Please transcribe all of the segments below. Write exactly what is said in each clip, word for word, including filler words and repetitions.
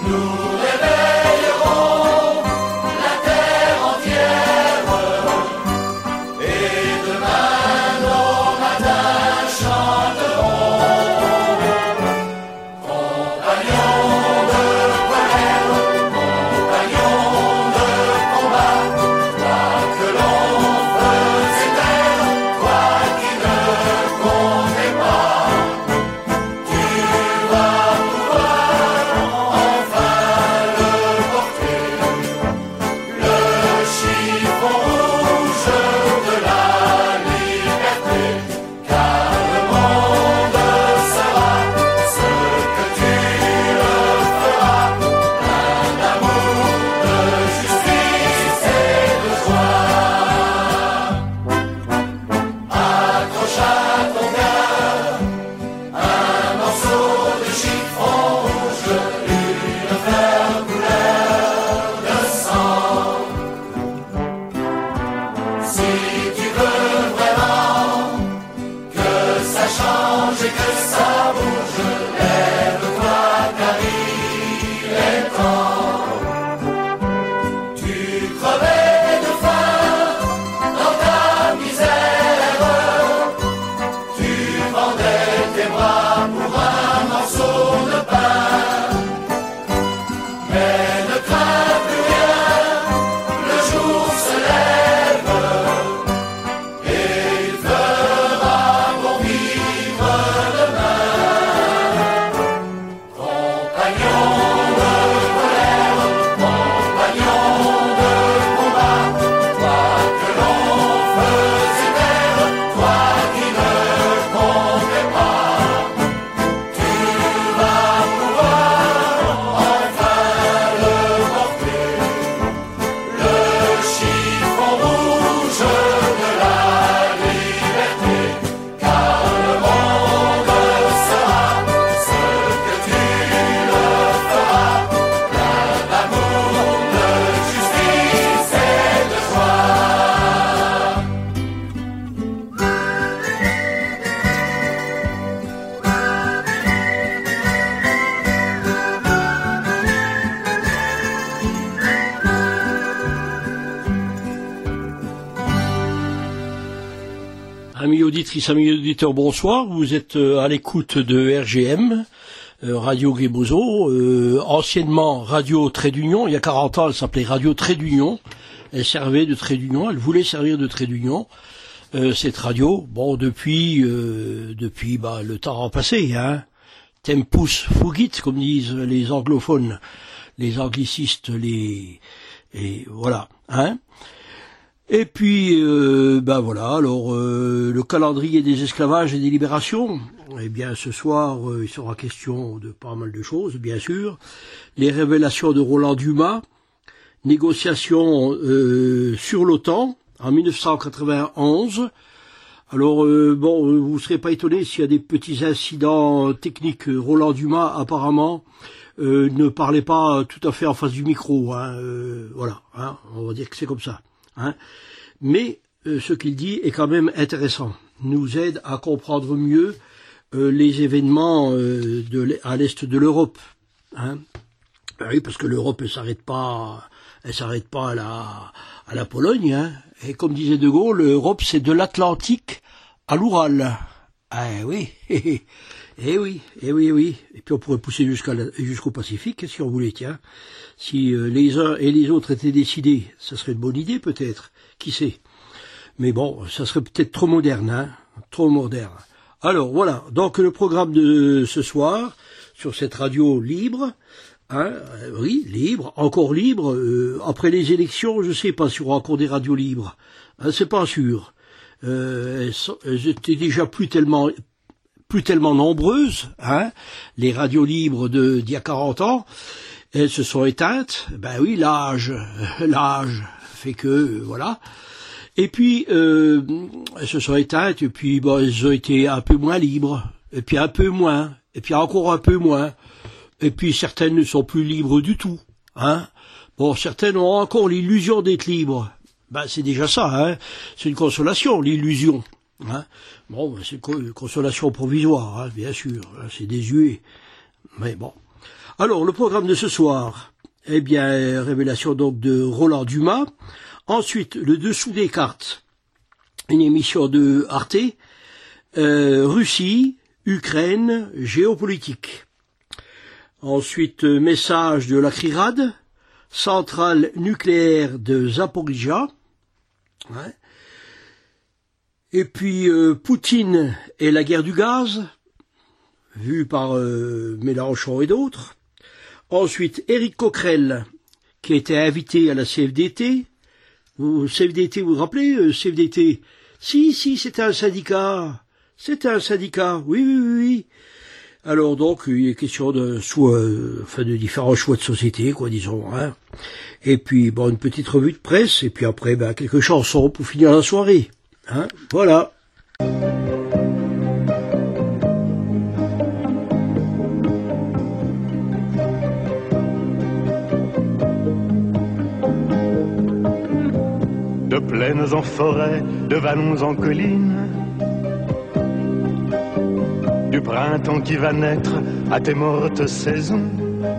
Amis auditrices, amis auditeurs, bonsoir. Vous êtes à l'écoute de R G M, euh, Radio Guébozo, euh, anciennement Radio Trait d'Union. Il y a quarante ans, elle s'appelait Radio Trait d'Union. Elle servait de Trait d'Union, elle voulait servir de Trait d'Union. Euh, cette radio, bon, depuis, euh, depuis, bah, le temps a passé, hein. Tempus fugit, comme disent les anglophones, les anglicistes, les, et voilà, hein. Et puis, euh, ben voilà, alors, euh, le calendrier des esclavages et des libérations, eh bien, ce soir, euh, il sera question de pas mal de choses, bien sûr. Les révélations de Roland Dumas, négociations euh, sur l'OTAN, en mille neuf cent quatre-vingt-onze. Alors, euh, bon, vous ne serez pas étonnés s'il y a des petits incidents techniques. Roland Dumas, apparemment, euh, ne parlait pas tout à fait en face du micro, hein, euh, voilà, hein, on va dire que c'est comme ça. Hein. Mais euh, ce qu'il dit est quand même intéressant, nous aide à comprendre mieux euh, les événements euh, de, à l'est de l'Europe. Hein. Ben oui, parce que l'Europe elle s'arrête pas, elle s'arrête pas à la, à la Pologne. Hein. Et comme disait De Gaulle, l'Europe c'est de l'Atlantique à l'Oural. Ah oui, eh oui, eh oui, oui. Et puis on pourrait pousser jusqu'à la, jusqu'au Pacifique si on voulait, tiens. Si euh, les uns et les autres étaient décidés, ça serait une bonne idée peut-être, qui sait. Mais bon, ça serait peut-être trop moderne, hein, trop moderne. Alors voilà, donc le programme de ce soir, sur cette radio libre, hein, euh, oui, libre, encore libre, euh, après les élections, je sais pas si on aura encore des radios libres, hein, c'est pas sûr. Euh, elles, sont, elles étaient déjà plus tellement... plus tellement nombreuses, hein, les radios libres de d'il y a quarante ans, elles se sont éteintes. Ben oui, l'âge, l'âge fait que, voilà. Et puis, euh, elles se sont éteintes, et puis, bon, elles ont été un peu moins libres, et puis un peu moins, et puis encore un peu moins, et puis certaines ne sont plus libres du tout, hein. Bon, certaines ont encore l'illusion d'être libres. Ben, c'est déjà ça, hein. C'est une consolation, l'illusion. Hein. Bon, c'est une consolation provisoire, hein, bien sûr, c'est désuet, mais bon. Alors, le programme de ce soir, eh bien, révélation donc de Roland Dumas. Ensuite, le dessous des cartes, une émission de Arte, euh, Russie, Ukraine, géopolitique. Ensuite, message de la CRIRAD, centrale nucléaire de Zaporizhzhia. Ouais. Et puis, euh, Poutine et la guerre du gaz, vu par euh, Mélenchon et d'autres. Ensuite, Éric Coquerel, qui était invité à la C F D T. Vous, C F D T, vous vous rappelez, euh, C F D T? Si, si, c'était un syndicat. C'était un syndicat, oui, oui, oui, oui. Alors donc, il est question de soit, euh, enfin, de différents choix de société, quoi, disons, hein. Et puis, bon, une petite revue de presse, et puis après, ben, quelques chansons pour finir la soirée, hein. Voilà. De plaines en forêt, de vallons en collines, du printemps qui va naître à tes mortes saisons,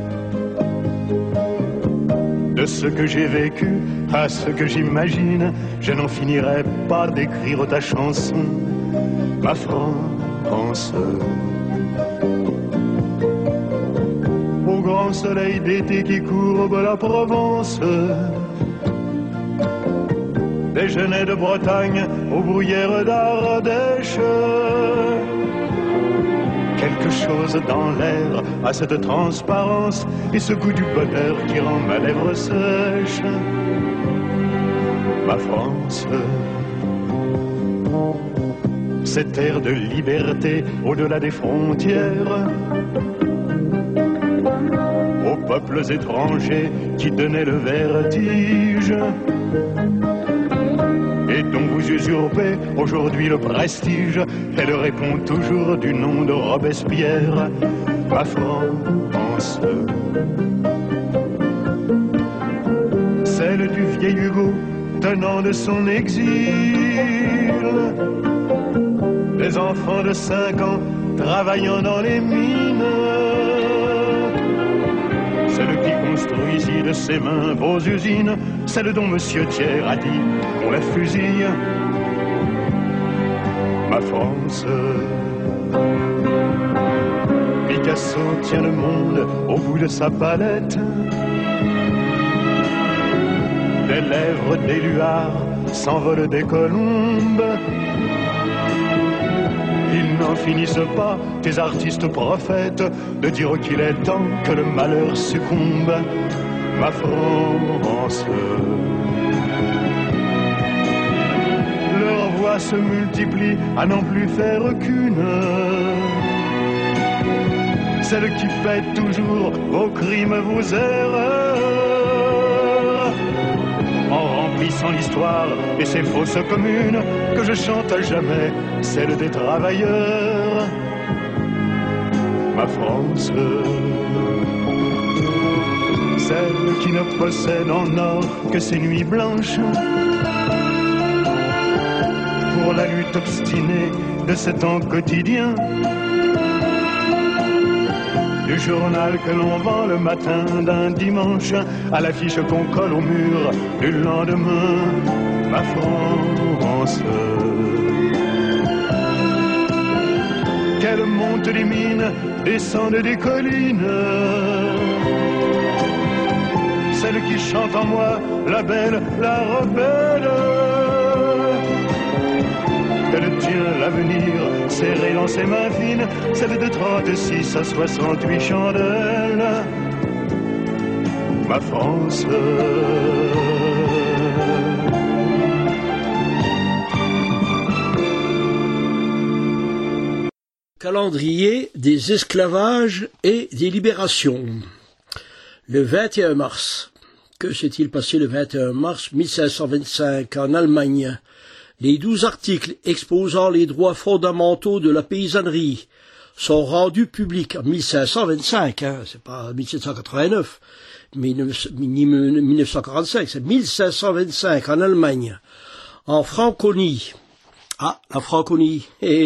de ce que j'ai vécu à ce que j'imagine, je n'en finirai pas d'écrire ta chanson, ma France. Au grand soleil d'été qui courbe la Provence, des genêts de Bretagne aux bruyères d'Ardèche. Quelque chose dans l'air a cette transparence et ce goût du bonheur qui rend ma lèvre sèche. Ma France, cette air de liberté au-delà des frontières, aux peuples étrangers qui donnaient le vertige, et dont vous usurpez aujourd'hui le prestige, elle répond toujours du nom de Robespierre, ma France. Celle du vieil Hugo tenant de son exil, les enfants de cinq ans travaillant dans les mines, celle qui construit ici de ses mains vos usines, celle dont Monsieur Thiers a dit on la fusille, ma France. Picasso tient le monde au bout de sa palette, des lèvres d'éluard s'envolent des colombes. Ils n'en finissent pas, tes artistes prophètes, de dire qu'il est temps que le malheur succombe, ma France. Leurs voix se multiplient à n'en plus faire qu'une, celle qui fait toujours vos crimes, vos erreurs, en remplissant l'histoire et ses fausses communes, que je chante à jamais, celle des travailleurs, ma France. Celle qui ne possède en or que ses nuits blanches, pour la lutte obstinée de ce temps quotidien, du journal que l'on vend le matin d'un dimanche à l'affiche qu'on colle au mur du lendemain, ma France. Qu'elle monte des mines, descende des collines, celle qui chante en moi, la belle, la rebelle, elle tient l'avenir serré dans ses mains fines, celle de trente-six à soixante-huit chandelles, ma France. Calendrier des esclavages et des libérations. Le vingt et un mars. Que s'est-il passé le vingt et un mars mille cinq cent vingt-cinq en Allemagne? Les douze articles exposant les droits fondamentaux de la paysannerie sont rendus publics en mille cinq cent vingt-cinq, hein, c'est pas mille sept cent quatre-vingt-neuf, ni mille neuf cent quarante-cinq, c'est mille cinq cent vingt-cinq en Allemagne. En Franconie, ah, la Franconie, et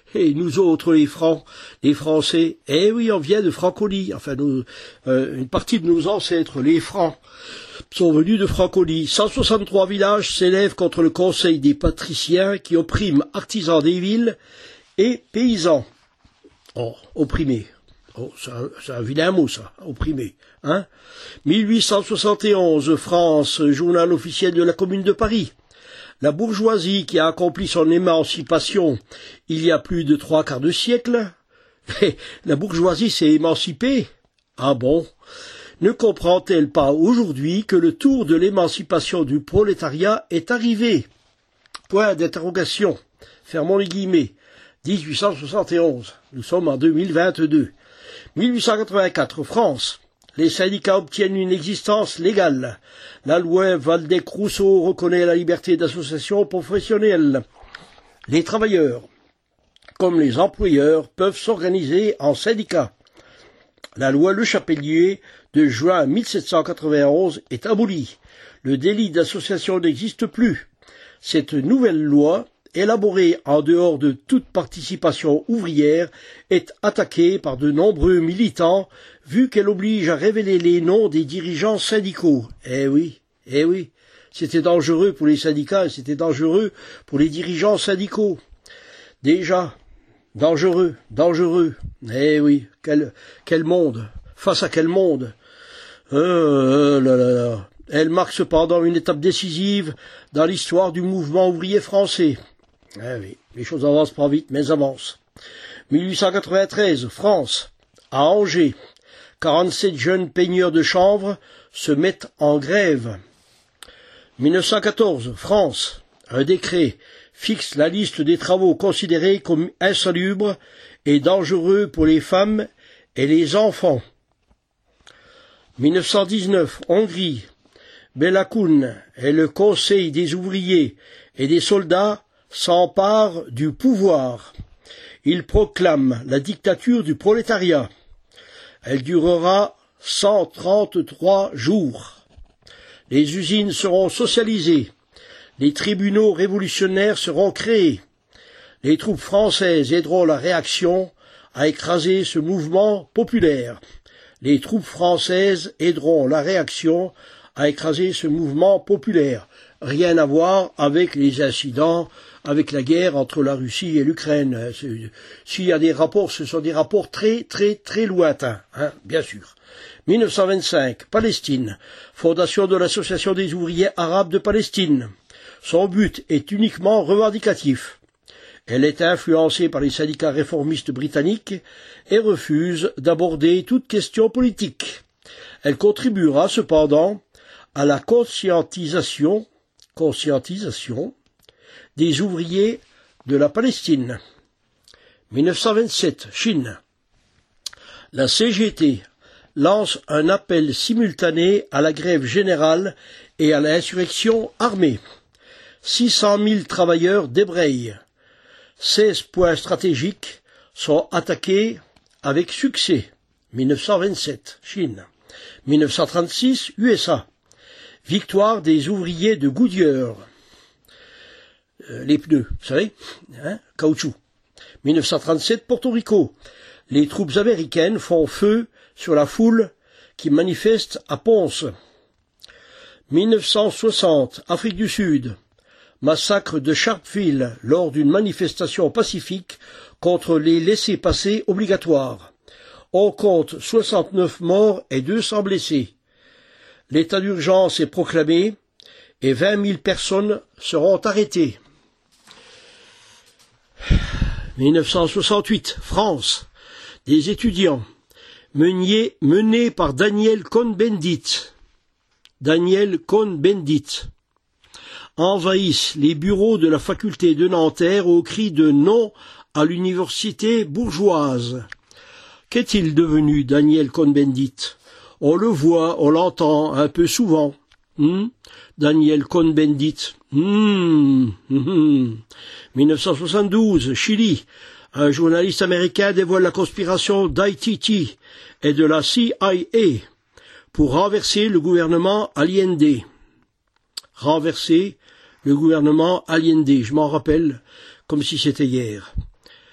Et nous autres, les Francs, les Français, eh oui, on vient de Franconie. Enfin, nous, euh, une partie de nos ancêtres, les Francs, sont venus de Franconie. cent soixante-trois villages s'élèvent contre le conseil des patriciens qui oppriment artisans des villes et paysans. Oh, opprimés. Oh, c'est un, c'est un vilain mot, ça, opprimé. Hein mille huit cent soixante et onze, France, journal officiel de la Commune de Paris. La bourgeoisie qui a accompli son émancipation il y a plus de trois quarts de siècle, la bourgeoisie s'est émancipée. Ah bon? Ne comprend-elle pas aujourd'hui que le tour de l'émancipation du prolétariat est arrivé? Point d'interrogation. Fermons les guillemets. dix-huit cent soixante et onze. Nous sommes en deux mille vingt-deux. mille huit cent quatre-vingt-quatre, France. Les syndicats obtiennent une existence légale. La loi Waldeck-Rousseau reconnaît la liberté d'association professionnelle. Les travailleurs, comme les employeurs, peuvent s'organiser en syndicats. La loi Le Chapelier de juin mille sept cent quatre-vingt-onze est abolie. Le délit d'association n'existe plus. Cette nouvelle loi, élaborée en dehors de toute participation ouvrière, est attaquée par de nombreux militants, vu qu'elle oblige à révéler les noms des dirigeants syndicaux. Eh oui, eh oui, c'était dangereux pour les syndicats et c'était dangereux pour les dirigeants syndicaux. Déjà, dangereux, dangereux. Eh oui, quel, quel monde, face à quel monde. Euh, là, là, là. Elle marque cependant une étape décisive dans l'histoire du mouvement ouvrier français. Eh oui, les choses avancent pas vite, mais avancent. mille huit cent quatre-vingt-treize, France, à Angers, quarante-sept jeunes peigneurs de chanvre se mettent en grève. mille neuf cent quatorze, France, un décret fixe la liste des travaux considérés comme insalubres et dangereux pour les femmes et les enfants. mille neuf cent dix-neuf, Hongrie, Béla Kun et le Conseil des ouvriers et des soldats s'emparent du pouvoir. Ils proclament la dictature du prolétariat. Elle durera cent trente-trois jours. Les usines seront socialisées. Les tribunaux révolutionnaires seront créés. Les troupes françaises aideront la réaction à écraser ce mouvement populaire. Les troupes françaises aideront la réaction à écraser ce mouvement populaire. Rien à voir avec les incidents, avec la guerre entre la Russie et l'Ukraine. S'il y a des rapports, ce sont des rapports très, très, très lointains, hein, bien sûr. mille neuf cent vingt-cinq, Palestine, fondation de l'Association des ouvriers arabes de Palestine. Son but est uniquement revendicatif. Elle est influencée par les syndicats réformistes britanniques et refuse d'aborder toute question politique. Elle contribuera cependant à la conscientisation, conscientisation des ouvriers de la Palestine. mille neuf cent vingt-sept, Chine. La C G T lance un appel simultané à la grève générale et à l'insurrection armée. six cent mille travailleurs débrayent. seize points stratégiques sont attaqués avec succès. mille neuf cent vingt-sept, Chine. mille neuf cent trente-six, U S A. Victoire des ouvriers de Goodyear. Euh, les pneus, vous savez, hein, caoutchouc. mille neuf cent trente-sept, Porto Rico. Les troupes américaines font feu sur la foule qui manifeste à Ponce. mille neuf cent soixante, Afrique du Sud. Massacre de Sharpeville lors d'une manifestation pacifique contre les laissez-passer obligatoires. On compte soixante-neuf morts et deux cents blessés. L'état d'urgence est proclamé et vingt mille personnes seront arrêtées. mille neuf cent soixante-huit, France. Des étudiants menés, menés par Daniel Cohn-Bendit. Daniel Cohn-Bendit envahissent les bureaux de la faculté de Nanterre au cri de non à l'université bourgeoise. Qu'est-il devenu, Daniel Cohn-Bendit? On le voit, on l'entend un peu souvent. Hmm? Daniel Cohn-Bendit. Hmm. Hmm. mille neuf cent soixante-douze, Chili. Un journaliste américain dévoile la conspiration d'I T T et de la C I A pour renverser le gouvernement Allende. Renverser le gouvernement Allende, je m'en rappelle comme si c'était hier.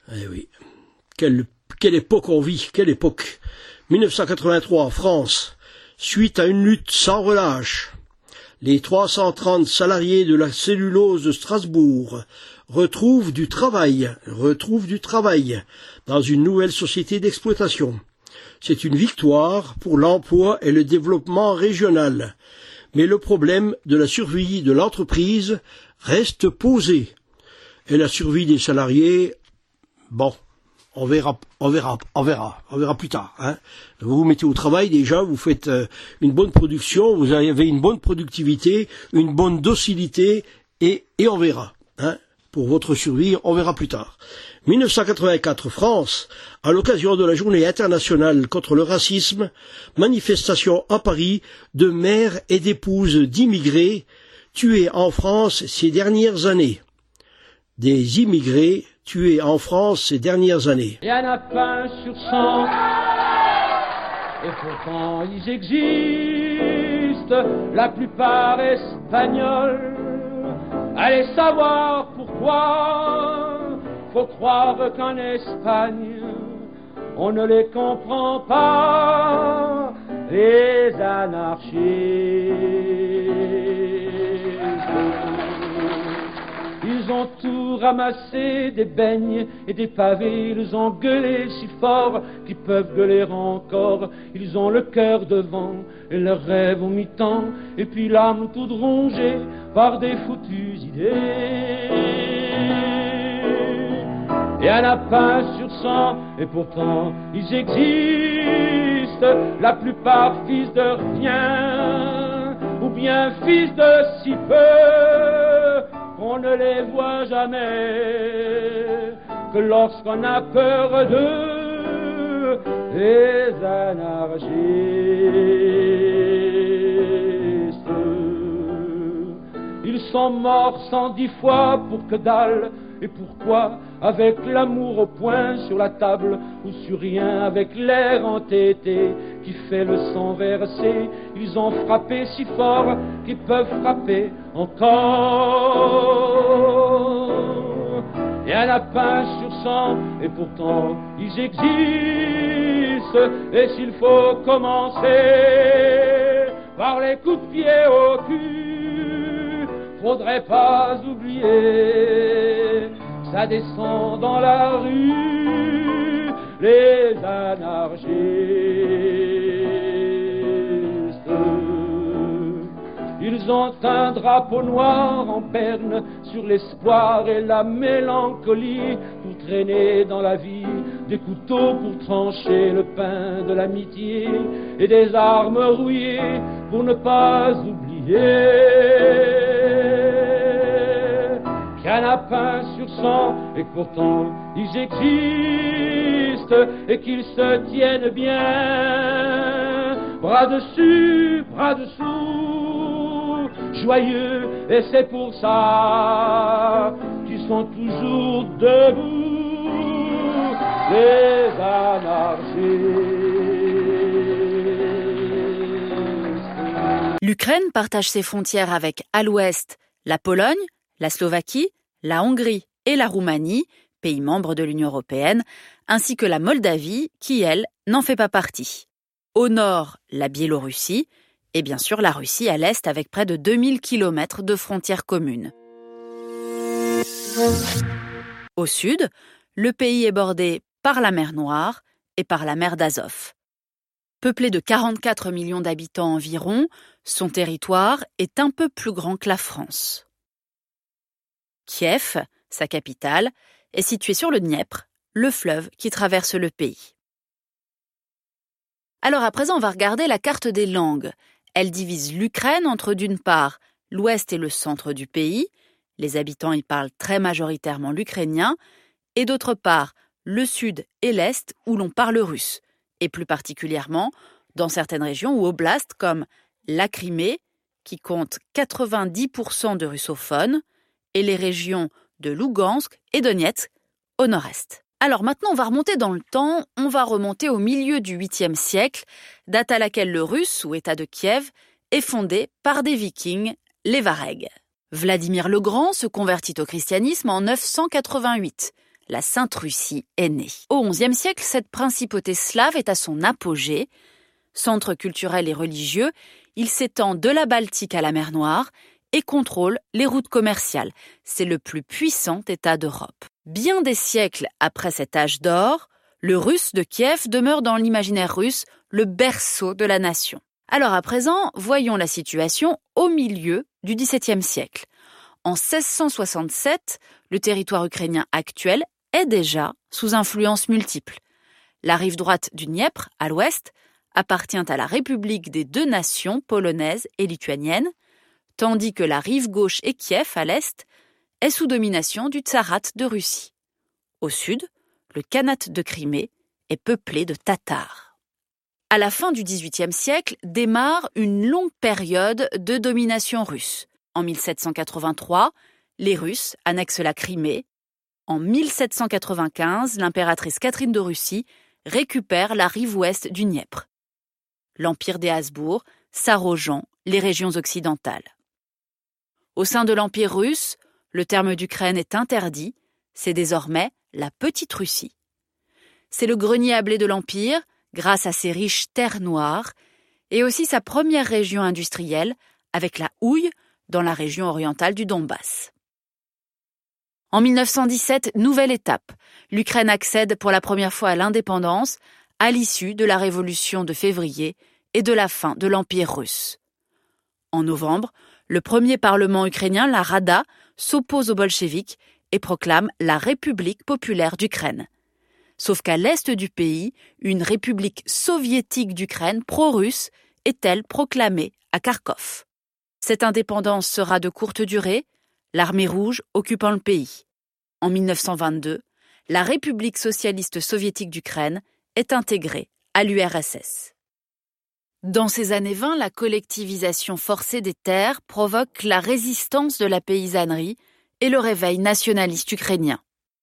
Eh oui. Quelle, quelle époque on vit, quelle époque. dix-neuf cent quatre-vingt-trois, France. Suite à une lutte sans relâche, les trois cent trente salariés de la cellulose de Strasbourg retrouvent du travail, retrouvent du travail dans une nouvelle société d'exploitation. C'est une victoire pour l'emploi et le développement régional. Mais le problème de la survie de l'entreprise reste posé. Et la survie des salariés, bon, on verra, on verra, on verra, on verra plus tard. Hein. Vous vous mettez au travail déjà, vous faites euh, une bonne production, vous avez une bonne productivité, une bonne docilité, et, et on verra. Hein. Pour votre survie, on verra plus tard. dix-neuf cent quatre-vingt-quatre, France, à l'occasion de la journée internationale contre le racisme, manifestation à Paris de mères et d'épouses d'immigrés tués en France ces dernières années. Des immigrés tués en France ces dernières années. Il y en a pas sur cent, et pourtant ils existent, la plupart espagnols. Allez savoir pourquoi, faut croire qu'en Espagne, on ne les comprend pas, les anarchistes. Ils ont tout ramassé, des beignes et des pavés, ils ont gueulé si fort qu'ils peuvent gueuler encore. Ils ont le cœur devant et leurs rêves au mi-temps, et puis l'âme toute rongée par des foutues idées. Il y en a pas sur cent, et pourtant ils existent, la plupart fils de rien, ou bien fils de si peu, qu'on ne les voit jamais, que lorsqu'on a peur d'eux, les anarchistes. Ils sont morts cent dix fois pour que dalle. Et pourquoi, avec l'amour au poing sur la table, ou sur rien, avec l'air entêté qui fait le sang versé, ils ont frappé si fort qu'ils peuvent frapper encore. Il y en a pas sur cent, et pourtant ils existent. Et s'il faut commencer par les coups de pied au cul, faudrait pas oublier, ça descend dans la rue, les anarchistes. Ils ont un drapeau noir en berne sur l'espoir et la mélancolie, pour traîner dans la vie des couteaux pour trancher le pain de l'amitié, et des armes rouillées pour ne pas oublier qu'il y en a pas sur cent, et pourtant ils existent, et qu'ils se tiennent bien, bras dessus, bras dessous, joyeux, et c'est pour ça qu'ils sont toujours debout, les anarchistes. L'Ukraine partage ses frontières avec, à l'ouest, la Pologne, la Slovaquie, la Hongrie et la Roumanie, pays membres de l'Union européenne, ainsi que la Moldavie, qui, elle, n'en fait pas partie. Au nord, la Biélorussie, et bien sûr la Russie à l'est avec près de deux mille kilomètres de frontières communes. Au sud, le pays est bordé par la mer Noire et par la mer d'Azov. Peuplé de quarante-quatre millions d'habitants environ, son territoire est un peu plus grand que la France. Kiev, sa capitale, est située sur le Dniepr, le fleuve qui traverse le pays. Alors à présent, on va regarder la carte des langues. Elle divise l'Ukraine entre d'une part l'ouest et le centre du pays, les habitants y parlent très majoritairement l'ukrainien, et d'autre part le sud et l'est où l'on parle russe, et plus particulièrement dans certaines régions ou oblasts comme la Crimée, qui compte quatre-vingt-dix pour cent de russophones, et les régions de Lougansk et Donetsk au nord-est. Alors maintenant, on va remonter dans le temps, on va remonter au milieu du huitième siècle, date à laquelle le russe, ou État de Kiev, est fondé par des vikings, les Varegs. Vladimir le Grand se convertit au christianisme en neuf cent quatre-vingt-huit. la Sainte Russie est née. Au onzième siècle, cette principauté slave est à son apogée. Centre culturel et religieux, il s'étend de la Baltique à la mer Noire et contrôle les routes commerciales. C'est le plus puissant État d'Europe. Bien des siècles après cet âge d'or, le russe de Kiev demeure dans l'imaginaire russe le berceau de la nation. Alors à présent, voyons la situation au milieu du dix-septième siècle. En seize cent soixante-sept, le territoire ukrainien actuel est déjà sous influence multiple. La rive droite du Dniepr, à l'ouest, appartient à la République des deux nations polonaise et lituanienne, tandis que la rive gauche et Kiev, à l'est, est sous domination du Tsarat de Russie. Au sud, le Khanat de Crimée est peuplé de Tatars. À la fin du dix-huitième siècle démarre une longue période de domination russe. En mille sept cent quatre-vingt-trois, les Russes annexent la Crimée. En mille sept cent quatre-vingt-quinze, l'impératrice Catherine de Russie récupère la rive ouest du Dniepr. L'empire des Habsbourg s'arrogeant les régions occidentales. Au sein de l'empire russe, le terme d'Ukraine est interdit, c'est désormais la Petite Russie. C'est le grenier à blé de l'empire, grâce à ses riches terres noires, et aussi sa première région industrielle, avec la houille, dans la région orientale du Donbass. En mille neuf cent dix-sept, nouvelle étape. L'Ukraine accède pour la première fois à l'indépendance à l'issue de la révolution de février et de la fin de l'Empire russe. En novembre, le premier parlement ukrainien, la Rada, s'oppose aux bolcheviks et proclame la République populaire d'Ukraine. Sauf qu'à l'est du pays, une République soviétique d'Ukraine pro-russe est-elle proclamée à Kharkov. Cette indépendance sera de courte durée, l'armée rouge occupant le pays. En mille neuf cent vingt-deux, la République socialiste soviétique d'Ukraine est intégrée à l'U R S S. Dans ces années vingt, la collectivisation forcée des terres provoque la résistance de la paysannerie et le réveil nationaliste ukrainien.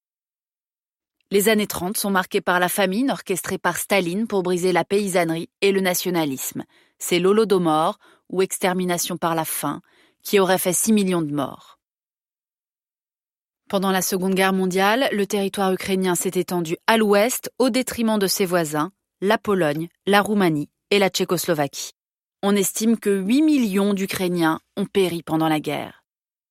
Les années trente sont marquées par la famine orchestrée par Staline pour briser la paysannerie et le nationalisme. C'est l'Holodomor, ou extermination par la faim, qui aurait fait six millions de morts. Pendant la Seconde Guerre mondiale, le territoire ukrainien s'est étendu à l'ouest au détriment de ses voisins, la Pologne, la Roumanie et la Tchécoslovaquie. On estime que huit millions d'Ukrainiens ont péri pendant la guerre.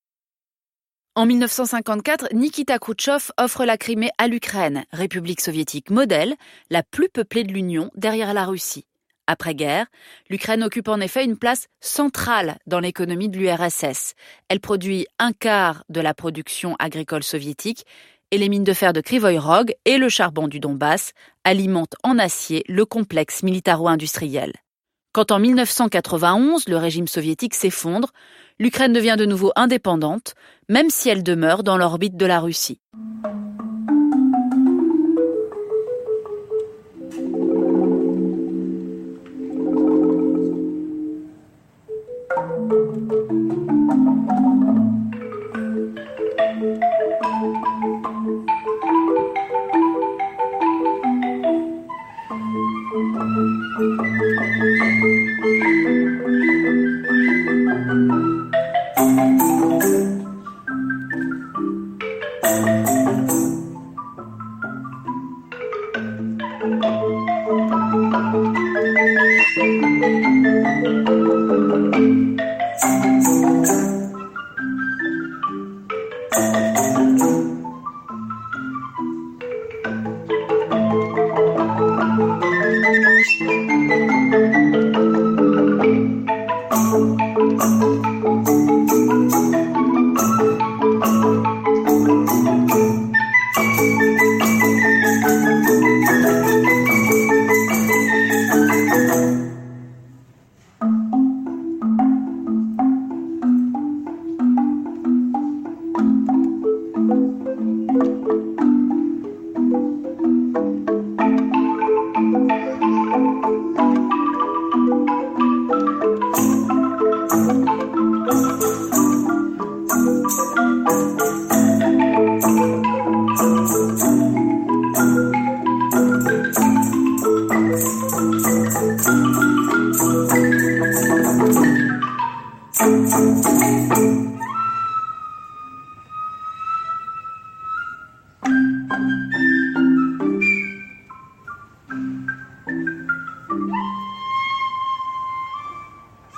En mille neuf cent cinquante-quatre, Nikita Khrouchtchev offre la Crimée à l'Ukraine, république soviétique modèle, la plus peuplée de l'Union derrière la Russie. Après-guerre, l'Ukraine occupe en effet une place centrale dans l'économie de l'U R S S. Elle produit un quart de la production agricole soviétique et les mines de fer de Krivoï Rog et le charbon du Donbass alimentent en acier le complexe militaro-industriel. Quand en mille neuf cent quatre-vingt-onze, le régime soviétique s'effondre, l'Ukraine devient de nouveau indépendante, même si elle demeure dans l'orbite de la Russie. Thank you.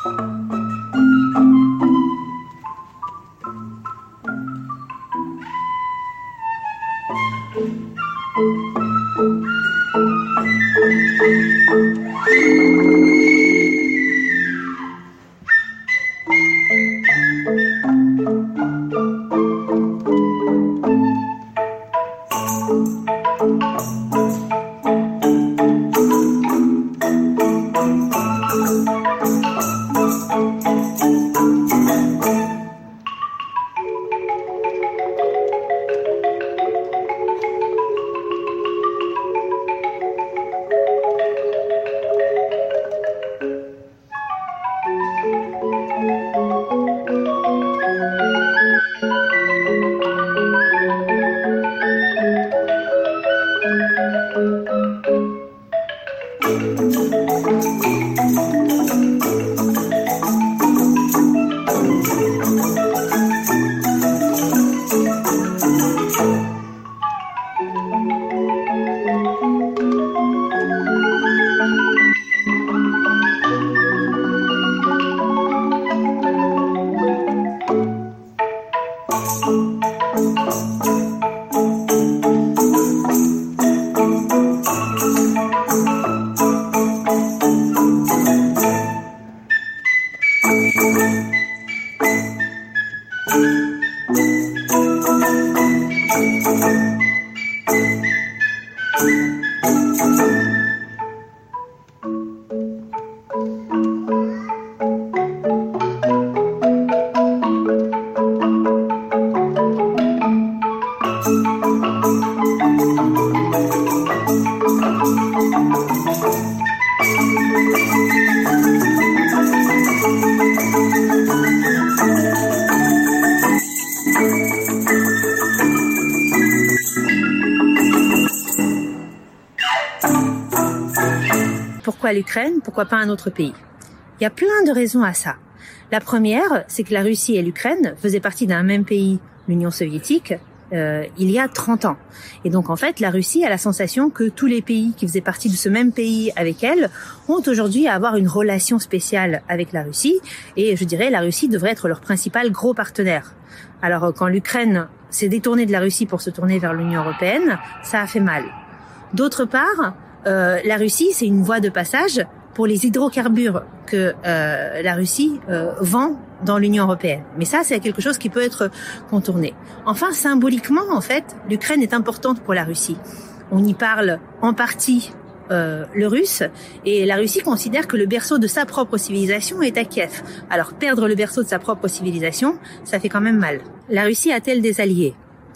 Pourquoi l'Ukraine? Pourquoi pas un autre pays? Il y a plein de raisons à ça. La première, c'est que la Russie et l'Ukraine faisaient partie d'un même pays, l'Union soviétique, euh, il y a trente ans. Et donc en fait, la Russie a la sensation que tous les pays qui faisaient partie de ce même pays avec elle ont aujourd'hui à avoir une relation spéciale avec la Russie. Et je dirais, la Russie devrait être leur principal gros partenaire. Alors quand l'Ukraine s'est détournée de la Russie pour se tourner vers l'Union européenne, ça a fait mal. D'autre part, euh, la Russie, c'est une voie de passage pour les hydrocarbures que euh, la Russie euh, vend dans l'Union européenne. Mais ça, c'est quelque chose qui peut être contourné. Enfin, symboliquement, en fait, l'Ukraine est importante pour la Russie. On y parle en partie euh, le russe, et la Russie considère que le berceau de sa propre civilisation est à Kiev. Alors, perdre le berceau de sa propre civilisation, ça fait quand même mal. La Russie a-t-elle des alliés?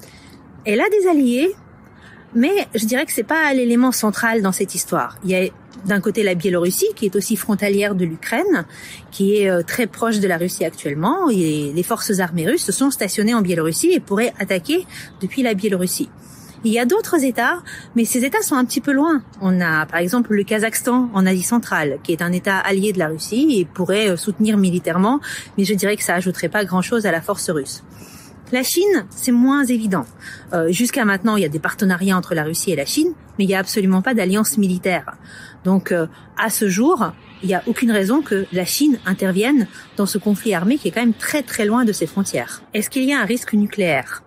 Elle a des alliés, mais je dirais que c'est pas l'élément central dans cette histoire. Il y a d'un côté la Biélorussie, qui est aussi frontalière de l'Ukraine, qui est très proche de la Russie actuellement, et les forces armées russes sont stationnées en Biélorussie et pourraient attaquer depuis la Biélorussie. Il y a d'autres États, mais ces États sont un petit peu loin. On a par exemple le Kazakhstan en Asie centrale, qui est un État allié de la Russie et pourrait soutenir militairement, mais je dirais que ça ajouterait pas grand-chose à la force russe. La Chine, c'est moins évident. Euh, jusqu'à maintenant, il y a des partenariats entre la Russie et la Chine, mais il n'y a absolument pas d'alliance militaire. Donc, euh, à ce jour, il n'y a aucune raison que la Chine intervienne dans ce conflit armé qui est quand même très très loin de ses frontières. Est-ce qu'il y a un risque nucléaire?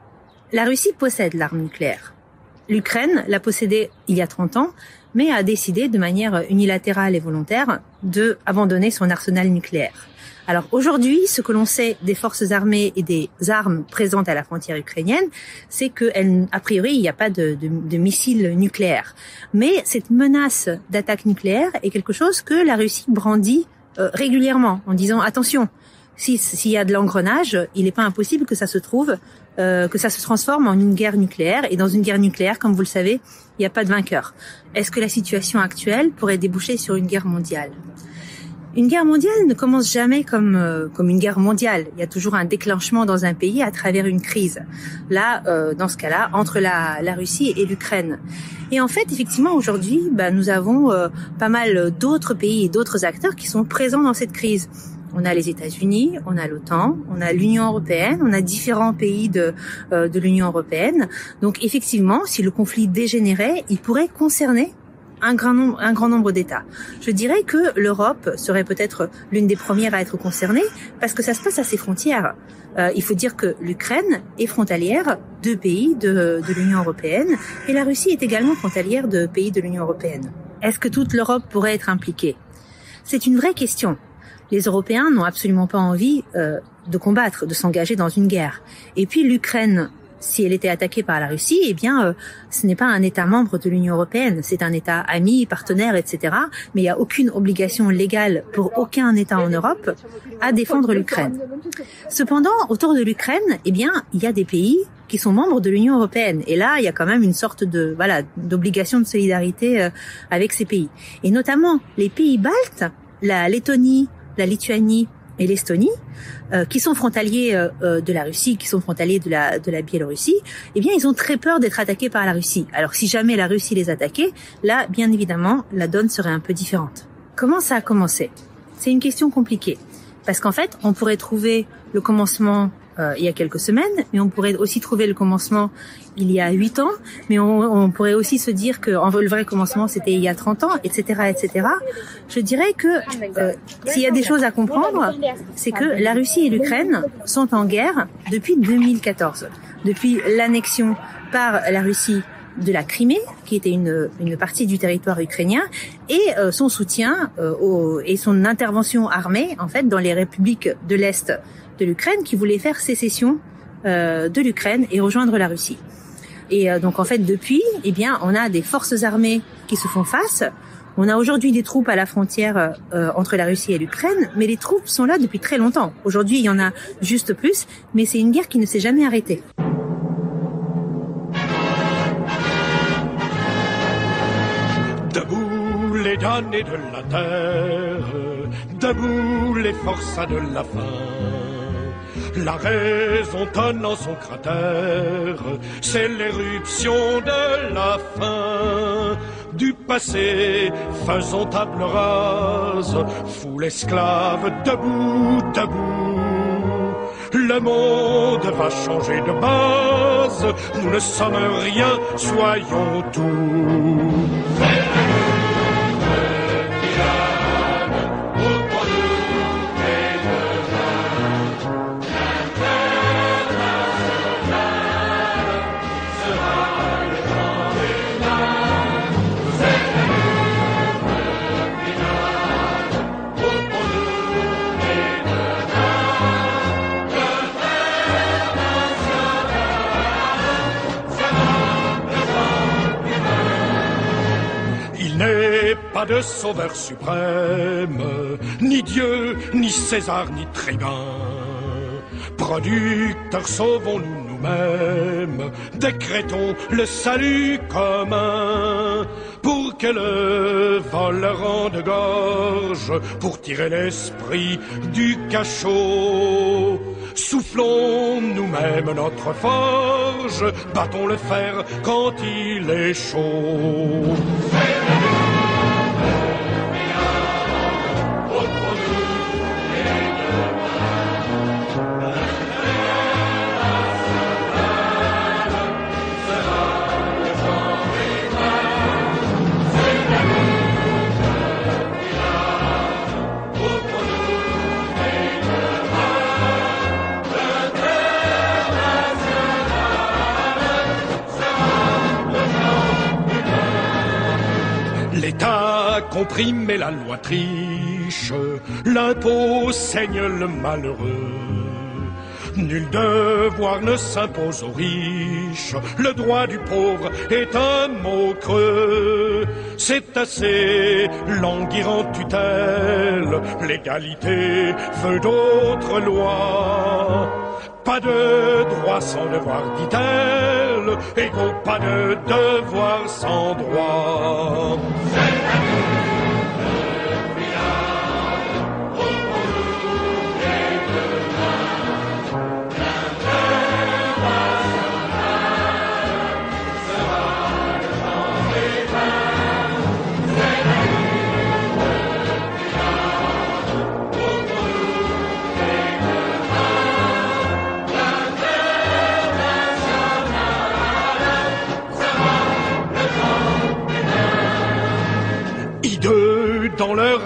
La Russie possède l'arme nucléaire. L'Ukraine l'a possédée il y a trente ans, mais a décidé de manière unilatérale et volontaire de abandonner son arsenal nucléaire. Alors aujourd'hui, ce que l'on sait des forces armées et des armes présentes à la frontière ukrainienne, c'est qu'a priori, il n'y a pas de, de, de missiles nucléaires. Mais cette menace d'attaque nucléaire est quelque chose que la Russie brandit euh, régulièrement, en disant attention, si, s'il y a de l'engrenage, il n'est pas impossible que ça se trouve, euh, que ça se transforme en une guerre nucléaire. Et dans une guerre nucléaire, comme vous le savez, il n'y a pas de vainqueur. Est-ce que la situation actuelle pourrait déboucher sur une guerre mondiale? Une guerre mondiale ne commence jamais comme euh, comme une guerre mondiale. Il y a toujours un déclenchement dans un pays à travers une crise. Là, euh, dans ce cas-là, entre la, la Russie et l'Ukraine. Et en fait, effectivement, aujourd'hui, bah, nous avons euh, pas mal d'autres pays et d'autres acteurs qui sont présents dans cette crise. On a les États-Unis, on a l'OTAN, on a l'Union européenne, on a différents pays de euh, de l'Union européenne. Donc, effectivement, si le conflit dégénérait, il pourrait concerner un grand nombre, un grand nombre d'États. Je dirais que l'Europe serait peut-être l'une des premières à être concernée parce que ça se passe à ses frontières. Euh, il faut dire que l'Ukraine est frontalière de pays de, de l'Union européenne et la Russie est également frontalière de pays de l'Union européenne. Est-ce que toute l'Europe pourrait être impliquée? C'est une vraie question. Les Européens n'ont absolument pas envie euh, de combattre, de s'engager dans une guerre. Et puis l'Ukraine, si elle était attaquée par la Russie, eh bien, euh, ce n'est pas un État membre de l'Union européenne. C'est un État ami, partenaire, et cetera. Mais il n'y a aucune obligation légale pour aucun État en Europe à défendre l'Ukraine. Cependant, autour de l'Ukraine, eh bien, il y a des pays qui sont membres de l'Union européenne. Et là, il y a quand même une sorte de, voilà, d'obligation de solidarité euh, avec ces pays. Et notamment, les pays baltes, la Lettonie, la Lituanie et l'Estonie, euh, qui sont frontaliers euh, de la Russie, qui sont frontaliers de la de la Biélorussie, eh bien ils ont très peur d'être attaqués par la Russie. Alors si jamais la Russie les attaquait, là bien évidemment la donne serait un peu différente. Comment ça a commencé? C'est une question compliquée parce qu'en fait on pourrait trouver le commencement euh, il y a quelques semaines, mais on pourrait aussi trouver le commencement il y a huit ans, mais on, on pourrait aussi se dire que en, le vrai commencement c'était il y a trente ans, et cetera, et cetera. Je dirais que euh, s'il y a des choses à comprendre, c'est que la Russie et l'Ukraine sont en guerre depuis deux mille quatorze, depuis l'annexion par la Russie de la Crimée, qui était une, une partie du territoire ukrainien, et euh, son soutien euh, au, et son intervention armée en fait dans les républiques de l'Est de l'Ukraine qui voulaient faire sécession euh, de l'Ukraine et rejoindre la Russie. Et euh, donc en fait depuis, eh bien on a des forces armées qui se font face. On a aujourd'hui des troupes à la frontière euh, entre la Russie et l'Ukraine, mais les troupes sont là depuis très longtemps. Aujourd'hui il y en a juste plus, mais c'est une guerre qui ne s'est jamais arrêtée. Debout les damnés de la terre, debout les forçats de la faim. La raison tonne en son cratère, c'est l'éruption de la fin. Du passé, faisons table rase, foule esclave, debout, debout. Le monde va changer de base, nous ne sommes rien, soyons tout. Pas de sauveur suprême, ni Dieu, ni César, ni tribun. Producteurs, sauvons-nous nous-mêmes, décrétons le salut commun. Pour que le vol rende gorge, pour tirer l'esprit du cachot. Soufflons nous-mêmes notre forge, battons le fer quand il est chaud. L'État comprime et la loi triche, l'impôt saigne le malheureux. Nul devoir ne s'impose aux riches, le droit du pauvre est un mot creux. C'est assez languir en tutelle, l'égalité veut d'autres lois. Pas de droit sans devoir, dit-elle, égaux, pas de devoir sans droit.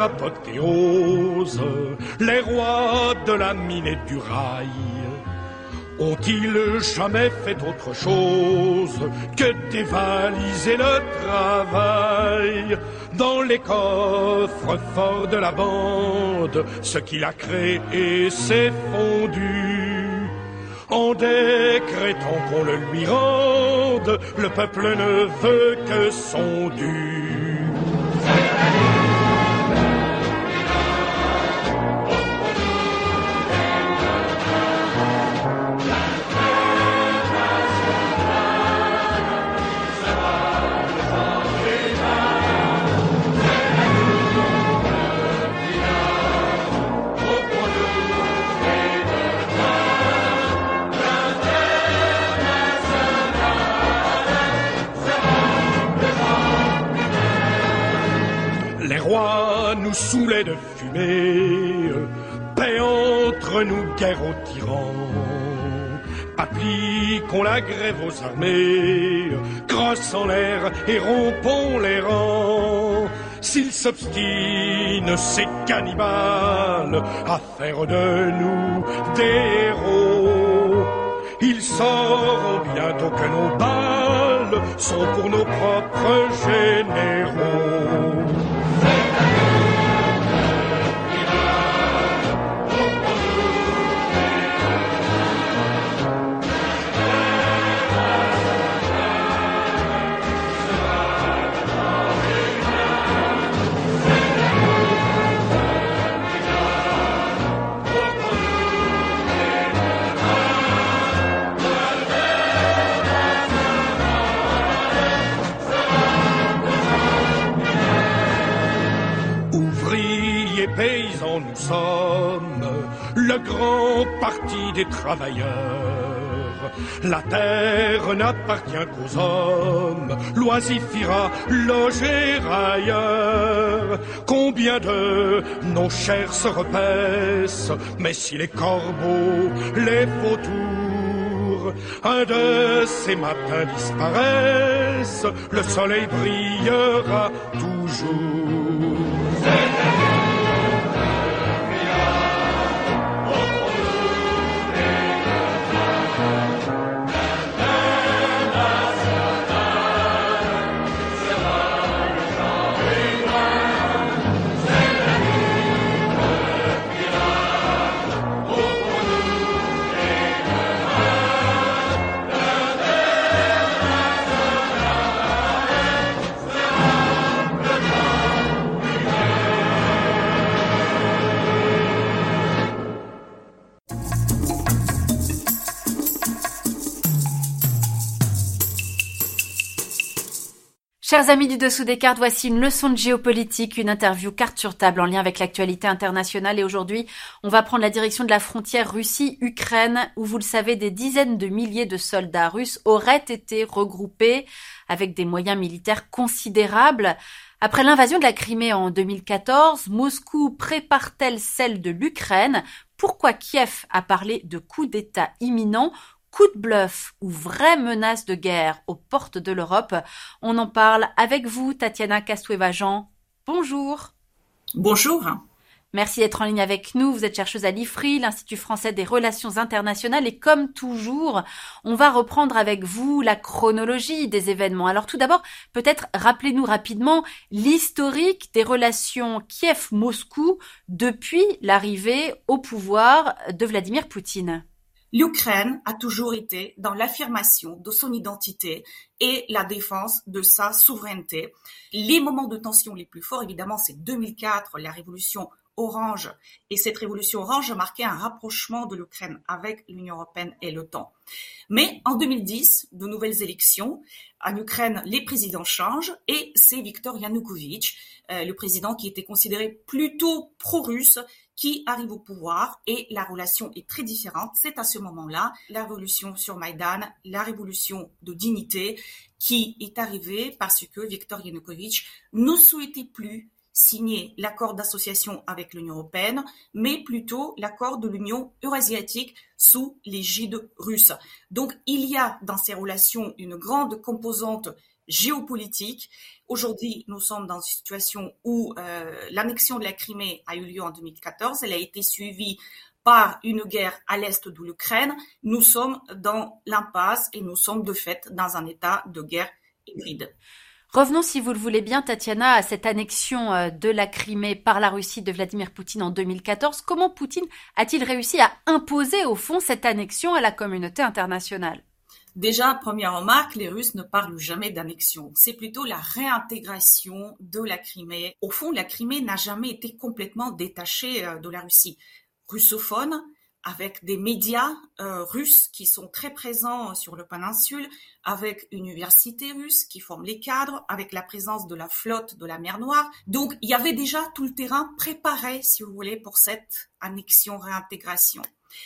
l'apothéose, les rois de la mine et du rail ont-ils jamais fait autre chose que dévaliser le travail? Dans les coffres forts de la bande, ce qu'il a créé s'est fondu. En décrétant qu'on le lui rende, le peuple ne veut que son dû. Nous saoulait de fumée, paix entre nous, guerre aux tyrans. Appliquons la grève aux armées, crosse en l'air et rompons les rangs. S'ils s'obstinent, ces cannibales, à faire de nous des héros, ils sauront bientôt que nos balles sont pour nos propres généraux. Paysans, nous sommes le grand parti des travailleurs. La terre n'appartient qu'aux hommes, l'oisifira loger ailleurs. Combien de nos chairs se repaissent, mais si les corbeaux, les vautours, un de ces matins disparaissent, le soleil brillera toujours. Chers amis du Dessous des cartes, voici une leçon de géopolitique, une interview carte sur table en lien avec l'actualité internationale. Et aujourd'hui, on va prendre la direction de la frontière Russie-Ukraine, où, vous le savez, des dizaines de milliers de soldats russes auraient été regroupés avec des moyens militaires considérables. Après l'invasion de la Crimée en deux mille quatorze, Moscou prépare-t-elle celle de l'Ukraine? Pourquoi Kiev a parlé de coup d'État imminent? Coup de bluff ou vraie menace de guerre aux portes de l'Europe? On en parle avec vous, Tatiana Kastueva-Jean. Bonjour. Bonjour. Merci d'être en ligne avec nous. Vous êtes chercheuse à l'I F R I, l'Institut français des relations internationales. Et comme toujours, on va reprendre avec vous la chronologie des événements. Alors tout d'abord, peut-être rappelez-nous rapidement l'historique des relations Kiev-Moscou depuis l'arrivée au pouvoir de Vladimir Poutine. L'Ukraine a toujours été dans l'affirmation de son identité et la défense de sa souveraineté. Les moments de tension les plus forts, évidemment, c'est deux mille quatre, la révolution orange. Et cette révolution orange marquait un rapprochement de l'Ukraine avec l'Union européenne et l'OTAN. Mais en deux mille dix, de nouvelles élections. En Ukraine, les présidents changent et c'est Viktor Yanukovych, euh, le président qui était considéré plutôt pro-russe, qui arrive au pouvoir et la relation est très différente. C'est à ce moment-là la révolution sur Maïdan, la révolution de dignité qui est arrivée parce que Viktor Yanukovych ne souhaitait plus signer l'accord d'association avec l'Union européenne, mais plutôt l'accord de l'Union eurasiatique sous l'égide russe. Donc il y a dans ces relations une grande composante géopolitique. Aujourd'hui, nous sommes dans une situation où euh, l'annexion de la Crimée a eu lieu en deux mille quatorze. Elle a été suivie par une guerre à l'est de l'Ukraine. Nous sommes dans l'impasse et nous sommes de fait dans un état de guerre hybride. Revenons, si vous le voulez bien, Tatiana, à cette annexion de la Crimée par la Russie de Vladimir Poutine en deux mille quatorze. Comment Poutine a-t-il réussi à imposer, au fond, cette annexion à la communauté internationale ? Déjà, première remarque, les Russes ne parlent jamais d'annexion. C'est plutôt la réintégration de la Crimée. Au fond, la Crimée n'a jamais été complètement détachée de la Russie. Russophone, avec des médias euh, russes qui sont très présents sur le péninsule, avec une université russe qui forme les cadres, avec la présence de la flotte de la mer Noire. Donc, il y avait déjà tout le terrain préparé, si vous voulez, pour cette annexion-réintégration.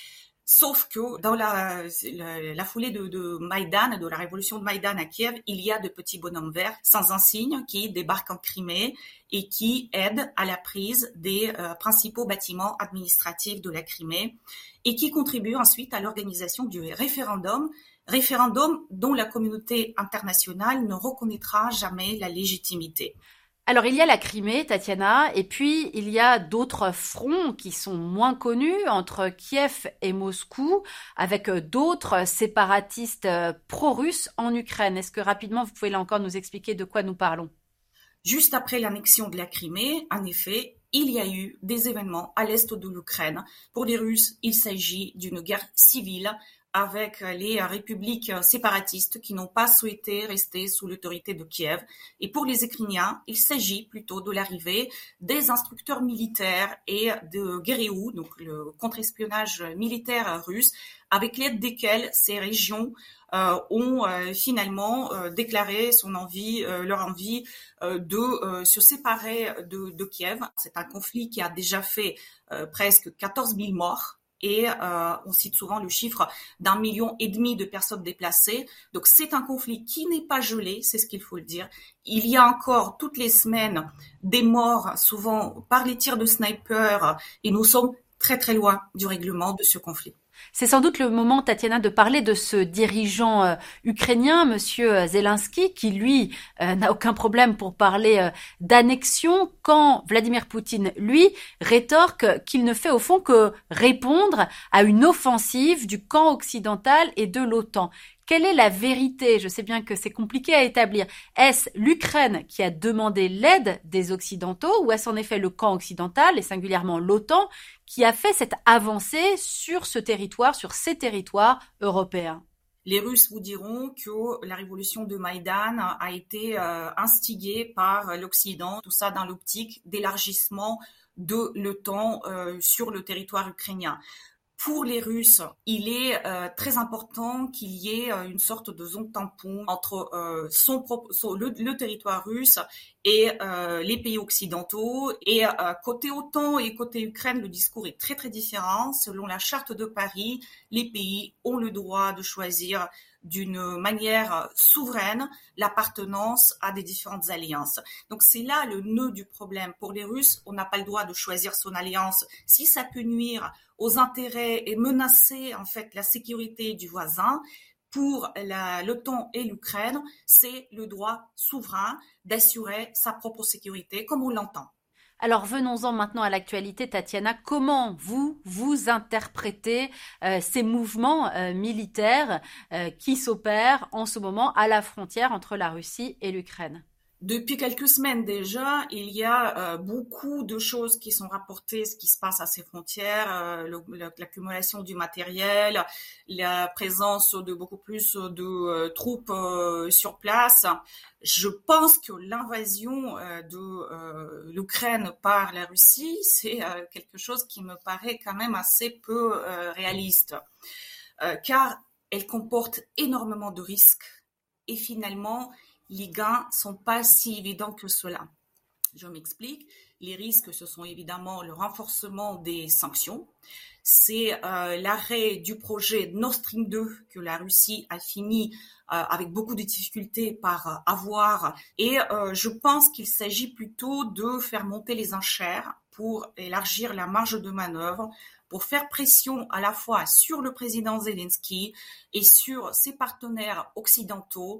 Sauf que dans la, la, la foulée de, de Maïdan, de la révolution de Maïdan à Kiev, il y a de petits bonhommes verts sans insigne qui débarquent en Crimée et qui aident à la prise des euh, principaux bâtiments administratifs de la Crimée et qui contribuent ensuite à l'organisation du référendum, référendum dont la communauté internationale ne reconnaîtra jamais la légitimité. Alors, il y a la Crimée, Tatiana, et puis il y a d'autres fronts qui sont moins connus entre Kiev et Moscou, avec d'autres séparatistes pro-russes en Ukraine. Est-ce que rapidement, vous pouvez là encore nous expliquer de quoi nous parlons ? Juste après l'annexion de la Crimée, en effet, il y a eu des événements à l'est de l'Ukraine. Pour les Russes, il s'agit d'une guerre civile avec les républiques séparatistes qui n'ont pas souhaité rester sous l'autorité de Kiev. Et pour les Ukrainiens, il s'agit plutôt de l'arrivée des instructeurs militaires et de Guerriou, donc le contre-espionnage militaire russe, avec l'aide desquels ces régions euh, ont euh, finalement euh, déclaré son envie, euh, leur envie euh, de euh, se séparer de, de Kiev. C'est un conflit qui a déjà fait euh, presque quatorze mille morts. Et euh, on cite souvent le chiffre d'un million et demi de personnes déplacées. Donc c'est un conflit qui n'est pas gelé, c'est ce qu'il faut le dire. Il y a encore toutes les semaines des morts, souvent par les tirs de sniper, et nous sommes très très loin du règlement de ce conflit. C'est sans doute le moment, Tatiana, de parler de ce dirigeant euh, ukrainien, Monsieur Zelensky, qui lui euh, n'a aucun problème pour parler euh, d'annexion, quand Vladimir Poutine, lui, rétorque qu'il ne fait au fond que répondre à une offensive du camp occidental et de l'OTAN. Quelle est la vérité ? Je sais bien que c'est compliqué à établir. Est-ce l'Ukraine qui a demandé l'aide des Occidentaux ou est-ce en effet le camp occidental et singulièrement l'OTAN qui a fait cette avancée sur ce territoire, sur ces territoires européens ? Les Russes vous diront que la révolution de Maïdan a été euh, instiguée par l'Occident, tout ça dans l'optique d'élargissement de l'OTAN euh, sur le territoire ukrainien. Pour les Russes, il est euh, très important qu'il y ait euh, une sorte de zone tampon entre euh, son propre, son, le, le territoire russe et euh, les pays occidentaux. Et euh, côté OTAN et côté Ukraine, le discours est très très différent. Selon la charte de Paris, les pays ont le droit de choisir d'une manière souveraine l'appartenance à des différentes alliances. Donc c'est là le nœud du problème. Pour les Russes, on n'a pas le droit de choisir son alliance si ça peut nuire aux intérêts et menacer en fait la sécurité du voisin. Pour la, l'OTAN et l'Ukraine, c'est le droit souverain d'assurer sa propre sécurité comme on l'entend. Alors venons-en maintenant à l'actualité, Tatiana. Comment vous, vous interprétez euh, ces mouvements euh, militaires euh, qui s'opèrent en ce moment à la frontière entre la Russie et l'Ukraine ? Depuis quelques semaines déjà, il y a euh, beaucoup de choses qui sont rapportées, ce qui se passe à ces frontières, euh, le, l'accumulation du matériel, la présence de beaucoup plus de euh, troupes euh, sur place. Je pense que l'invasion euh, de euh, l'Ukraine par la Russie, c'est euh, quelque chose qui me paraît quand même assez peu euh, réaliste, euh, car elle comporte énormément de risques et finalement, les gains sont pas si évidents que cela. Je m'explique. Les risques, ce sont évidemment le renforcement des sanctions. C'est euh, l'arrêt du projet Nord Stream deux que la Russie a fini euh, avec beaucoup de difficultés par euh, avoir. Et euh, je pense qu'il s'agit plutôt de faire monter les enchères pour élargir la marge de manœuvre, pour faire pression à la fois sur le président Zelensky et sur ses partenaires occidentaux,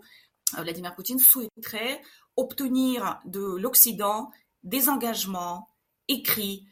Vladimir Poutine souhaiterait obtenir de l'Occident des engagements écrits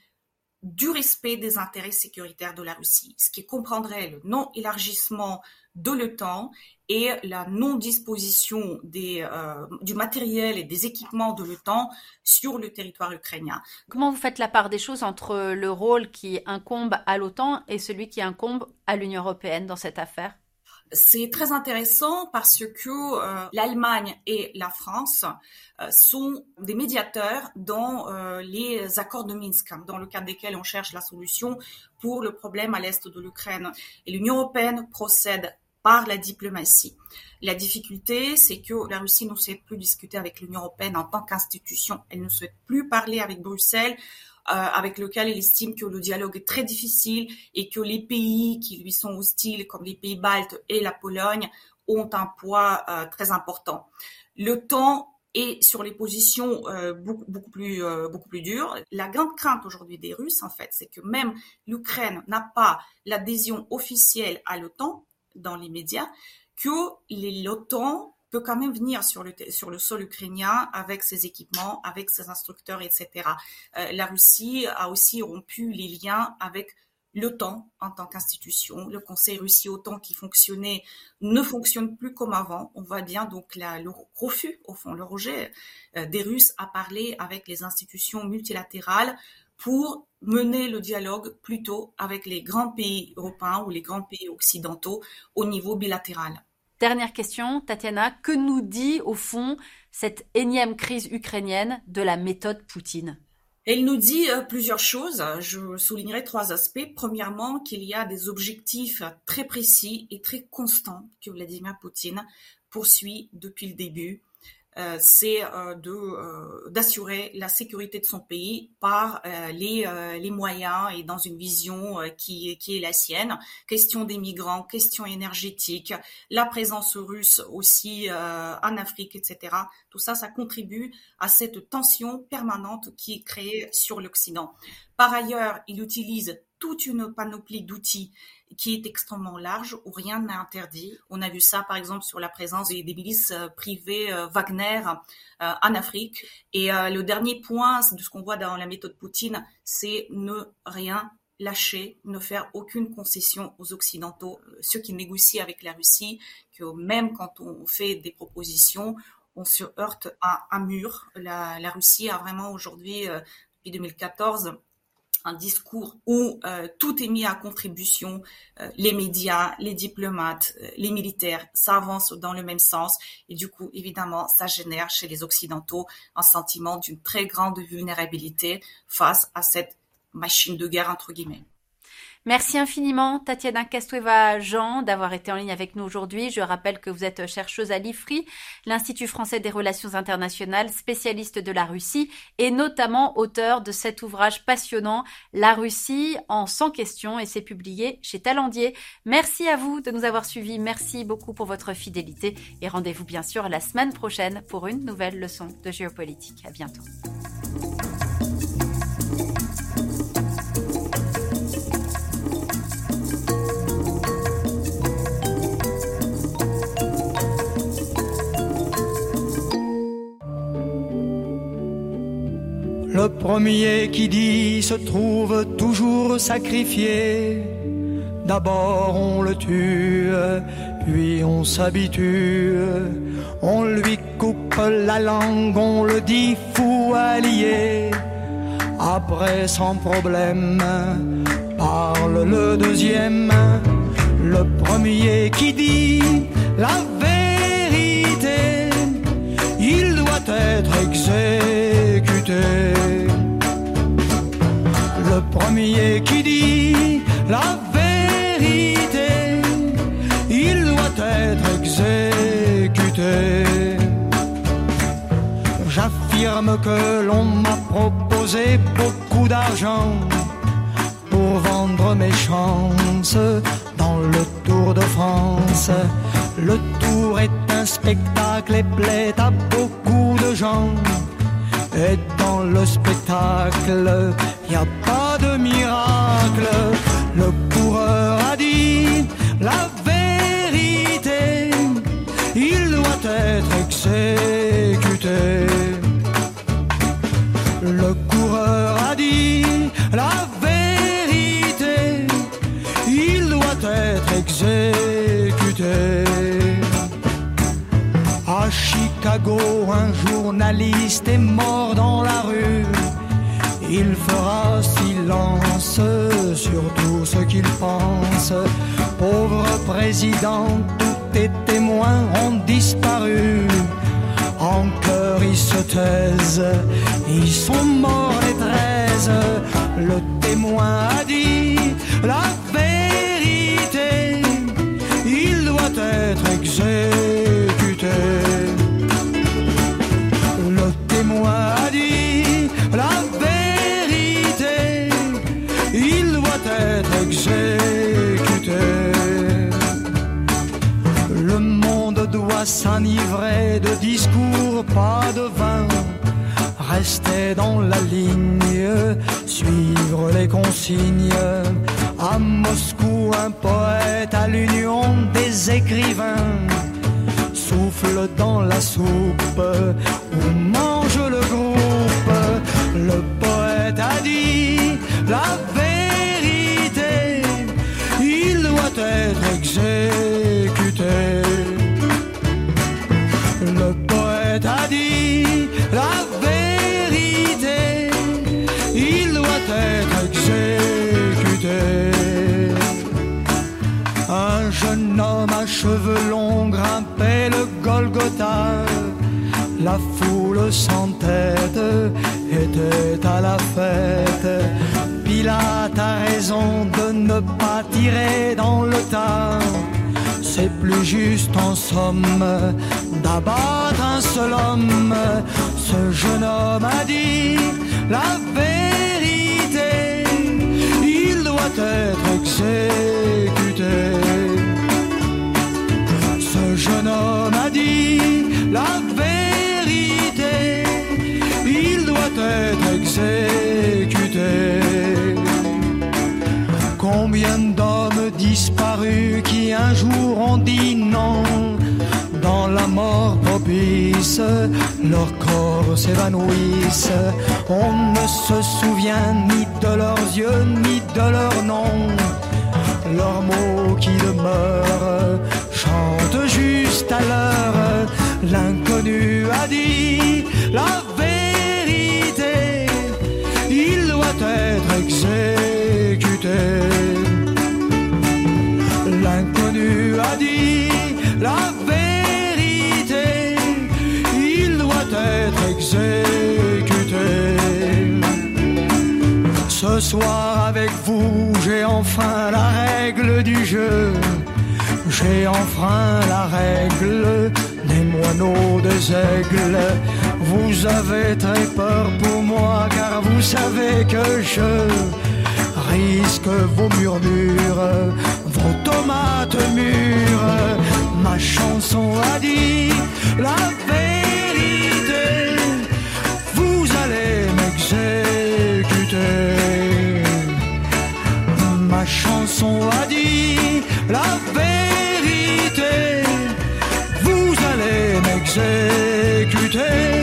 du respect des intérêts sécuritaires de la Russie, ce qui comprendrait le non-élargissement de l'OTAN et la non-disposition des, euh, du matériel et des équipements de l'OTAN sur le territoire ukrainien. Comment vous faites la part des choses entre le rôle qui incombe à l'OTAN et celui qui incombe à l'Union européenne dans cette affaire ? C'est très intéressant parce que euh, l'Allemagne et la France euh, sont des médiateurs dans euh, les accords de Minsk, dans le cadre desquels on cherche la solution pour le problème à l'est de l'Ukraine. Et l'Union européenne procède par la diplomatie. La difficulté, c'est que la Russie ne souhaite plus discuter avec l'Union européenne en tant qu'institution. Elle ne souhaite plus parler avec Bruxelles, Euh, avec lequel il estime que le dialogue est très difficile et que les pays qui lui sont hostiles, comme les pays baltes et la Pologne, ont un poids euh, très important. L'OTAN est sur les positions euh, beaucoup, beaucoup, plus, euh, beaucoup plus dures. La grande crainte aujourd'hui des Russes, en fait, c'est que même l'Ukraine n'a pas l'adhésion officielle à l'OTAN dans les médias, que les, l'OTAN peut quand même venir sur le, sur le sol ukrainien avec ses équipements, avec ses instructeurs, et cetera. Euh, la Russie a aussi rompu les liens avec l'OTAN en tant qu'institution. Le Conseil Russie-OTAN qui fonctionnait ne fonctionne plus comme avant. On voit bien donc la, le refus, au fond, le rejet euh, des Russes à parler avec les institutions multilatérales pour mener le dialogue plutôt avec les grands pays européens ou les grands pays occidentaux au niveau bilatéral. Dernière question, Tatiana, que nous dit au fond cette énième crise ukrainienne de la méthode Poutine ? Elle nous dit euh, plusieurs choses. Je soulignerai trois aspects. Premièrement, qu'il y a des objectifs très précis et très constants que Vladimir Poutine poursuit depuis le début. Euh, c'est euh, de, euh, d'assurer la sécurité de son pays par euh, les, euh, les moyens et dans une vision euh, qui, qui est la sienne. Question des migrants, question énergétique, la présence russe aussi euh, en Afrique, et cetera. Tout ça, ça contribue à cette tension permanente qui est créée sur l'Occident. Par ailleurs, il utilise toute une panoplie d'outils qui est extrêmement large, où rien n'est interdit. On a vu ça, par exemple, sur la présence des, des milices euh, privées euh, Wagner euh, en Afrique. Et euh, le dernier point de ce qu'on voit dans la méthode Poutine, c'est ne rien lâcher, ne faire aucune concession aux Occidentaux, ceux qui négocient avec la Russie, que même quand on fait des propositions, on se heurte à un mur. La, la Russie a vraiment aujourd'hui, euh, depuis deux mille quatorze, un discours où euh, tout est mis à contribution, euh, les médias, les diplomates, euh, les militaires, ça avance dans le même sens et du coup, évidemment, ça génère chez les Occidentaux un sentiment d'une très grande vulnérabilité face à cette machine de guerre, entre guillemets. Merci infiniment Tatiana Kastueva-Jean d'avoir été en ligne avec nous aujourd'hui. Je rappelle que vous êtes chercheuse à l'I F R I, l'Institut français des relations internationales, spécialiste de la Russie et notamment auteur de cet ouvrage passionnant « La Russie en cent questions » et c'est publié chez Talendier. Merci à vous de nous avoir suivis. Merci beaucoup pour votre fidélité et rendez-vous bien sûr la semaine prochaine pour une nouvelle leçon de géopolitique. À bientôt. Le premier qui dit se trouve toujours sacrifié. D'abord on le tue, puis on s'habitue. On lui coupe la langue, on le dit fou allié. Après sans problème, parle le deuxième. Le premier qui dit la vérité, il doit être exécuté. Le premier qui dit la vérité, il doit être exécuté. J'affirme que l'on m'a proposé beaucoup d'argent pour vendre mes chances dans le Tour de France. Le Tour est un spectacle et plaît à beaucoup de gens. Et dans le spectacle, y a pas de miracle. Le coureur a dit la vérité, il doit être exécuté. exécuté. À Chicago, un journaliste est mort dans la rue. Il fera silence sur tout ce qu'il pense. Pauvre président, tous tes témoins ont disparu. En chœur ils se taisent, ils sont morts les treize. Le témoin a dit la vérité, il doit être exécuté. Le témoin a dit la vérité, il doit être exécuté. Le monde doit s'enivrer de discours, pas de vin. Rester dans la ligne, suivre les consignes. À Moscou, un poète à l'union des écrivains souffle dans la soupe où mange le groupe. Le poète a dit la vérité, il doit être exécuté. Le poète a dit la vérité, il doit être exécuté. Un jeune homme à cheveux longs grimpait le Golgotha. La foule sans tête était à la fête. Pilate a raison de ne pas tirer dans le tas. C'est plus juste en somme d'abattre un seul homme. Ce jeune homme a dit la vérité, il doit être exécuté. Ce jeune homme a dit la vérité, il doit être exécuté. Combien d'hommes disparus qui un jour ont dit non, dans la mort propice, leurs corps s'évanouissent. On ne se souvient ni de leurs yeux ni de leurs noms. Leurs mots qui demeurent chantent juste à l'heure. L'inconnu a dit la vérité, il doit être exécuté. L'inconnu a dit la vérité, il doit être exécuté. Ce soir avec vous, j'ai enfreint la règle du jeu. J'ai enfreint la règle des moineaux, des aigles. Vous avez très peur pour moi car vous savez que je risque vos murmures, vos tomates mûres. Ma chanson a dit la vérité, vous allez m'exécuter. Ma chanson a dit la vérité, vous allez m'exécuter.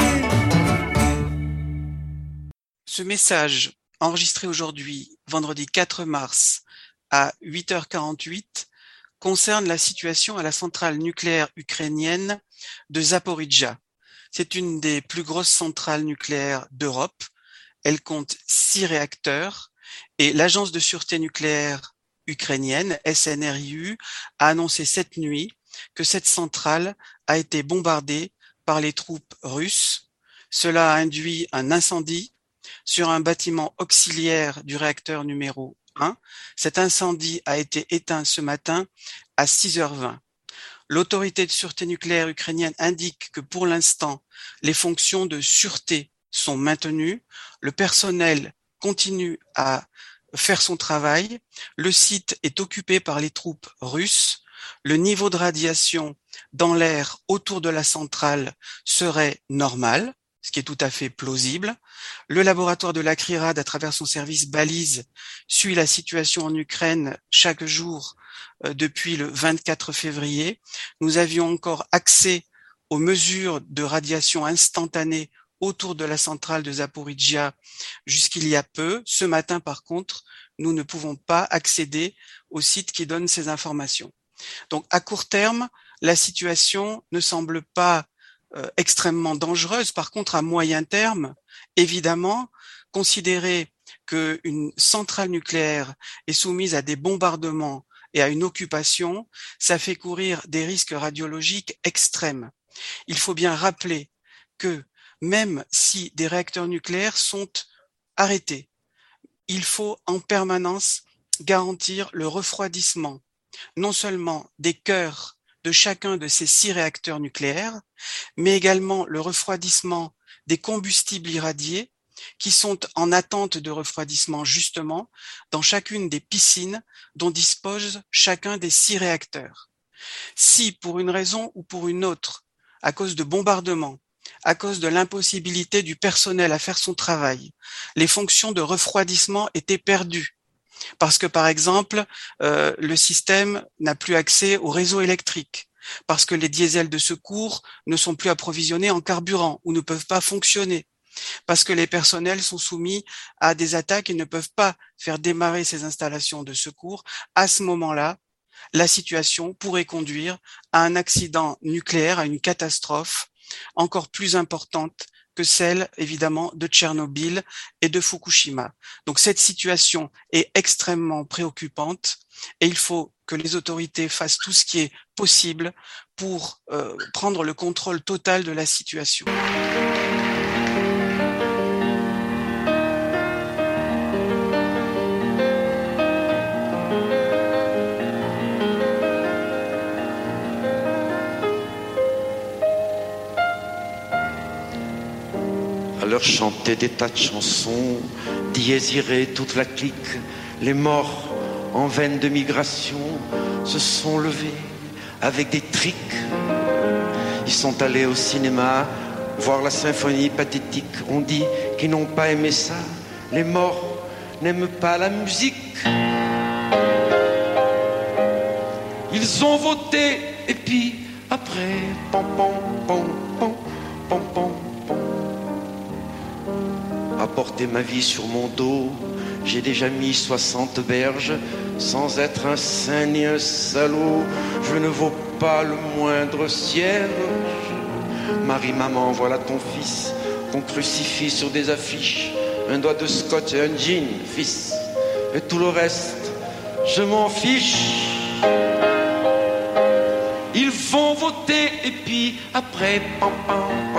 Ce message, enregistré aujourd'hui, vendredi quatre mars, à huit heures quarante-huit, concerne la situation à la centrale nucléaire ukrainienne de Zaporijjia. C'est une des plus grosses centrales nucléaires d'Europe. Elle compte six réacteurs et l'agence de sûreté nucléaire ukrainienne, S N R I U, a annoncé cette nuit que cette centrale a été bombardée par les troupes russes. Cela a induit un incendie sur un bâtiment auxiliaire du réacteur numéro un. Cet incendie a été éteint ce matin à six heures vingt. L'autorité de sûreté nucléaire ukrainienne indique que pour l'instant, les fonctions de sûreté sont maintenues. Le personnel continue à faire son travail. Le site est occupé par les troupes russes. Le niveau de radiation dans l'air autour de la centrale serait normal, ce qui est tout à fait plausible. Le laboratoire de la CRIRAD, à travers son service balise, suit la situation en Ukraine chaque jour euh, depuis le vingt-quatre février. Nous avions encore accès aux mesures de radiation instantanée autour de la centrale de Zaporijjia jusqu'il y a peu. Ce matin, par contre, nous ne pouvons pas accéder au site qui donne ces informations. Donc à court terme, la situation ne semble pas euh, extrêmement dangereuse. Par contre, à moyen terme, évidemment, considérer qu'une centrale nucléaire est soumise à des bombardements et à une occupation, ça fait courir des risques radiologiques extrêmes. Il faut bien rappeler que même si des réacteurs nucléaires sont arrêtés, il faut en permanence garantir le refroidissement, non seulement des cœurs de chacun de ces six réacteurs nucléaires, mais également le refroidissement des combustibles irradiés qui sont en attente de refroidissement justement dans chacune des piscines dont dispose chacun des six réacteurs. Si, pour une raison ou pour une autre, à cause de bombardements, à cause de l'impossibilité du personnel à faire son travail, les fonctions de refroidissement étaient perdues, parce que par exemple, euh, le système n'a plus accès au réseau électrique, parce que les diesels de secours ne sont plus approvisionnés en carburant ou ne peuvent pas fonctionner, parce que les personnels sont soumis à des attaques et ne peuvent pas faire démarrer ces installations de secours. À ce moment-là, la situation pourrait conduire à un accident nucléaire, à une catastrophe encore plus importante que celle, évidemment, de Tchernobyl et de Fukushima. Donc cette situation est extrêmement préoccupante et il faut que les autorités fassent tout ce qui est possible pour euh, prendre le contrôle total de la situation. Alors chanter des tas de chansons, dièse iré toute la clique, les morts en veine de migration se sont levés avec des triques. Ils sont allés au cinéma voir la symphonie pathétique. On dit qu'ils n'ont pas aimé ça. Les morts n'aiment pas la musique. Ils ont voté et puis après, pom pom pom pom pom pom. À porter ma vie sur mon dos, j'ai déjà mis soixante berges, sans être un saint ni un salaud, je ne vaux pas le moindre cierge. Marie, maman, voilà ton fils, qu'on crucifie sur des affiches, un doigt de scotch et un jean, fils, et tout le reste, je m'en fiche. Ils vont voter et puis après, pam, pam, pam.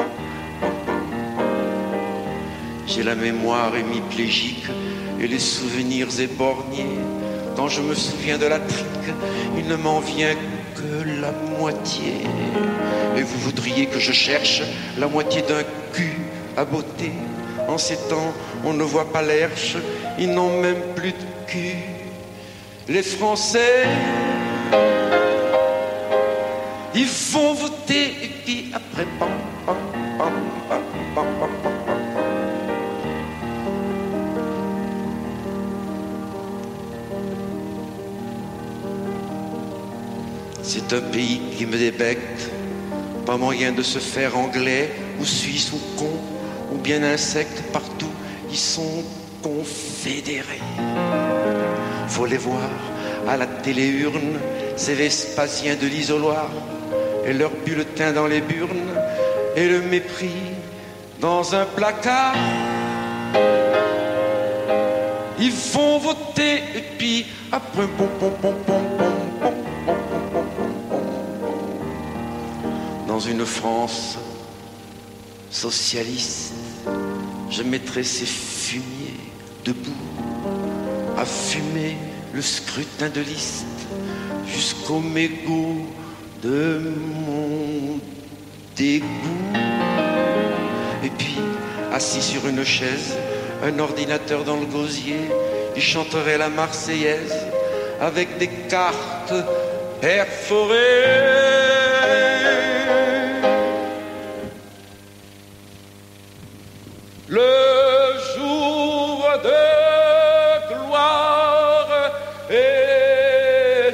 J'ai la mémoire hémiplégique et les souvenirs éborgnés. Quand je me souviens de la trique, il ne m'en vient que la moitié. Et vous voudriez que je cherche la moitié d'un cul à beauté. En ces temps, on ne voit pas l'herche, ils n'ont même plus de cul. Les Français, ils vont voter et puis après, pam, pam, pam, pam, pam, pam, pam. C'est un pays qui me débecte, pas moyen de se faire anglais ou suisse ou con, ou bien insectes partout, ils sont confédérés. Faut les voir à la téléurne, ces Vespasiens de l'isoloir, et leurs bulletins dans les burnes, et le mépris dans un placard. Ils vont voter et puis après pom pom pom pom pom pom. Dans une France socialiste, je mettrai ces fumiers debout à fumer le scrutin de liste jusqu'au mégot de mon dégoût. Et puis, assis sur une chaise, un ordinateur dans le gosier, il chanterait la Marseillaise avec des cartes perforées. Le jour de gloire est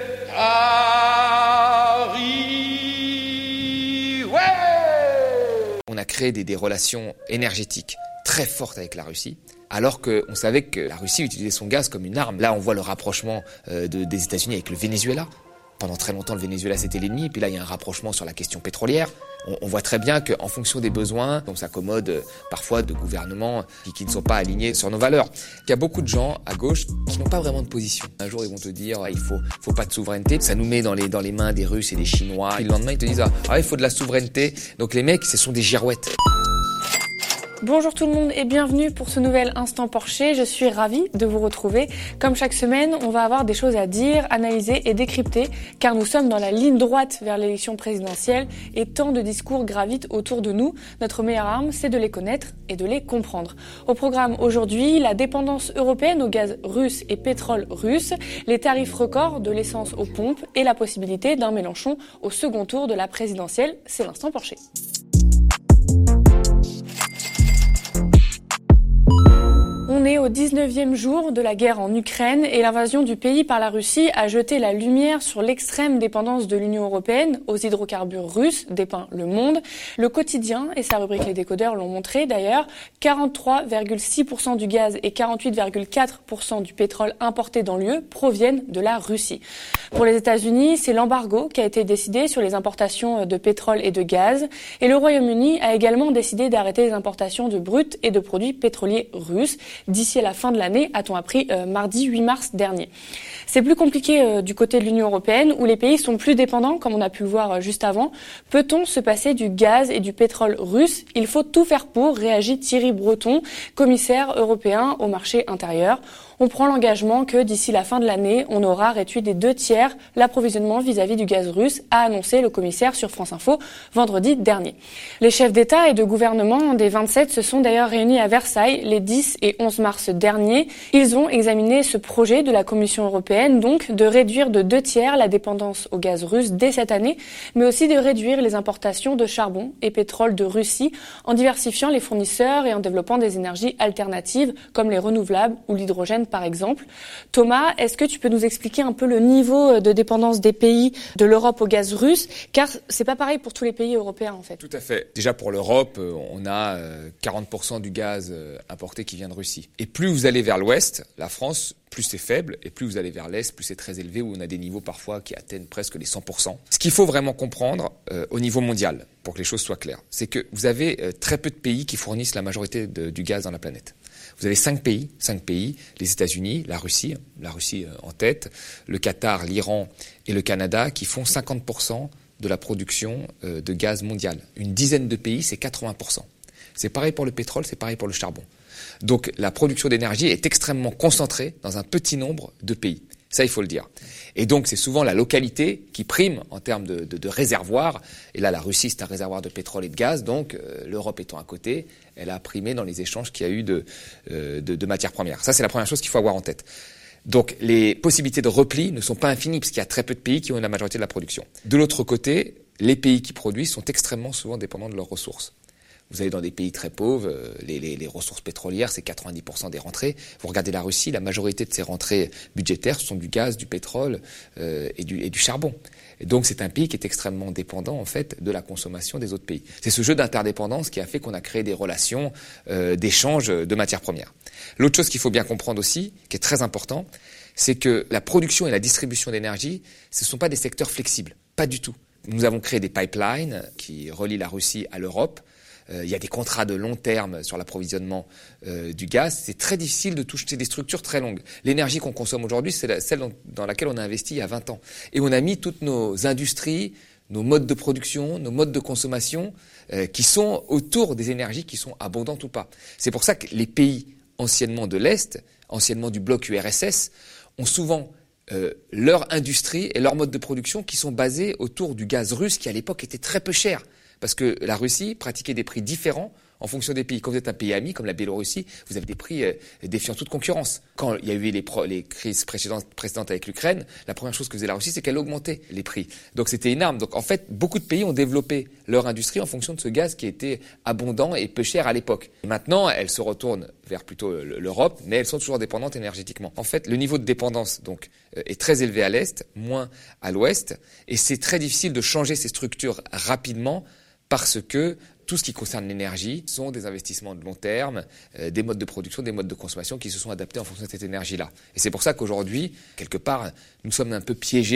arrivé. On a créé des, des relations énergétiques très fortes avec la Russie, alors qu'on savait que la Russie utilisait son gaz comme une arme. Là, on voit le rapprochement euh, de, des États-Unis avec le Venezuela. Pendant très longtemps, le Venezuela, c'était l'ennemi. Et puis là, il y a un rapprochement sur la question pétrolière. On, on voit très bien qu'en fonction des besoins, on s'accommode euh, parfois de gouvernements qui, qui ne sont pas alignés sur nos valeurs. Il y a beaucoup de gens à gauche qui n'ont pas vraiment de position. Un jour, ils vont te dire ah, il faut, faut pas de souveraineté. Ça nous met dans les, dans les mains des Russes et des Chinois. Puis le lendemain, ils te disent ah, il faut de la souveraineté. Donc les mecs, ce sont des girouettes. Bonjour tout le monde et bienvenue pour ce nouvel Instant Porcher. Je suis ravie de vous retrouver. Comme chaque semaine, on va avoir des choses à dire, analyser et décrypter car nous sommes dans la ligne droite vers l'élection présidentielle et tant de discours gravitent autour de nous. Notre meilleure arme, c'est de les connaître et de les comprendre. Au programme aujourd'hui, la dépendance européenne au gaz russe et pétrole russe, les tarifs records de l'essence aux pompes et la possibilité d'un Mélenchon au second tour de la présidentielle. C'est l'Instant Porcher. On est au dix-neuvième jour de la guerre en Ukraine et l'invasion du pays par la Russie a jeté la lumière sur l'extrême dépendance de l'Union européenne aux hydrocarbures russes, dépeint Le Monde. Le Quotidien et sa rubrique Les Décodeurs l'ont montré d'ailleurs. quarante-trois virgule six pour cent du gaz et quarante-huit virgule quatre pour cent du pétrole importé dans l'U E proviennent de la Russie. Pour les États-Unis, c'est l'embargo qui a été décidé sur les importations de pétrole et de gaz. Et le Royaume-Uni a également décidé d'arrêter les importations de brut et de produits pétroliers russes d'ici à la fin de l'année, a-t-on appris euh, mardi huit mars dernier. C'est plus compliqué euh, du côté de l'Union européenne, où les pays sont plus dépendants, comme on a pu le voir euh, juste avant. Peut-on se passer du gaz et du pétrole russe ? Il faut tout faire pour, réagit Thierry Breton, commissaire européen au marché intérieur. On prend l'engagement que d'ici la fin de l'année, on aura réduit des deux tiers l'approvisionnement vis-à-vis du gaz russe, a annoncé le commissaire sur France Info vendredi dernier. Les chefs d'État et de gouvernement des vingt-sept se sont d'ailleurs réunis à Versailles les dix et onze mars dernier. Ils ont examiné ce projet de la Commission européenne, donc de réduire de deux tiers la dépendance au gaz russe dès cette année, mais aussi de réduire les importations de charbon et pétrole de Russie en diversifiant les fournisseurs et en développant des énergies alternatives comme les renouvelables ou l'hydrogène par exemple. Thomas, est-ce que tu peux nous expliquer un peu le niveau de dépendance des pays de l'Europe au gaz russe ? Car c'est pas pareil pour tous les pays européens en fait. Tout à fait. Déjà pour l'Europe, on a quarante pour cent du gaz importé qui vient de Russie. Et plus vous allez vers l'ouest, la France, plus c'est faible, et plus vous allez vers l'est, plus c'est très élevé, où on a des niveaux parfois qui atteignent presque les cent pour cent. Ce qu'il faut vraiment comprendre euh, au niveau mondial, pour que les choses soient claires, c'est que vous avez euh, très peu de pays qui fournissent la majorité de, du gaz dans la planète. Vous avez cinq pays, cinq pays, les États-Unis, la Russie, la Russie euh, en tête, le Qatar, l'Iran et le Canada, qui font cinquante pour cent de la production euh, de gaz mondial. Une dizaine de pays, c'est quatre-vingts pour cent. C'est pareil pour le pétrole, c'est pareil pour le charbon. Donc la production d'énergie est extrêmement concentrée dans un petit nombre de pays. Ça, il faut le dire. Et donc, c'est souvent la localité qui prime en termes de, de, de réservoirs. Et là, la Russie, c'est un réservoir de pétrole et de gaz. Donc, euh, l'Europe étant à côté, elle a primé dans les échanges qu'il y a eu de, euh, de, de matières premières. Ça, c'est la première chose qu'il faut avoir en tête. Donc, les possibilités de repli ne sont pas infinies parce qu'il y a très peu de pays qui ont la majorité de la production. De l'autre côté, les pays qui produisent sont extrêmement souvent dépendants de leurs ressources. Vous allez dans des pays très pauvres, les, les, les ressources pétrolières, c'est quatre-vingt-dix pour cent des rentrées. Vous regardez la Russie, la majorité de ses rentrées budgétaires sont du gaz, du pétrole euh, et, du, et du charbon. Et donc c'est un pays qui est extrêmement dépendant en fait de la consommation des autres pays. C'est ce jeu d'interdépendance qui a fait qu'on a créé des relations euh, d'échange de matières premières. L'autre chose qu'il faut bien comprendre aussi, qui est très important, c'est que la production et la distribution d'énergie, ce ne sont pas des secteurs flexibles, pas du tout. Nous avons créé des pipelines qui relient la Russie à l'Europe. Euh, il y a des contrats de long terme sur l'approvisionnement euh, du gaz. C'est très difficile de toucher des structures très longues. L'énergie qu'on consomme aujourd'hui, c'est la, celle dans, dans laquelle on a investi il y a vingt ans. Et on a mis toutes nos industries, nos modes de production, nos modes de consommation euh, qui sont autour des énergies qui sont abondantes ou pas. C'est pour ça que les pays anciennement de l'Est, anciennement du bloc U R S S, ont souvent euh, leur industrie et leur mode de production qui sont basés autour du gaz russe qui à l'époque était très peu cher. Parce que la Russie pratiquait des prix différents en fonction des pays. Quand vous êtes un pays ami, comme la Biélorussie, vous avez des prix euh, défiant toute concurrence. Quand il y a eu les, pro- les crises précédentes, précédentes avec l'Ukraine, la première chose que faisait la Russie, c'est qu'elle augmentait les prix. Donc c'était une arme. Donc en fait, beaucoup de pays ont développé leur industrie en fonction de ce gaz qui était abondant et peu cher à l'époque. Et maintenant, elles se retournent vers plutôt l'Europe, mais elles sont toujours dépendantes énergétiquement. En fait, le niveau de dépendance donc euh, est très élevé à l'Est, moins à l'Ouest, et c'est très difficile de changer ces structures rapidement parce que tout ce qui concerne l'énergie sont des investissements de long terme, euh, des modes de production, des modes de consommation qui se sont adaptés en fonction de cette énergie-là. Et c'est pour ça qu'aujourd'hui, quelque part, nous sommes un peu piégés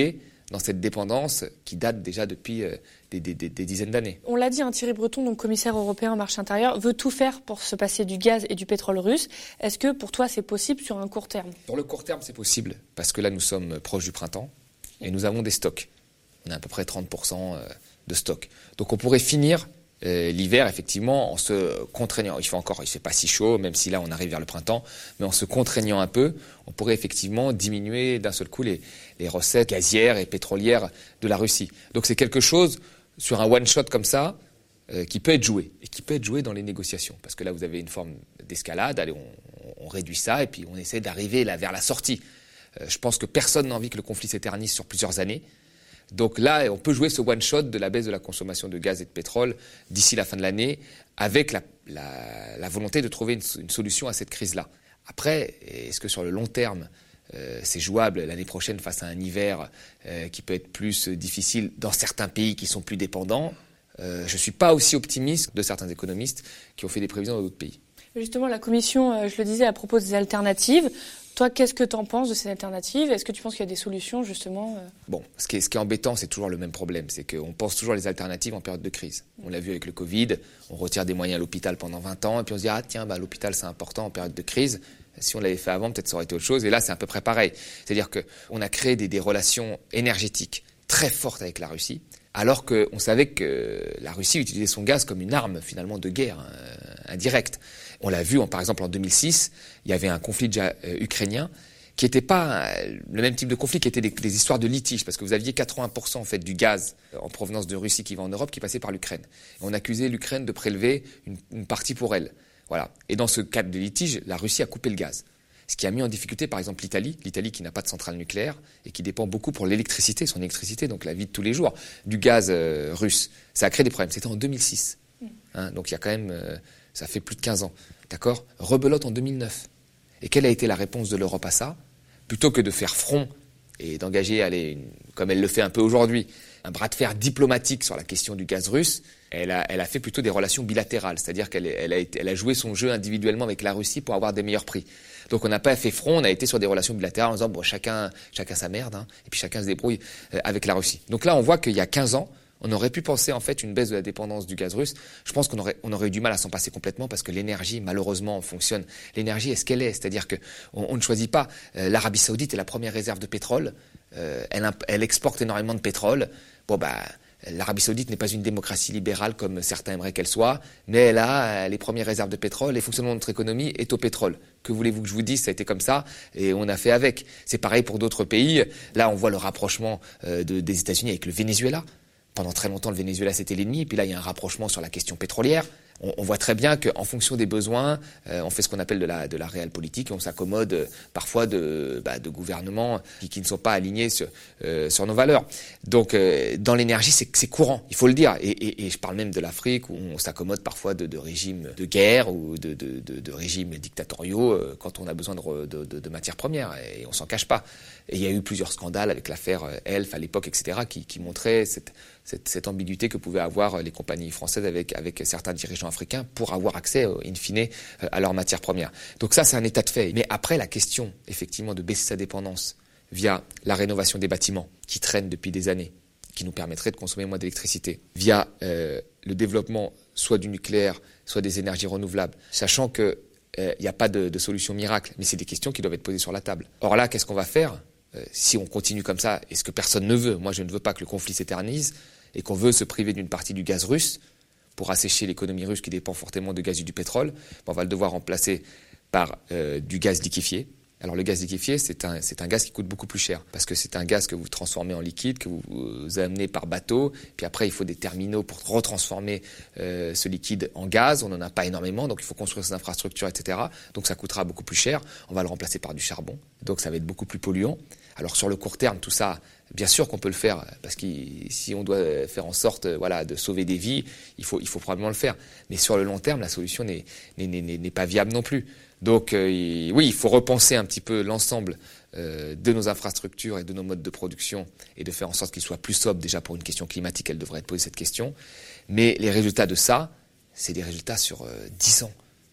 dans cette dépendance qui date déjà depuis euh, des, des, des, des dizaines d'années. On l'a dit, hein, Thierry Breton, donc commissaire européen au marché intérieur, veut tout faire pour se passer du gaz et du pétrole russe. Est-ce que pour toi c'est possible sur un court terme ? Sur le court terme, c'est possible, parce que là nous sommes proches du printemps et nous avons des stocks. On a à peu près trente pour cent de stocks. Donc on pourrait finir euh, l'hiver effectivement en se contraignant. Il fait encore, il fait pas si chaud, même si là on arrive vers le printemps, mais en se contraignant un peu, on pourrait effectivement diminuer d'un seul coup les, les recettes gazières et pétrolières de la Russie. Donc c'est quelque chose sur un one shot comme ça euh, qui peut être joué et qui peut être joué dans les négociations, parce que là vous avez une forme d'escalade. Allez, on, on réduit ça et puis on essaie d'arriver là vers la sortie. Euh, je pense que personne n'a envie que le conflit s'éternise sur plusieurs années. Donc là, on peut jouer ce one-shot de la baisse de la consommation de gaz et de pétrole d'ici la fin de l'année, avec la, la, la volonté de trouver une, une solution à cette crise-là. Après, est-ce que sur le long terme, euh, c'est jouable l'année prochaine face à un hiver euh, qui peut être plus difficile dans certains pays qui sont plus dépendants ? euh, Je ne suis pas aussi optimiste de certains économistes qui ont fait des prévisions dans d'autres pays. Justement, la Commission, je le disais, elle propose des alternatives. Toi, qu'est-ce que tu en penses de ces alternatives ? Est-ce que tu penses qu'il y a des solutions, justement ? Bon, ce qui est, ce qui est embêtant, c'est toujours le même problème. C'est qu'on pense toujours les alternatives en période de crise. On l'a vu avec le Covid, on retire des moyens à l'hôpital pendant vingt ans, et puis on se dit « Ah tiens, bah, l'hôpital, c'est important en période de crise. Si on l'avait fait avant, peut-être ça aurait été autre chose. » Et là, c'est à peu près pareil. C'est-à-dire qu'on a créé des, des relations énergétiques très fortes avec la Russie, alors qu'on savait que la Russie utilisait son gaz comme une arme, finalement, de guerre euh, indirecte. On l'a vu, en, par exemple, en deux mille six, il y avait un conflit déjà euh, ukrainien qui n'était pas euh, le même type de conflit, qui était des, des histoires de litige, parce que vous aviez quatre-vingts pour cent en fait, du gaz euh, en provenance de Russie qui va en Europe, qui passait par l'Ukraine. Et on accusait l'Ukraine de prélever une, une partie pour elle. Voilà. Et dans ce cadre de litige, la Russie a coupé le gaz. Ce qui a mis en difficulté, par exemple, l'Italie, l'Italie qui n'a pas de centrale nucléaire et qui dépend beaucoup pour l'électricité, son électricité, donc la vie de tous les jours, du gaz euh, russe. Ça a créé des problèmes. C'était en deux mille six. Hein, donc il y a quand même... Euh, ça fait plus de quinze ans. D'accord ? Rebelote en deux mille neuf. Et quelle a été la réponse de l'Europe à ça ? Plutôt que de faire front et d'engager, allez, une, comme elle le fait un peu aujourd'hui, un bras de fer diplomatique sur la question du gaz russe, elle a, elle a fait plutôt des relations bilatérales. C'est-à-dire qu'elle elle a, été, elle a joué son jeu individuellement avec la Russie pour avoir des meilleurs prix. Donc on n'a pas fait front, on a été sur des relations bilatérales en disant bon, chacun, chacun sa merde, hein, et puis chacun se débrouille euh, avec la Russie. Donc là, on voit qu'il y a quinze ans, on aurait pu penser en fait une baisse de la dépendance du gaz russe. Je pense qu'on aurait, on aurait eu du mal à s'en passer complètement parce que l'énergie, malheureusement, fonctionne. L'énergie est ce qu'elle est, c'est-à-dire que on, on ne choisit pas. Euh, L'Arabie Saoudite est la première réserve de pétrole. Euh, elle, elle exporte énormément de pétrole. Bon bah, l'Arabie Saoudite n'est pas une démocratie libérale comme certains aimeraient qu'elle soit, mais elle a les premières réserves de pétrole. Et le fonctionnement de notre économie est au pétrole. Que voulez-vous que je vous dise ? Ça a été comme ça et on a fait avec. C'est pareil pour d'autres pays. Là, on voit le rapprochement euh, de, des États-Unis avec le Venezuela. Pendant très longtemps, le Venezuela, c'était l'ennemi. Et puis là, il y a un rapprochement sur la question pétrolière. On, on voit très bien qu'en fonction des besoins, euh, on fait ce qu'on appelle de la, de la réelle politique et on s'accommode euh, parfois de, bah, de gouvernements qui, qui ne sont pas alignés sur, euh, sur nos valeurs. Donc, euh, dans l'énergie, c'est, c'est courant, il faut le dire. Et, et, et je parle même de l'Afrique où on s'accommode parfois de, de régimes de guerre ou de, de, de, de régimes dictatoriaux euh, quand on a besoin de, de, de, de matières premières. Et on s'en cache pas. Et il y a eu plusieurs scandales avec l'affaire Elf à l'époque, et cetera, qui, qui montraient cette, cette, cette ambiguïté que pouvaient avoir les compagnies françaises avec, avec certains dirigeants africains pour avoir accès, in fine, à leurs matières premières. Donc ça, c'est un état de fait. Mais après, la question, effectivement, de baisser sa dépendance via la rénovation des bâtiments qui traînent depuis des années, qui nous permettrait de consommer moins d'électricité, via euh, le développement soit du nucléaire, soit des énergies renouvelables, sachant que il n'y a pas de, de solution miracle, mais c'est des questions qui doivent être posées sur la table. Or là, qu'est-ce qu'on va faire ? Euh, si on continue comme ça, et ce que personne ne veut, moi je ne veux pas que le conflit s'éternise, et qu'on veut se priver d'une partie du gaz russe pour assécher l'économie russe qui dépend fortement du gaz et du pétrole, on va le devoir remplacer par euh, du gaz liquéfié. Alors le gaz liquéfié, c'est un, c'est un gaz qui coûte beaucoup plus cher, parce que c'est un gaz que vous transformez en liquide, que vous, vous amenez par bateau, puis après il faut des terminaux pour retransformer euh, ce liquide en gaz. On n'en a pas énormément, donc il faut construire ces infrastructures, et cetera. Donc ça coûtera beaucoup plus cher. On va le remplacer par du charbon, donc ça va être beaucoup plus polluant. Alors sur le court terme, tout ça, bien sûr qu'on peut le faire, parce que si on doit faire en sorte, voilà, de sauver des vies, il faut, il faut probablement le faire. Mais sur le long terme, la solution n'est, n'est, n'est, n'est pas viable non plus. Donc euh, oui, il faut repenser un petit peu l'ensemble euh, de nos infrastructures et de nos modes de production et de faire en sorte qu'ils soient plus sobres. Déjà pour une question climatique, elle devrait être posée cette question. Mais les résultats de ça, c'est des résultats sur euh, dix ans.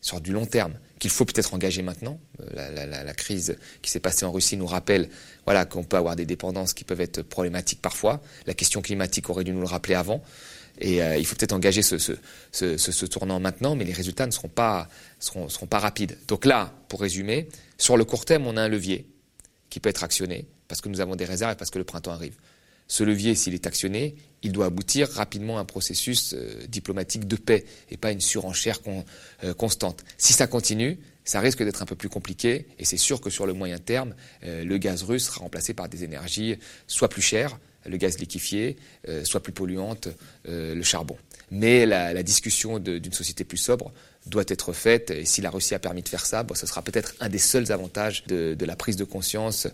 sur du long terme, qu'il faut peut-être engager maintenant. La, la, la, la crise qui s'est passée en Russie nous rappelle voilà, qu'on peut avoir des dépendances qui peuvent être problématiques parfois. La question climatique aurait dû nous le rappeler avant. Et euh, il faut peut-être engager ce, ce, ce, ce, ce tournant maintenant, mais les résultats ne seront pas, seront, seront pas rapides. Donc là, pour résumer, sur le court terme, on a un levier qui peut être actionné parce que nous avons des réserves et parce que le printemps arrive. Ce levier, s'il est actionné, il doit aboutir rapidement à un processus euh, diplomatique de paix et pas une surenchère con, euh, constante. Si ça continue, ça risque d'être un peu plus compliqué et c'est sûr que sur le moyen terme, euh, le gaz russe sera remplacé par des énergies soit plus chères, le gaz liquéfié, euh, soit plus polluantes, euh, le charbon. Mais la, la discussion de, d'une société plus sobre doit être faite et si la Russie a permis de faire ça, bon, ce sera peut-être un des seuls avantages de, de la prise de conscience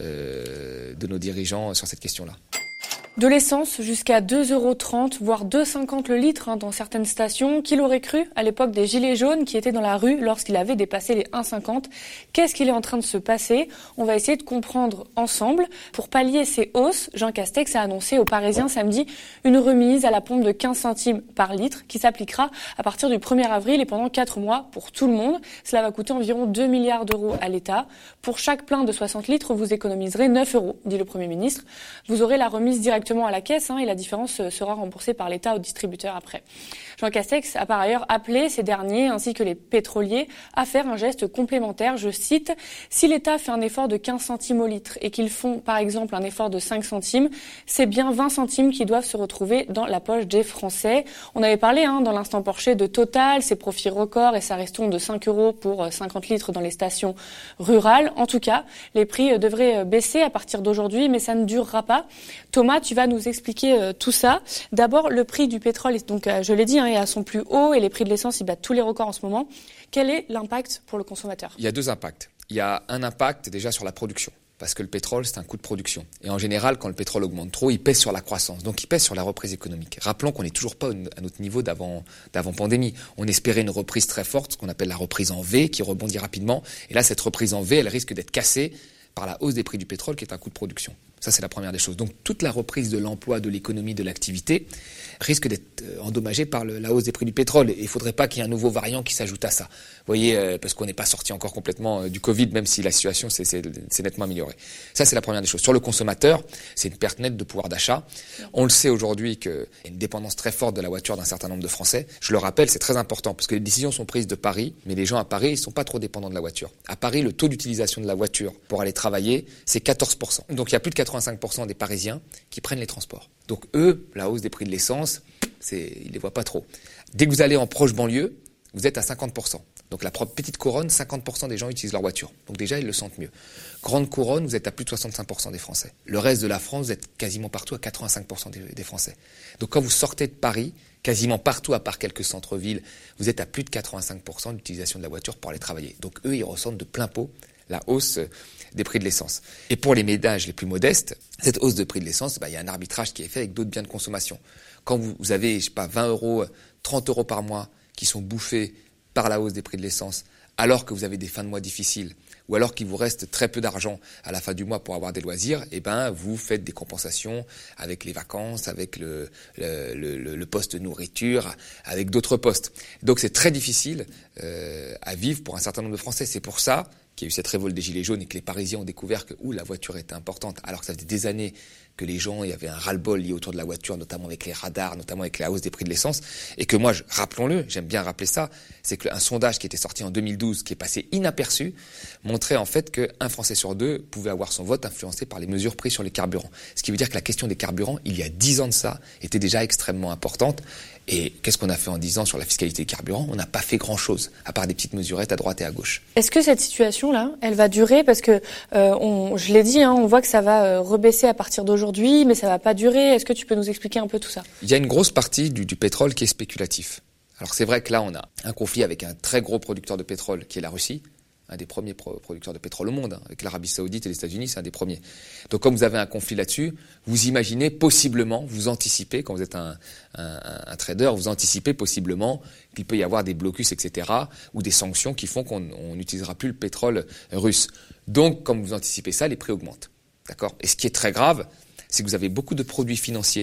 euh, de nos dirigeants sur cette question-là. De l'essence jusqu'à deux euros trente, voire deux euros cinquante le litre hein, dans certaines stations. Qui l'aurait cru à l'époque des gilets jaunes qui étaient dans la rue lorsqu'il avait dépassé les un euro cinquante? Qu'est-ce qu'il est en train de se passer? On va essayer de comprendre ensemble. Pour pallier ces hausses, Jean Castex a annoncé aux Parisiens samedi une remise à la pompe de quinze centimes par litre qui s'appliquera à partir du premier avril et pendant quatre mois pour tout le monde. Cela va coûter environ deux milliards d'euros à l'État. Pour chaque plein de soixante litres, vous économiserez neuf euros, dit le Premier ministre. Vous aurez la remise directement à la caisse hein, et la différence sera remboursée par l'État au distributeur après. Jean Castex a par ailleurs appelé ces derniers ainsi que les pétroliers à faire un geste complémentaire. Je cite, « Si l'État fait un effort de quinze centimes au litre et qu'ils font par exemple un effort de cinq centimes, c'est bien vingt centimes qui doivent se retrouver dans la poche des Français. » On avait parlé hein, dans l'instant Porcher de Total, ses profits records et sa ristourne de cinq euros pour cinquante litres dans les stations rurales. En tout cas, les prix devraient baisser à partir d'aujourd'hui, mais ça ne durera pas. Thomas, tu vas nous expliquer euh, tout ça. D'abord, le prix du pétrole, donc euh, je l'ai dit, hein, est à son plus haut et les prix de l'essence, ils battent tous les records en ce moment. Quel est l'impact pour le consommateur? Il y a deux impacts. Il y a un impact déjà sur la production, parce que le pétrole, c'est un coût de production. Et en général, quand le pétrole augmente trop, il pèse sur la croissance, donc il pèse sur la reprise économique. Rappelons qu'on n'est toujours pas à notre niveau d'avant, d'avant pandémie. On espérait une reprise très forte, ce qu'on appelle la reprise en V, qui rebondit rapidement. Et là, cette reprise en V, elle risque d'être cassée par la hausse des prix du pétrole, qui est un coût de production. Ça, c'est la première des choses. Donc, toute la reprise de l'emploi, de l'économie, de l'activité risque d'être endommagée par le, la hausse des prix du pétrole. Et il ne faudrait pas qu'il y ait un nouveau variant qui s'ajoute à ça. Vous voyez, euh, parce qu'on n'est pas sorti encore complètement euh, du Covid, même si la situation s'est, s'est, s'est nettement améliorée. Ça, c'est la première des choses. Sur le consommateur, c'est une perte nette de pouvoir d'achat. On le sait aujourd'hui qu'il y a une dépendance très forte de la voiture d'un certain nombre de Français. Je le rappelle, c'est très important, parce que les décisions sont prises de Paris, mais les gens à Paris, ils ne sont pas trop dépendants de la voiture. À Paris, le taux d'utilisation de la voiture pour aller travailler, c'est quatorze pour cent. Donc, il y a plus de quatre-vingt-cinq pour cent des Parisiens qui prennent les transports. Donc eux, la hausse des prix de l'essence, c'est, ils les voient pas trop. Dès que vous allez en proche banlieue, vous êtes à cinquante pour cent. Donc la petite couronne, cinquante pour cent des gens utilisent leur voiture. Donc déjà, ils le sentent mieux. Grande couronne, vous êtes à plus de soixante-cinq pour cent des Français. Le reste de la France, vous êtes quasiment partout à quatre-vingt-cinq pour cent des, des Français. Donc quand vous sortez de Paris, quasiment partout à part quelques centres-villes, vous êtes à plus de quatre-vingt-cinq pour cent d'utilisation de la voiture pour aller travailler. Donc eux, ils ressentent de plein pot la hausse des prix de l'essence. Et pour les ménages les plus modestes, cette hausse de prix de l'essence, bah, il y a un arbitrage qui est fait avec d'autres biens de consommation. Quand vous, vous avez, je sais pas, vingt euros, trente euros par mois qui sont bouffés par la hausse des prix de l'essence, alors que vous avez des fins de mois difficiles, ou alors qu'il vous reste très peu d'argent à la fin du mois pour avoir des loisirs, eh ben, vous faites des compensations avec les vacances, avec le, le, le, le poste nourriture, avec d'autres postes. Donc c'est très difficile euh, à vivre pour un certain nombre de Français. C'est pour ça qu'il y a eu cette révolte des Gilets jaunes et que les Parisiens ont découvert que ouh, la voiture était importante, alors que ça faisait des années que les gens, il y avait un ras-le-bol lié autour de la voiture, notamment avec les radars, notamment avec la hausse des prix de l'essence, et que moi, je, rappelons-le, j'aime bien rappeler ça, c'est qu'un sondage qui était sorti en deux mille douze, qui est passé inaperçu, montrait en fait qu'un Français sur deux pouvait avoir son vote influencé par les mesures prises sur les carburants. Ce qui veut dire que la question des carburants, il y a dix ans de ça, était déjà extrêmement importante. Et qu'est-ce qu'on a fait en dix ans sur la fiscalité des carburants? On n'a pas fait grand-chose, à part des petites mesurettes à droite et à gauche. Est-ce que cette situation-là, elle va durer? Parce que, euh, on, je l'ai dit, hein, on voit que ça va euh, rebaisser à partir d'aujourd'hui, mais ça va pas durer. Est-ce que tu peux nous expliquer un peu tout ça? Il y a une grosse partie du, du pétrole qui est spéculatif. Alors c'est vrai que là, on a un conflit avec un très gros producteur de pétrole qui est la Russie, un des premiers pro- producteurs de pétrole au monde, hein, avec l'Arabie Saoudite et les États-Unis, c'est un des premiers. Donc comme vous avez un conflit là-dessus, vous imaginez possiblement, vous anticipez, quand vous êtes un, un, un trader, vous anticipez possiblement qu'il peut y avoir des blocus, et cetera, ou des sanctions qui font qu'on n'utilisera plus le pétrole russe. Donc, comme vous anticipez ça, les prix augmentent. D'accord ? Et ce qui est très grave, c'est que vous avez beaucoup de produits financiers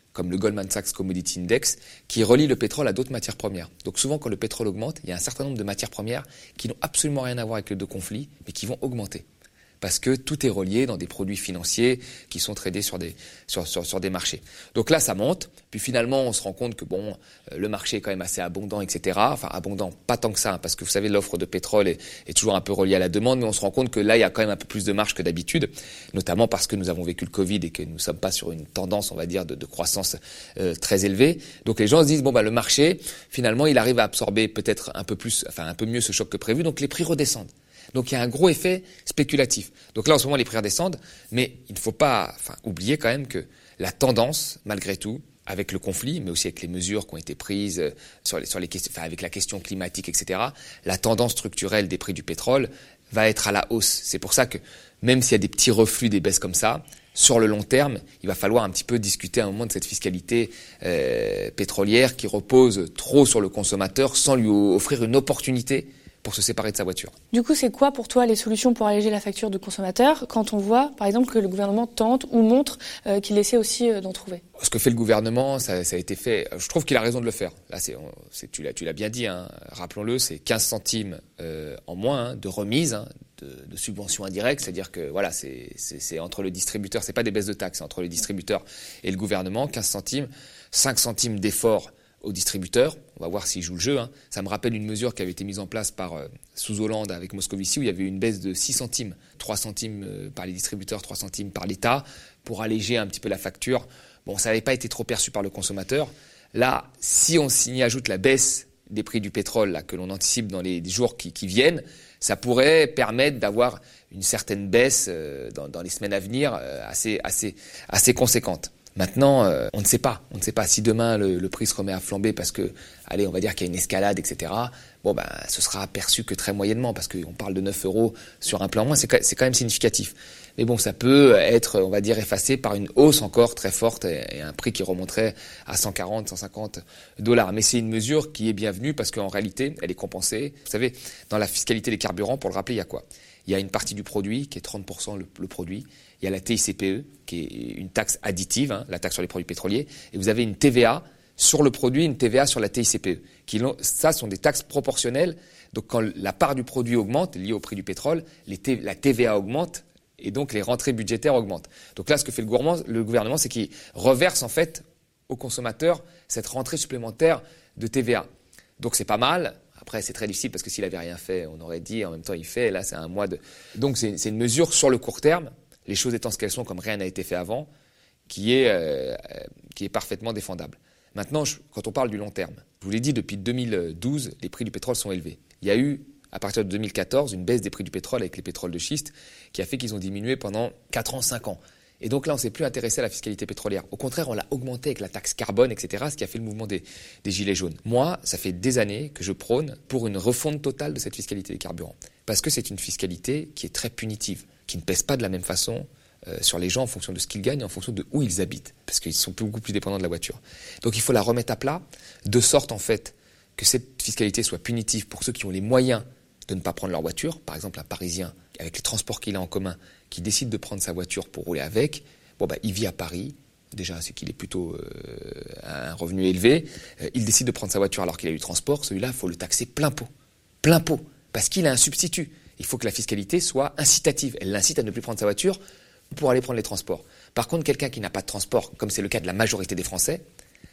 comme le Goldman Sachs Commodity Index, qui relie le pétrole à d'autres matières premières. Donc souvent, quand le pétrole augmente, il y a un certain nombre de matières premières qui n'ont absolument rien à voir avec les deux conflits, mais qui vont augmenter. Parce que tout est relié dans des produits financiers qui sont tradés sur des, sur, sur, sur des marchés. Donc là, ça monte. Puis finalement, on se rend compte que bon, euh, le marché est quand même assez abondant, et cetera. Enfin, abondant, pas tant que ça, hein, parce que vous savez, l'offre de pétrole est, est toujours un peu reliée à la demande, mais on se rend compte que là, il y a quand même un peu plus de marge que d'habitude, notamment parce que nous avons vécu le Covid et que nous ne sommes pas sur une tendance, on va dire, de, de croissance euh, très élevée. Donc les gens se disent, bon, bah, le marché, finalement, il arrive à absorber peut-être un peu plus, enfin, un peu mieux ce choc que prévu, donc les prix redescendent. Donc il y a un gros effet spéculatif. Donc là, en ce moment, les prix redescendent, mais il ne faut pas enfin, oublier quand même que la tendance, malgré tout, avec le conflit, mais aussi avec les mesures qui ont été prises sur les, sur les questions, enfin, avec la question climatique, et cetera, la tendance structurelle des prix du pétrole va être à la hausse. C'est pour ça que même s'il y a des petits reflux, des baisses comme ça, sur le long terme, il va falloir un petit peu discuter à un moment de cette fiscalité euh, pétrolière qui repose trop sur le consommateur sans lui offrir une opportunité pour se séparer de sa voiture. Du coup, c'est quoi pour toi les solutions pour alléger la facture du consommateur quand on voit, par exemple, que le gouvernement tente ou montre euh, qu'il essaie aussi euh, d'en trouver ? Ce que fait le gouvernement, ça, ça a été fait. Je trouve qu'il a raison de le faire. Là, c'est, c'est, tu, l'as, tu l'as bien dit, hein, rappelons-le, c'est quinze centimes euh, en moins hein, de remise, hein, de, de subventions indirectes. C'est-à-dire que voilà, c'est, c'est, c'est entre le distributeur, c'est pas des baisses de taxes, c'est entre le distributeur et le gouvernement, quinze centimes, cinq centimes d'effort aux distributeurs. On va voir s'ils jouent le jeu. Hein. Ça me rappelle une mesure qui avait été mise en place par euh, sous Hollande avec Moscovici où il y avait une baisse de six centimes, trois centimes euh, par les distributeurs, trois centimes par l'État pour alléger un petit peu la facture. Bon, ça n'avait pas été trop perçu par le consommateur. Là, si on y ajoute la baisse des prix du pétrole là, que l'on anticipe dans les jours qui, qui viennent, ça pourrait permettre d'avoir une certaine baisse euh, dans, dans les semaines à venir euh, assez, assez, assez conséquente. Maintenant, euh, on ne sait pas. On ne sait pas si demain le, le prix se remet à flamber parce que, allez, on va dire qu'il y a une escalade, et cetera. Bon, ben, ce sera perçu que très moyennement parce qu'on parle de neuf euros sur un plan moins. C'est, c'est quand même significatif. Mais bon, ça peut être, on va dire, effacé par une hausse encore très forte et, et un prix qui remonterait à cent quarante, cent cinquante dollars. Mais c'est une mesure qui est bienvenue parce qu'en réalité, elle est compensée. Vous savez, dans la fiscalité des carburants, pour le rappeler, il y a quoi ? Il y a une partie du produit qui est trente pour cent le, le produit. Il y a la T I C P E, qui est une taxe additive, hein, la taxe sur les produits pétroliers. Et vous avez une T V A sur le produit, une T V A sur la T I C P E. Qui, ça sont des taxes proportionnelles. Donc quand la part du produit augmente, liée au prix du pétrole, les T, la T V A augmente et donc les rentrées budgétaires augmentent. Donc là, ce que fait le gouvernement, le gouvernement c'est qu'il reverse en fait aux consommateurs cette rentrée supplémentaire de T V A. Donc c'est pas mal. Après, c'est très difficile parce que s'il avait rien fait, on aurait dit, en même temps il fait, là c'est un mois de... Donc c'est, c'est une mesure sur le court terme, les choses étant ce qu'elles sont, comme rien n'a été fait avant, qui est, euh, qui est parfaitement défendable. Maintenant, je, quand on parle du long terme, je vous l'ai dit, depuis deux mille douze, les prix du pétrole sont élevés. Il y a eu, à partir de deux mille quatorze, une baisse des prix du pétrole avec les pétroles de schiste qui a fait qu'ils ont diminué pendant quatre ans, cinq ans. Et donc là, on ne s'est plus intéressé à la fiscalité pétrolière. Au contraire, on l'a augmenté avec la taxe carbone, et cetera, ce qui a fait le mouvement des, des gilets jaunes. Moi, ça fait des années que je prône pour une refonte totale de cette fiscalité des carburants. Parce que c'est une fiscalité qui est très punitive, qui ne pèse pas de la même façon euh, sur les gens en fonction de ce qu'ils gagnent et en fonction de où ils habitent. Parce qu'ils sont beaucoup plus dépendants de la voiture. Donc il faut la remettre à plat, de sorte en fait que cette fiscalité soit punitive pour ceux qui ont les moyens de ne pas prendre leur voiture. Par exemple, un Parisien, avec les transports qu'il a en commun, qui décide de prendre sa voiture pour rouler avec, bon bah, il vit à Paris, déjà c'est qu'il est plutôt euh, à un revenu élevé, euh, il décide de prendre sa voiture alors qu'il a eu le transport, celui-là, il faut le taxer plein pot, plein pot, parce qu'il a un substitut. Il faut que la fiscalité soit incitative, elle l'incite à ne plus prendre sa voiture pour aller prendre les transports. Par contre, quelqu'un qui n'a pas de transport, comme c'est le cas de la majorité des Français,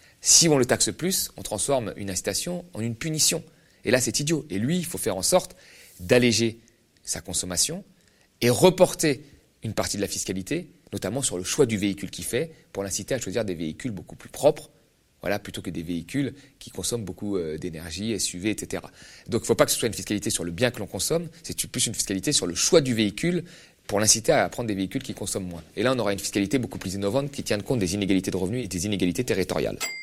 si on le taxe plus, on transforme une incitation en une punition. Et là, c'est idiot. Et lui, il faut faire en sorte d'alléger sa consommation et reporter une partie de la fiscalité, notamment sur le choix du véhicule qu'il fait, pour l'inciter à choisir des véhicules beaucoup plus propres, voilà, plutôt que des véhicules qui consomment beaucoup euh, d'énergie, S U V, et cetera. Donc il ne faut pas que ce soit une fiscalité sur le bien que l'on consomme, c'est plus une fiscalité sur le choix du véhicule pour l'inciter à prendre des véhicules qui consomment moins. Et là, on aura une fiscalité beaucoup plus innovante qui tienne compte des inégalités de revenus et des inégalités territoriales.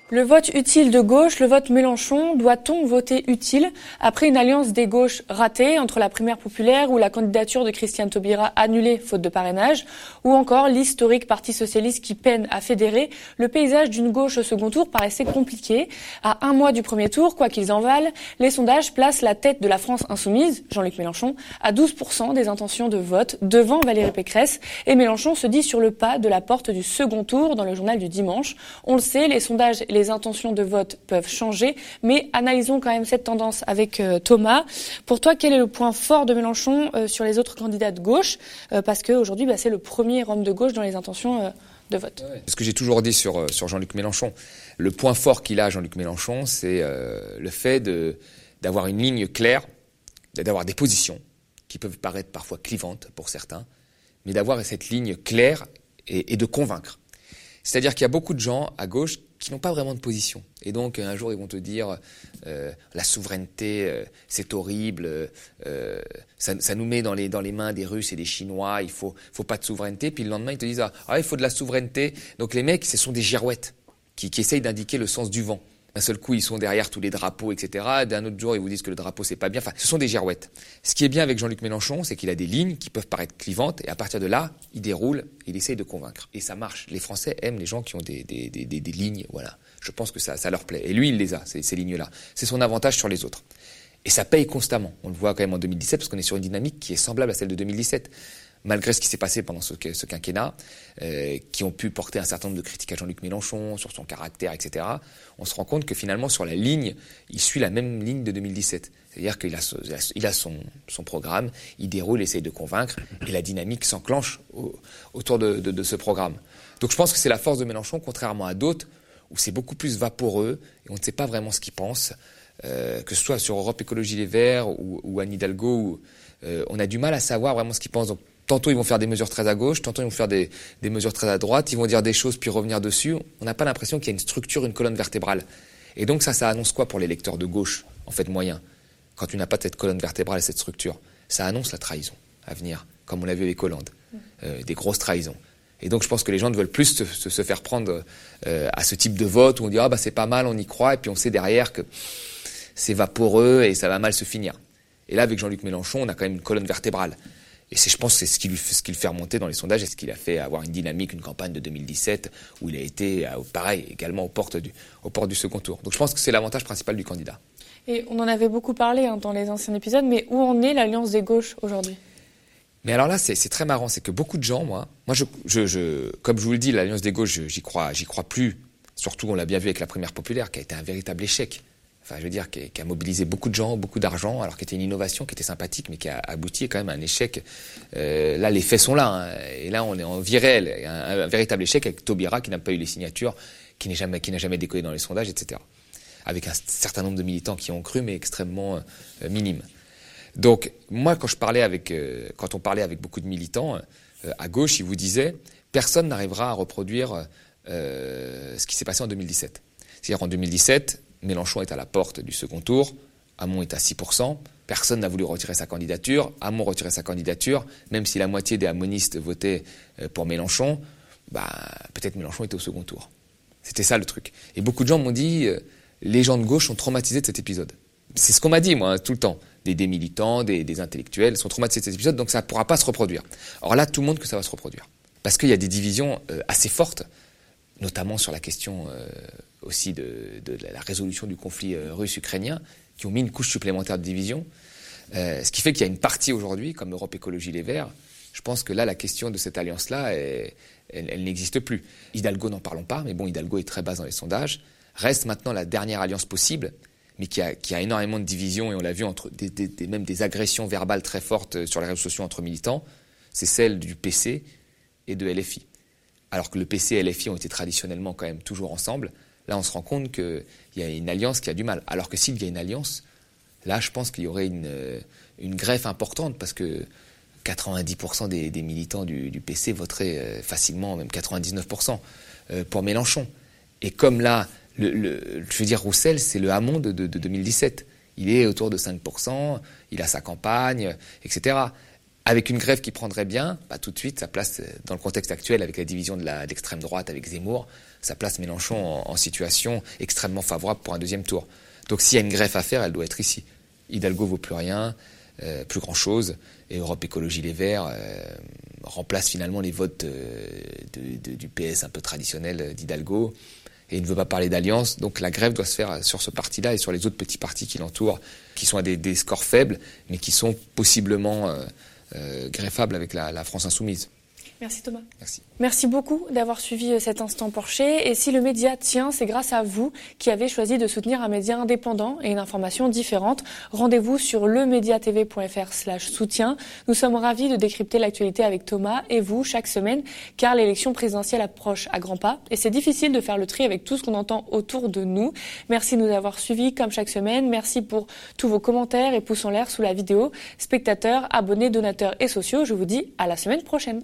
Le vote utile de gauche, le vote Mélenchon, doit-on voter utile après une alliance des gauches ratée entre la primaire populaire ou la candidature de Christiane Taubira annulée faute de parrainage, ou encore l'historique Parti socialiste qui peine à fédérer? Le paysage d'une gauche au second tour paraissait compliqué. À un mois du premier tour, quoi qu'ils en valent, les sondages placent la tête de la France insoumise, Jean-Luc Mélenchon, à douze pour cent des intentions de vote devant Valérie Pécresse, et Mélenchon se dit sur le pas de la porte du second tour dans le journal du dimanche. On le sait, les sondages et les intentions de vote peuvent changer, mais analysons quand même cette tendance avec euh, Thomas. Pour toi, quel est le point fort de Mélenchon euh, sur les autres candidats de gauche euh, Parce qu'aujourd'hui, bah, c'est le premier homme de gauche dans les intentions euh, de vote. Ouais. Ce que j'ai toujours dit sur, sur Jean-Luc Mélenchon, le point fort qu'il a, Jean-Luc Mélenchon, c'est euh, le fait de, d'avoir une ligne claire, d'avoir des positions qui peuvent paraître parfois clivantes pour certains, mais d'avoir cette ligne claire et, et de convaincre. C'est-à-dire qu'il y a beaucoup de gens à gauche qui n'ont pas vraiment de position. Et donc, un jour, ils vont te dire euh, la souveraineté, euh, c'est horrible, euh, ça, ça nous met dans les, dans les mains des Russes et des Chinois, il faut, faut pas de souveraineté. Puis le lendemain, ils te disent ah, il faut de la souveraineté. Donc les mecs, ce sont des girouettes qui, qui essayent d'indiquer le sens du vent. D'un seul coup, ils sont derrière tous les drapeaux, et cetera. D'un autre jour, ils vous disent que le drapeau, c'est pas bien. Enfin, ce sont des girouettes. Ce qui est bien avec Jean-Luc Mélenchon, c'est qu'il a des lignes qui peuvent paraître clivantes, et à partir de là, il déroule, il essaye de convaincre. Et ça marche. Les Français aiment les gens qui ont des, des, des, des, des lignes, voilà. Je pense que ça, ça leur plaît. Et lui, il les a, ces, ces lignes-là. C'est son avantage sur les autres. Et ça paye constamment. On le voit quand même en deux mille dix-sept, parce qu'on est sur une dynamique qui est semblable à celle de deux mille dix-sept. Malgré ce qui s'est passé pendant ce, ce quinquennat, euh, qui ont pu porter un certain nombre de critiques à Jean-Luc Mélenchon, sur son caractère, et cetera, on se rend compte que finalement, sur la ligne, il suit la même ligne de deux mille dix-sept. C'est-à-dire qu'il a, il a son, son programme, il déroule, essaye de convaincre, et la dynamique s'enclenche au, autour de, de, de ce programme. Donc je pense que c'est la force de Mélenchon, contrairement à d'autres, où c'est beaucoup plus vaporeux, et on ne sait pas vraiment ce qu'il pense, euh, que ce soit sur Europe Écologie Les Verts, ou, ou Anne Hidalgo, où, euh, on a du mal à savoir vraiment ce qu'il pense. Donc, tantôt, ils vont faire des mesures très à gauche, tantôt, ils vont faire des, des mesures très à droite, ils vont dire des choses puis revenir dessus. On n'a pas l'impression qu'il y a une structure, une colonne vertébrale. Et donc, ça, ça annonce quoi pour les lecteurs de gauche, en fait, moyen, quand tu n'as pas cette colonne vertébrale et cette structure? Ça annonce la trahison à venir, comme on l'a vu avec Hollande, euh, des grosses trahisons. Et donc, je pense que les gens ne veulent plus se, se, se faire prendre euh, à ce type de vote où on dit « Ah, bah, c'est pas mal, on y croit », et puis on sait derrière que c'est vaporeux et ça va mal se finir. Et là, avec Jean-Luc Mélenchon, on a quand même une colonne vertébrale. Et c'est, je pense que c'est ce qui, lui, ce qui le fait remonter dans les sondages et ce qui l'a fait avoir une dynamique, une campagne de deux mille dix-sept où il a été, pareil, également aux portes du, aux portes du second tour. Donc je pense que c'est l'avantage principal du candidat. Et on en avait beaucoup parlé hein, dans les anciens épisodes, mais où en est l'Alliance des gauches aujourd'hui? Mais alors là, c'est, c'est très marrant, c'est que beaucoup de gens, moi, moi je, je, je, comme je vous le dis, l'Alliance des gauches, j'y crois, j'y crois plus. Surtout, on l'a bien vu avec la primaire populaire, qui a été un véritable échec. Enfin, je veux dire, qui a, qui a mobilisé beaucoup de gens, beaucoup d'argent, alors qu'il était une innovation qui était sympathique, mais qui a abouti quand même à un échec. Euh, là, les faits sont là, hein, et là, on est en vie réelle. Un, un véritable échec avec Taubira, qui n'a pas eu les signatures, qui n'est jamais, qui n'a jamais décollé dans les sondages, et cetera. Avec un certain nombre de militants qui ont cru, mais extrêmement euh, minimes. Donc, moi, quand je parlais avec, euh, quand on parlait avec beaucoup de militants euh, à gauche, ils vous disaient, personne n'arrivera à reproduire euh, ce qui s'est passé en deux mille dix-sept. C'est-à-dire en deux mille dix-sept. Mélenchon est à la porte du second tour, Hamon est à six pour cent, personne n'a voulu retirer sa candidature, Hamon retirait sa candidature, même si la moitié des hamonistes votaient pour Mélenchon, bah, peut-être Mélenchon était au second tour. C'était ça le truc. Et beaucoup de gens m'ont dit, euh, les gens de gauche sont traumatisés de cet épisode. C'est ce qu'on m'a dit, moi, tout le temps. Des, des militants, des, des intellectuels sont traumatisés de cet épisode, donc ça ne pourra pas se reproduire. Or là, tout le monde que ça va se reproduire. Parce qu'il y a des divisions euh, assez fortes, notamment sur la question... Euh, aussi de, de la résolution du conflit euh, russe-ukrainien, qui ont mis une couche supplémentaire de division. Euh, ce qui fait qu'il y a une partie aujourd'hui, comme Europe Écologie Les Verts, je pense que là, la question de cette alliance-là, elle, elle, elle n'existe plus. Hidalgo, n'en parlons pas, mais bon, Hidalgo est très basse dans les sondages. Reste maintenant la dernière alliance possible, mais qui a, qui a énormément de divisions, et on l'a vu, entre des, des, des, même des agressions verbales très fortes sur les réseaux sociaux entre militants, c'est celle du P C et de L F I. Alors que le P C et L F I ont été traditionnellement quand même toujours ensemble, là, on se rend compte qu'il y a une alliance qui a du mal. Alors que s'il y a une alliance, là, je pense qu'il y aurait une, une greffe importante parce que quatre-vingt-dix pour cent des, des militants du, du P C voteraient facilement, même quatre-vingt-dix-neuf pour cent, pour Mélenchon. Et comme là, le, le, je veux dire, Roussel, c'est le Hamon de, de, de deux mille dix-sept. Il est autour de cinq pour cent, il a sa campagne, et cetera. Avec une grève qui prendrait bien, bah, tout de suite, ça place, dans le contexte actuel, avec la division de, la, de l'extrême droite, avec Zemmour, ça place Mélenchon en, en situation extrêmement favorable pour un deuxième tour. Donc s'il y a une greffe à faire, elle doit être ici. Hidalgo vaut plus rien, euh, plus grand-chose, et Europe Écologie Les Verts euh, remplace finalement les votes euh, de, de, du P S un peu traditionnel d'Hidalgo, et il ne veut pas parler d'alliance, donc la grève doit se faire sur ce parti-là et sur les autres petits partis qui l'entourent, qui sont à des, des scores faibles, mais qui sont possiblement euh, euh, greffables avec la, la France insoumise. Merci Thomas. Merci. Merci beaucoup d'avoir suivi cet instant Porcher. Et si le média tient, c'est grâce à vous qui avez choisi de soutenir un média indépendant et une information différente. Rendez-vous sur lemediatv.fr slash soutien. Nous sommes ravis de décrypter l'actualité avec Thomas et vous chaque semaine, car l'élection présidentielle approche à grands pas et c'est difficile de faire le tri avec tout ce qu'on entend autour de nous. Merci de nous avoir suivis comme chaque semaine. Merci pour tous vos commentaires et pouces en l'air sous la vidéo. Spectateurs, abonnés, donateurs et sociaux, je vous dis à la semaine prochaine.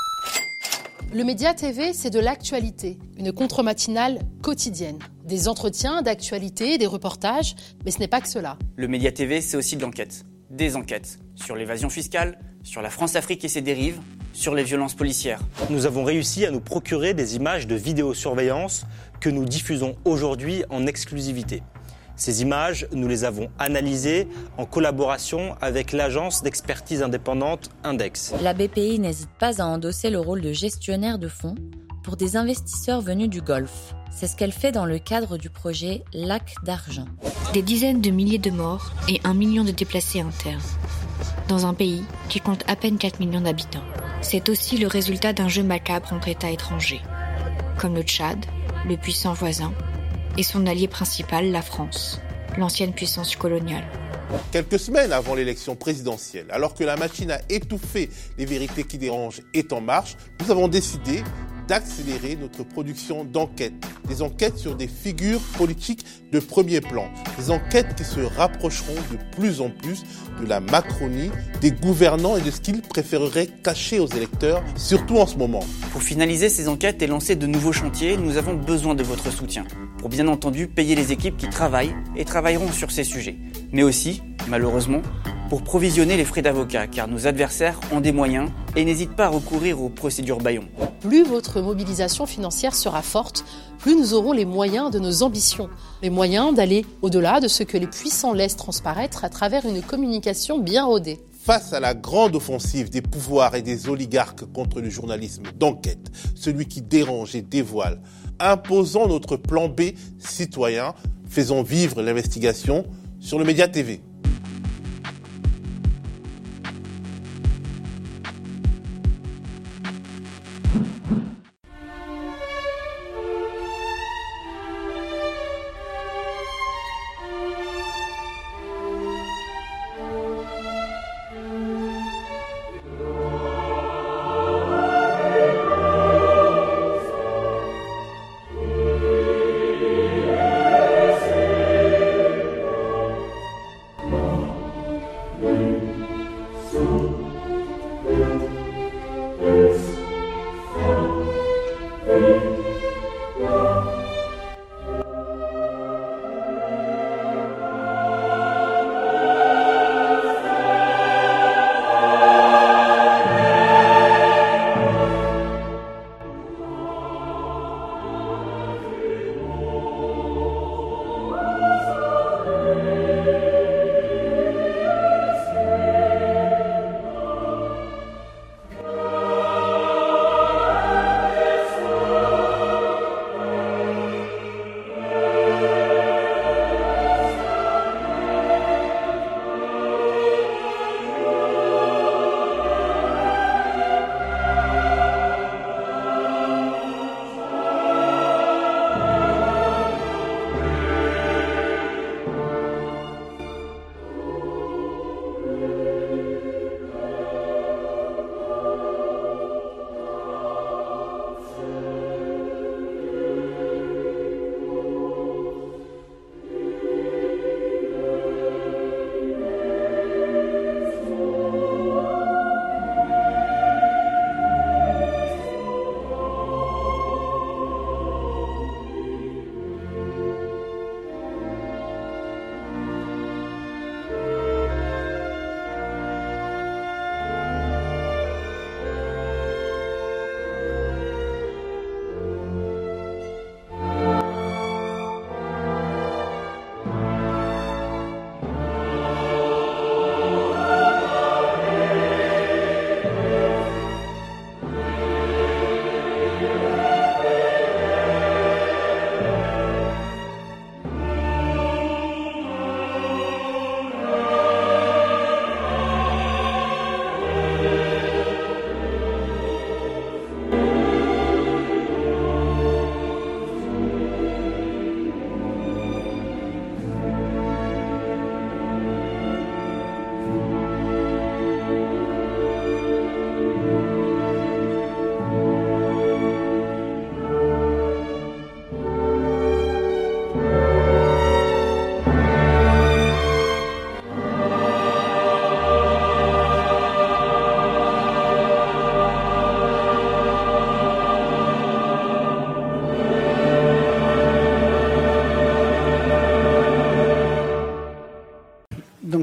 Le Média T V, c'est de l'actualité, une contre-matinale quotidienne. Des entretiens d'actualité, des reportages, mais ce n'est pas que cela. Le Média T V, c'est aussi de l'enquête. Des enquêtes sur l'évasion fiscale, sur la France-Afrique et ses dérives, sur les violences policières. Nous avons réussi à nous procurer des images de vidéosurveillance que nous diffusons aujourd'hui en exclusivité. Ces images, nous les avons analysées en collaboration avec l'agence d'expertise indépendante Index. La B P I n'hésite pas à endosser le rôle de gestionnaire de fonds pour des investisseurs venus du Golfe. C'est ce qu'elle fait dans le cadre du projet Lac d'Argent. Des dizaines de milliers de morts et un million de déplacés internes. Dans un pays qui compte à peine quatre millions d'habitants. C'est aussi le résultat d'un jeu macabre entre États étrangers, comme le Tchad, le puissant voisin, et son allié principal, la France, l'ancienne puissance coloniale. Quelques semaines avant l'élection présidentielle, alors que la machine à étouffer les vérités qui dérangent est en marche, nous avons décidé d'accélérer notre production d'enquêtes. Des enquêtes sur des figures politiques de premier plan. Des enquêtes qui se rapprocheront de plus en plus de la Macronie, des gouvernants et de ce qu'ils préféreraient cacher aux électeurs, surtout en ce moment. Pour finaliser ces enquêtes et lancer de nouveaux chantiers, nous avons besoin de votre soutien. Pour bien entendu payer les équipes qui travaillent et travailleront sur ces sujets. Mais aussi, malheureusement, pour provisionner les frais d'avocat, car nos adversaires ont des moyens et n'hésitent pas à recourir aux procédures bâillons. Plus votre mobilisation financière sera forte, plus nous aurons les moyens de nos ambitions. Les moyens d'aller au-delà de ce que les puissants laissent transparaître à travers une communication bien rodée. Face à la grande offensive des pouvoirs et des oligarques contre le journalisme d'enquête, celui qui dérange et dévoile, imposons notre plan B citoyen, faisons vivre l'investigation sur le Média T V.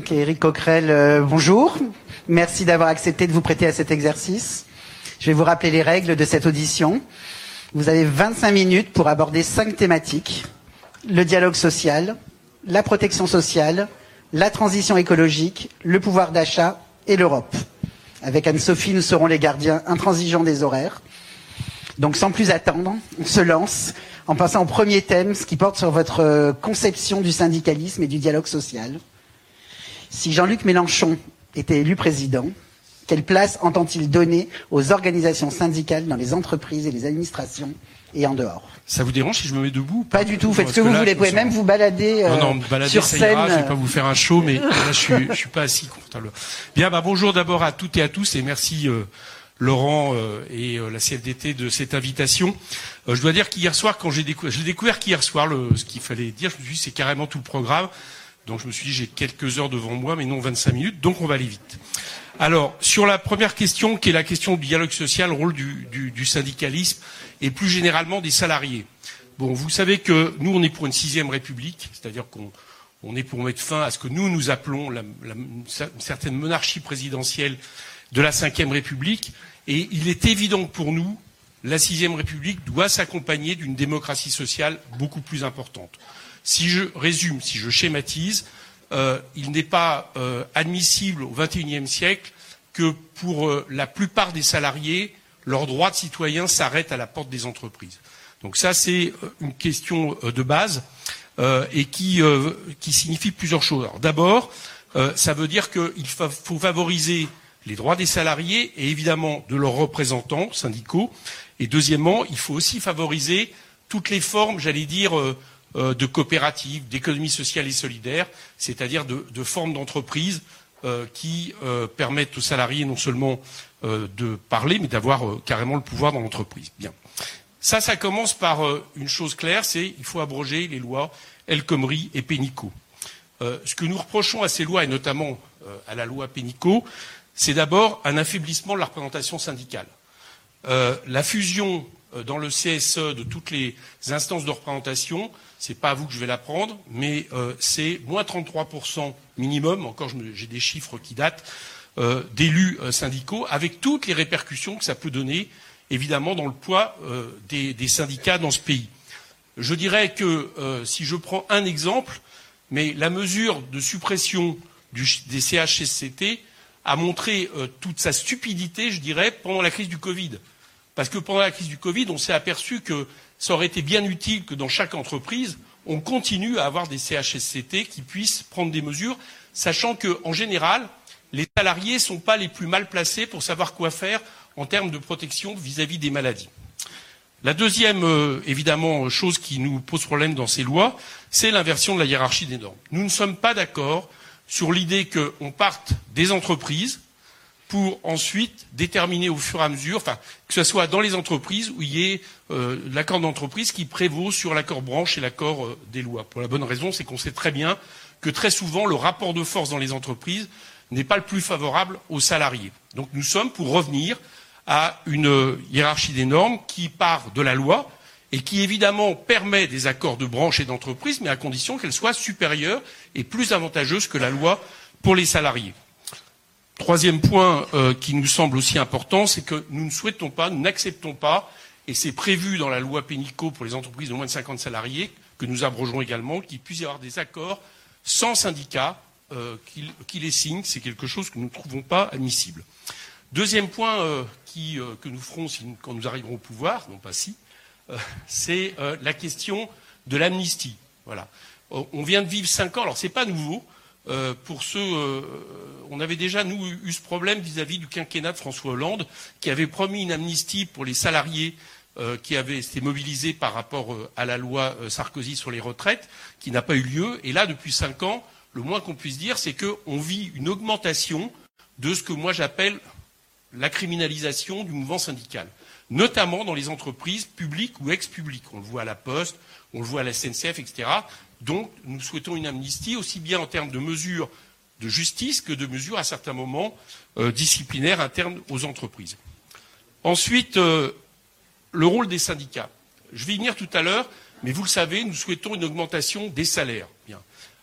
Luc et Éric Coquerel, euh, bonjour. Merci d'avoir accepté de vous prêter à cet exercice. Je vais vous rappeler les règles de cette audition. Vous avez vingt-cinq minutes pour aborder cinq thématiques. Le dialogue social, la protection sociale, la transition écologique, le pouvoir d'achat et l'Europe. Avec Anne-Sophie, nous serons les gardiens intransigeants des horaires. Donc sans plus attendre, on se lance en passant au premier thème, ce qui porte sur votre conception du syndicalisme et du dialogue social. Si Jean-Luc Mélenchon était élu président, quelle place entend-il donner aux organisations syndicales dans les entreprises et les administrations et en dehors? Ça vous dérange si je me mets debout? Pas du tout, faites ce que vous voulez, vous pouvez même vous balader euh, non, non, balader, sur ça scène. Ira, je vais pas vous faire un show, mais là je suis, je suis pas assis confortable. Bien, bah bonjour d'abord à toutes et à tous et merci euh, Laurent euh, et euh, la C F D T de cette invitation. Euh, je dois dire qu'hier soir, quand j'ai découvert, je l'ai découvert qu'hier soir, le, ce qu'il fallait dire, je me suis dit c'est carrément tout le programme. Donc je me suis dit j'ai quelques heures devant moi, mais non vingt-cinq minutes, donc on va aller vite. Alors, sur la première question, qui est la question du dialogue social, le rôle du, du, du syndicalisme et plus généralement des salariés. Bon, vous savez que nous, on est pour une sixième république, c'est-à-dire qu'on on est pour mettre fin à ce que nous, nous appelons la, la, une certaine monarchie présidentielle de la cinquième république. Et il est évident que pour nous, la sixième république doit s'accompagner d'une démocratie sociale beaucoup plus importante. Si je résume, si je schématise, Euh, il n'est pas euh, admissible au vingt et unième siècle que pour euh, la plupart des salariés, leurs droits de citoyens s'arrêtent à la porte des entreprises. Donc ça, c'est une question euh, de base euh, et qui, euh, qui signifie plusieurs choses. Alors, d'abord, euh, ça veut dire qu'il fa- faut favoriser les droits des salariés et évidemment de leurs représentants syndicaux. Et deuxièmement, il faut aussi favoriser toutes les formes, j'allais dire, euh, de coopératives, d'économie sociale et solidaire, c'est-à-dire de, de formes d'entreprise euh, qui euh, permettent aux salariés non seulement euh, de parler, mais d'avoir euh, carrément le pouvoir dans l'entreprise. Bien. Ça, ça commence par euh, une chose claire, c'est qu'il faut abroger les lois El Khomri et Pénicaud. Euh, ce que nous reprochons à ces lois, et notamment euh, à la loi Pénicaud, c'est d'abord un affaiblissement de la représentation syndicale. Euh, la fusion euh, dans le C S E de toutes les instances de représentation, c'est pas à vous que je vais l'apprendre, mais euh, c'est moins trente-trois pour cent minimum, encore j'ai des chiffres qui datent, euh, d'élus euh, syndicaux, avec toutes les répercussions que ça peut donner, évidemment, dans le poids euh, des, des syndicats dans ce pays. Je dirais que, euh, si je prends un exemple, mais la mesure de suppression du, des C H S C T a montré euh, toute sa stupidité, je dirais, pendant la crise du Covid. Parce que pendant la crise du Covid, on s'est aperçu que ça aurait été bien utile que dans chaque entreprise, on continue à avoir des C H S C T qui puissent prendre des mesures, sachant qu'en général, les salariés ne sont pas les plus mal placés pour savoir quoi faire en termes de protection vis-à-vis des maladies. La deuxième, euh, évidemment, chose qui nous pose problème dans ces lois, c'est l'inversion de la hiérarchie des normes. Nous ne sommes pas d'accord sur l'idée qu'on parte des entreprises pour ensuite déterminer au fur et à mesure, enfin, que ce soit dans les entreprises où il y ait euh, l'accord d'entreprise qui prévaut sur l'accord branche et l'accord euh, des lois. Pour la bonne raison, c'est qu'on sait très bien que très souvent, le rapport de force dans les entreprises n'est pas le plus favorable aux salariés. Donc nous sommes pour revenir à une hiérarchie des normes qui part de la loi et qui évidemment permet des accords de branche et d'entreprise, mais à condition qu'elle soit supérieure et plus avantageuse que la loi pour les salariés. Troisième point euh, qui nous semble aussi important, c'est que nous ne souhaitons pas, nous n'acceptons pas, et c'est prévu dans la loi Pénicaud pour les entreprises de moins de cinquante salariés, que nous abrogerons également, qu'il puisse y avoir des accords sans syndicat euh, qui, qui les signent. C'est quelque chose que nous ne trouvons pas admissible. Deuxième point euh, qui, euh, que nous ferons si, quand nous arriverons au pouvoir, non pas si, euh, c'est euh, la question de l'amnistie. Voilà. Euh, on vient de vivre cinq ans, alors c'est pas nouveau. Euh, pour ceux, euh, on avait déjà, nous, eu ce problème vis-à-vis du quinquennat de François Hollande, qui avait promis une amnistie pour les salariés euh, qui avaient été mobilisés par rapport euh, à la loi euh, Sarkozy sur les retraites, qui n'a pas eu lieu. Et là, depuis cinq ans, le moins qu'on puisse dire, c'est qu'on vit une augmentation de ce que moi j'appelle la criminalisation du mouvement syndical, notamment dans les entreprises publiques ou ex-publiques. On le voit à la Poste, on le voit à la S N C F, et cetera. Donc, nous souhaitons une amnistie, aussi bien en termes de mesures de justice que de mesures, à certains moments, euh, disciplinaires internes aux entreprises. Ensuite, euh, le rôle des syndicats. Je vais y venir tout à l'heure, mais vous le savez, nous souhaitons une augmentation des salaires. Bien.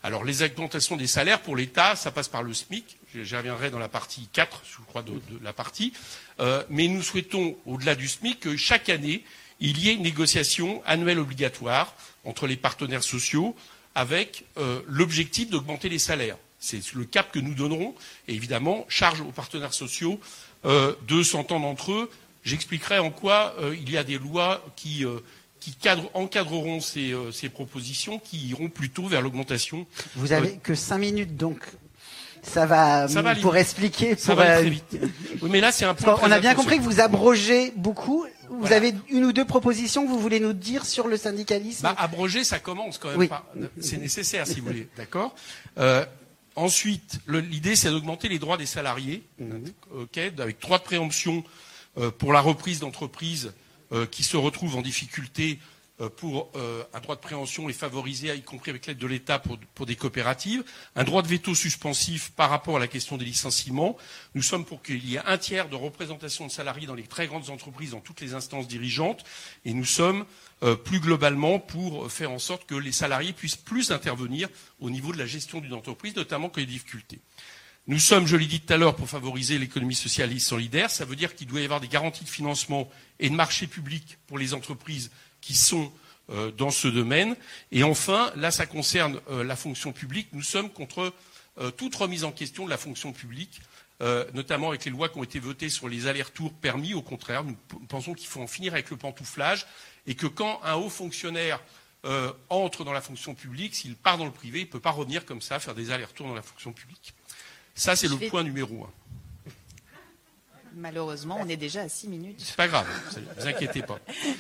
Alors les augmentations des salaires pour l'État, ça passe par le SMIC. J'y reviendrai dans la partie quatre, je crois, de, de la partie. Euh, mais nous souhaitons, au-delà du SMIC, que chaque année, il y ait une négociation annuelle obligatoire entre les partenaires sociaux avec euh, l'objectif d'augmenter les salaires. C'est le cap que nous donnerons. Et évidemment, charge aux partenaires sociaux euh, de s'entendre entre eux. J'expliquerai en quoi euh, il y a des lois qui, euh, qui cadrent, encadreront ces, euh, ces propositions, qui iront plutôt vers l'augmentation. Vous avez euh, que cinq minutes, donc ça va, ça va pour expliquer. Ça pour, va euh, très vite. Oui, mais là, c'est un point. On a bien compris que vous abrogez beaucoup. Vous voilà. avez une ou deux propositions que vous voulez nous dire sur le syndicalisme. Bah, abroger, ça commence quand même oui. pas. C'est nécessaire, si vous voulez. D'accord. Euh, ensuite, l'idée, c'est d'augmenter les droits des salariés, mmh. okay, avec droit de préemption euh, pour la reprise d'entreprises euh, qui se retrouvent en difficulté. Pour euh, un droit de préemption est favorisé, y compris avec l'aide de l'État pour, pour des coopératives, un droit de veto suspensif par rapport à la question des licenciements. Nous sommes pour qu'il y ait un tiers de représentation de salariés dans les très grandes entreprises, dans toutes les instances dirigeantes, et nous sommes euh, plus globalement pour faire en sorte que les salariés puissent plus intervenir au niveau de la gestion d'une entreprise, notamment quand il y a des difficultés. Nous sommes, je l'ai dit tout à l'heure, pour favoriser l'économie sociale et solidaire. Ça veut dire qu'il doit y avoir des garanties de financement et de marché public pour les entreprises qui sont euh, dans ce domaine. Et enfin, là, ça concerne euh, la fonction publique. Nous sommes contre euh, toute remise en question de la fonction publique, euh, notamment avec les lois qui ont été votées sur les allers-retours permis. Au contraire, nous pensons qu'il faut en finir avec le pantouflage et que quand un haut fonctionnaire euh, entre dans la fonction publique, s'il part dans le privé, il ne peut pas revenir comme ça, faire des allers-retours dans la fonction publique. Ça, c'est le vais... point numéro un. Malheureusement, on est déjà à six minutes. C'est pas grave, ne vous inquiétez pas.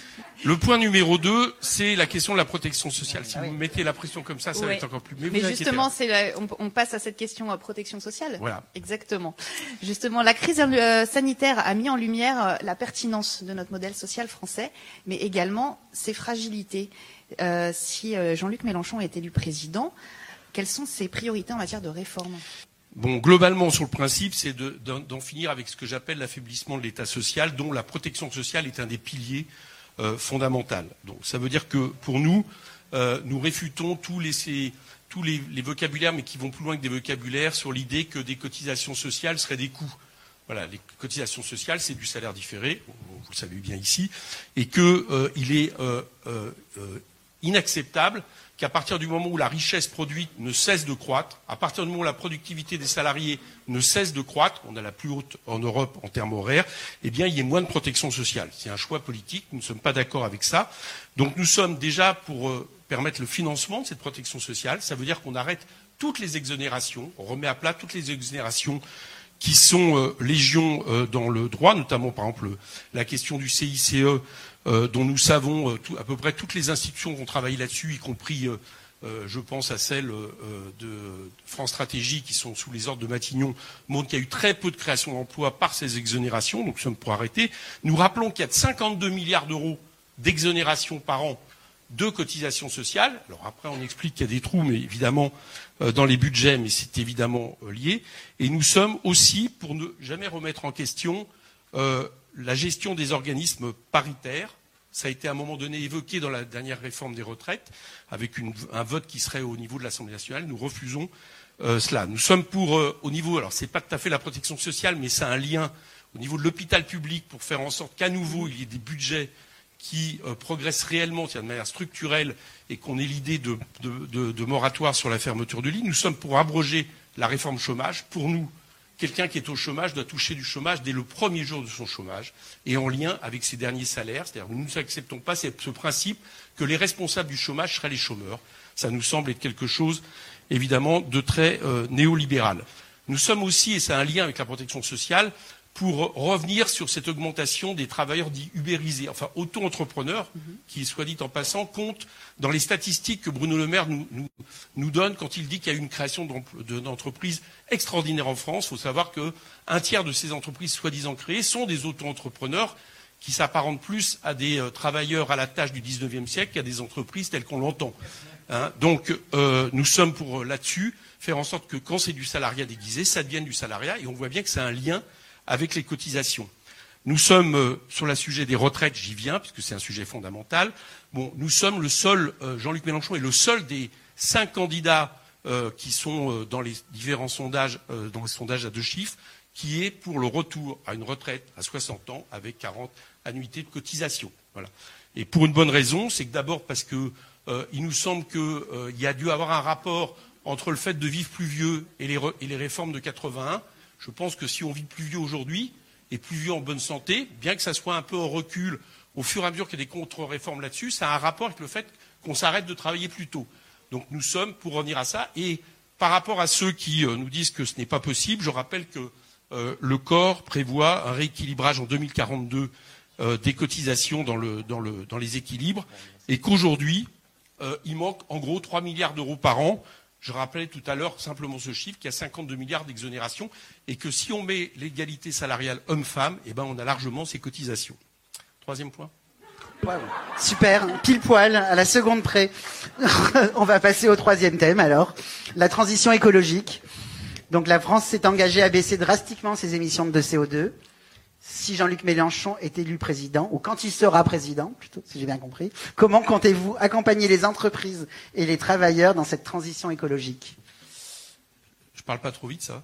Le point numéro deux, c'est la question de la protection sociale. Si ah oui. vous mettez la pression comme ça, ça oui. va être encore plus. Mais, Mais vous justement, c'est la... on, on passe à cette question de protection sociale. Voilà. Exactement. Justement, la crise euh, sanitaire a mis en lumière euh, la pertinence de notre modèle social français, mais également ses fragilités. Euh, si euh, Jean-Luc Mélenchon est élu président, quelles sont ses priorités en matière de réforme ? Bon, globalement, sur le principe, c'est de, d'en finir avec ce que j'appelle l'affaiblissement de l'État social, dont la protection sociale est un des piliers euh, fondamentaux. Donc, ça veut dire que, pour nous, euh, nous réfutons tous les, ces, tous les, les vocabulaires, mais qui vont plus loin que des vocabulaires, sur l'idée que des cotisations sociales seraient des coûts. Voilà, les cotisations sociales, c'est du salaire différé, vous le savez bien ici, et qu'il euh, est euh, euh, euh, inacceptable qu'à partir du moment où la richesse produite ne cesse de croître, à partir du moment où la productivité des salariés ne cesse de croître, on a la plus haute en Europe en termes horaires, eh bien, il y a moins de protection sociale. C'est un choix politique, nous ne sommes pas d'accord avec ça. Donc nous sommes déjà pour euh, permettre le financement de cette protection sociale. Ça veut dire qu'on arrête toutes les exonérations, on remet à plat toutes les exonérations qui sont euh, légion euh, dans le droit, notamment par exemple la question du C I C E, Euh, dont nous savons euh, tout, à peu près toutes les institutions qui ont travaillé là-dessus, y compris, euh, euh, je pense à celles euh, de France Stratégie qui sont sous les ordres de Matignon, montrent qu'il y a eu très peu de création d'emplois par ces exonérations, donc nous sommes pour arrêter. Nous rappelons qu'il y a cinquante-deux milliards d'euros d'exonération par an de cotisations sociales. Alors après, on explique qu'il y a des trous, mais évidemment, euh, dans les budgets, mais c'est évidemment euh, lié. Et nous sommes aussi pour ne jamais remettre en question euh, la gestion des organismes paritaires. Ça a été à un moment donné évoqué dans la dernière réforme des retraites, avec une, un vote qui serait au niveau de l'Assemblée nationale. Nous refusons euh, cela. Nous sommes pour, euh, au niveau, alors c'est pas tout à fait la protection sociale, mais c'est un lien au niveau de l'hôpital public pour faire en sorte qu'à nouveau il y ait des budgets qui euh, progressent réellement, de manière structurelle, et qu'on ait l'idée de, de, de, de moratoire sur la fermeture de lits. Nous sommes pour abroger la réforme chômage. Pour nous, quelqu'un qui est au chômage doit toucher du chômage dès le premier jour de son chômage et en lien avec ses derniers salaires. C'est-à-dire que nous n'acceptons pas ce principe que les responsables du chômage seraient les chômeurs. Ça nous semble être quelque chose, évidemment, de très euh, néolibéral. Nous sommes aussi, et c'est un lien avec la protection sociale, pour revenir sur cette augmentation des travailleurs dits ubérisés, enfin auto-entrepreneurs, mmh. qui, soit dit en passant, comptent dans les statistiques que Bruno Le Maire nous, nous, nous donne quand il dit qu'il y a eu une création d'entreprises extraordinaire en France. Il faut savoir qu'un tiers de ces entreprises soi-disant créées sont des auto-entrepreneurs qui s'apparentent plus à des euh, travailleurs à la tâche du dix-neuvième siècle qu'à des entreprises telles qu'on l'entend. Hein, donc euh, nous sommes pour euh, là-dessus faire en sorte que quand c'est du salariat déguisé, ça devienne du salariat, et on voit bien que c'est un lien avec les cotisations. Nous sommes euh, sur le sujet des retraites, j'y viens, puisque c'est un sujet fondamental. Bon, nous sommes le seul, euh, Jean-Luc Mélenchon est le seul des cinq candidats euh, qui sont euh, dans les différents sondages, euh, dans les sondages à deux chiffres, qui est pour le retour à une retraite à soixante ans avec quarante annuités de cotisation. Voilà. Et pour une bonne raison, c'est que d'abord parce que euh, il nous semble qu'il euh, y a dû avoir un rapport entre le fait de vivre plus vieux et les, re, et les réformes de quatre-vingt-un. Je pense que si on vit plus vieux aujourd'hui et plus vieux en bonne santé, bien que ça soit un peu en recul au fur et à mesure qu'il y a des contre-réformes là-dessus, ça a un rapport avec le fait qu'on s'arrête de travailler plus tôt. Donc nous sommes pour revenir à ça. Et par rapport à ceux qui euh, nous disent que ce n'est pas possible, je rappelle que euh, le corps prévoit un rééquilibrage en deux mille quarante-deux euh, des cotisations dans, le, dans, le, dans les équilibres et qu'aujourd'hui, euh, il manque en gros trois milliards d'euros par an. Je rappelais tout à l'heure simplement ce chiffre, qu'il y a cinquante-deux milliards d'exonération et que si on met l'égalité salariale homme-femme, eh ben on a largement ces cotisations. Troisième point. Wow. Super, pile poil, à la seconde près. On va passer au troisième thème alors, la transition écologique. Donc la France s'est engagée à baisser drastiquement ses émissions de C O deux. Si Jean-Luc Mélenchon est élu président, ou quand il sera président, plutôt, si j'ai bien compris, comment comptez-vous accompagner les entreprises et les travailleurs dans cette transition écologique? Je parle pas trop vite, ça.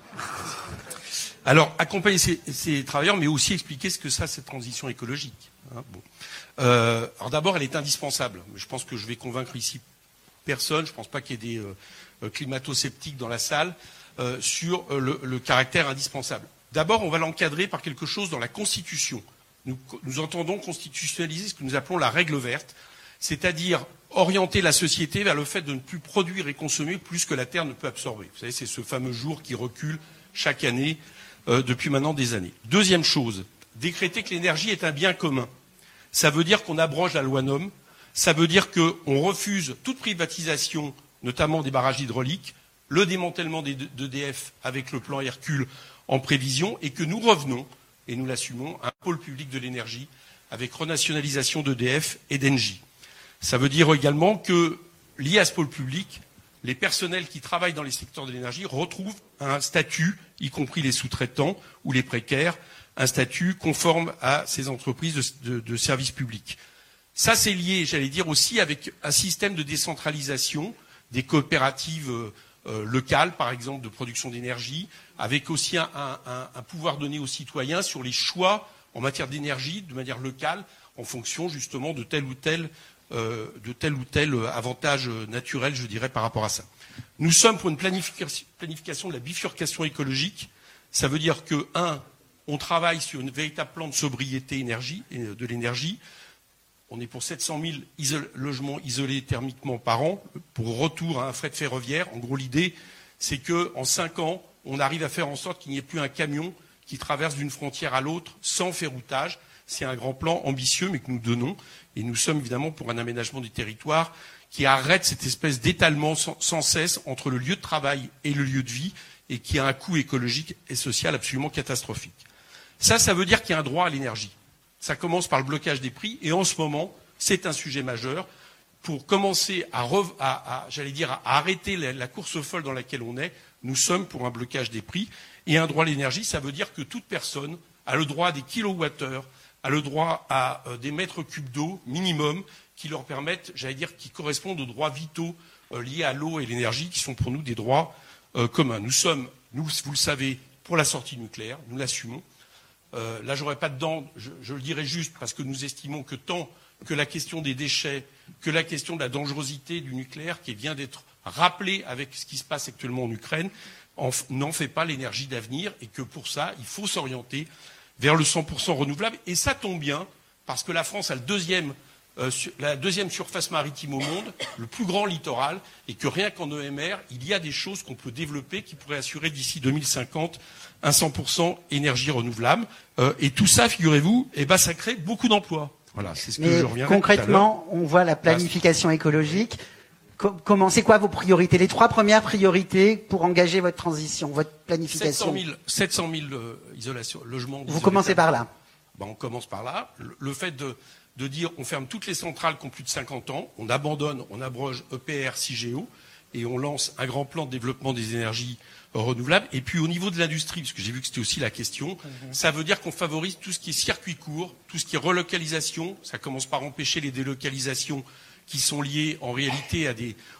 Alors, accompagner ces, ces travailleurs, mais aussi expliquer ce que c'est cette transition écologique. Hein, bon. euh, alors d'abord, elle est indispensable. Je pense que je vais convaincre ici personne. Je ne pense pas qu'il y ait des euh, climato-sceptiques dans la salle euh, sur euh, le, le caractère indispensable. D'abord, on va l'encadrer par quelque chose dans la Constitution. Nous, nous entendons constitutionnaliser ce que nous appelons la règle verte, c'est-à-dire orienter la société vers le fait de ne plus produire et consommer plus que la Terre ne peut absorber. Vous savez, c'est ce fameux jour qui recule chaque année euh, depuis maintenant des années. Deuxième chose, décréter que l'énergie est un bien commun. Ça veut dire qu'on abroge la loi Nome, ça veut dire qu'on refuse toute privatisation, notamment des barrages hydrauliques, le démantèlement d'E D F avec le plan Hercule en prévision, et que nous revenons, et nous l'assumons, à un pôle public de l'énergie avec renationalisation d'E D F et d'Engie. Ça veut dire également que, lié à ce pôle public, les personnels qui travaillent dans les secteurs de l'énergie retrouvent un statut, y compris les sous-traitants ou les précaires, un statut conforme à ces entreprises de, de, de services publics. Ça, c'est lié, j'allais dire, aussi avec un système de décentralisation des coopératives euh, euh, locales, par exemple, de production d'énergie, avec aussi un, un, un pouvoir donné aux citoyens sur les choix en matière d'énergie, de manière locale, en fonction justement de tel ou tel, euh, de tel ou tel avantage naturel, je dirais, par rapport à ça. Nous sommes pour une planification, planification de la bifurcation écologique. Ça veut dire que, un, on travaille sur un véritable plan de sobriété énergie, de l'énergie. On est pour sept cent mille isol- logements isolés thermiquement par an, pour retour à un fret ferroviaire. En gros, l'idée, c'est qu'en cinq ans, on arrive à faire en sorte qu'il n'y ait plus un camion qui traverse d'une frontière à l'autre sans ferroutage. C'est un grand plan ambitieux, mais que nous donnons. Et nous sommes évidemment pour un aménagement du territoire qui arrête cette espèce d'étalement sans, sans cesse entre le lieu de travail et le lieu de vie, et qui a un coût écologique et social absolument catastrophique. Ça, ça veut dire qu'il y a un droit à l'énergie. Ça commence par le blocage des prix, et en ce moment, c'est un sujet majeur pour commencer à, rev- à, à j'allais dire, à arrêter la, la course folle dans laquelle on est. Nous sommes pour un blocage des prix, et un droit à l'énergie, ça veut dire que toute personne a le droit à des kilowattheures, a le droit à euh, des mètres cubes d'eau minimum qui leur permettent, j'allais dire, qui correspondent aux droits vitaux euh, liés à l'eau et l'énergie, qui sont pour nous des droits euh, communs. Nous sommes, nous, vous le savez, pour la sortie nucléaire, nous l'assumons. Euh, là, j'aurais pas de dents, je, je le dirais juste parce que nous estimons que tant que la question des déchets, que la question de la dangerosité du nucléaire, qui vient d'être rappelée avec ce qui se passe actuellement en Ukraine, en, n'en fait pas l'énergie d'avenir, et que pour ça, il faut s'orienter vers le cent pour cent renouvelable. Et ça tombe bien, parce que la France a le deuxième, euh, sur, la deuxième surface maritime au monde, le plus grand littoral, et que rien qu'en E M R, il y a des choses qu'on peut développer qui pourraient assurer d'ici deux mille cinquante un cent pour cent énergie renouvelable. Euh, et tout ça, figurez-vous, eh ben, ça crée beaucoup d'emplois. Voilà, c'est ce que Mais je reviens concrètement, on voit la planification écologique. Co- comment, c'est quoi vos priorités? Les trois premières priorités pour engager votre transition, votre planification? sept cent mille euh, isolations, logements. Vous commencez par là. Ben, on commence par là. Le, le fait de, de dire on ferme toutes les centrales qui ont plus de cinquante ans, on abandonne, on abroge E P R, Cigéo, et on lance un grand plan de développement des énergies euh, renouvelables. Et puis au niveau de l'industrie, parce que j'ai vu que c'était aussi la question, mm-hmm. ça veut dire qu'on favorise tout ce qui est circuit court, tout ce qui est relocalisation. Ça commence par empêcher les délocalisations qui sont liées en réalité à des,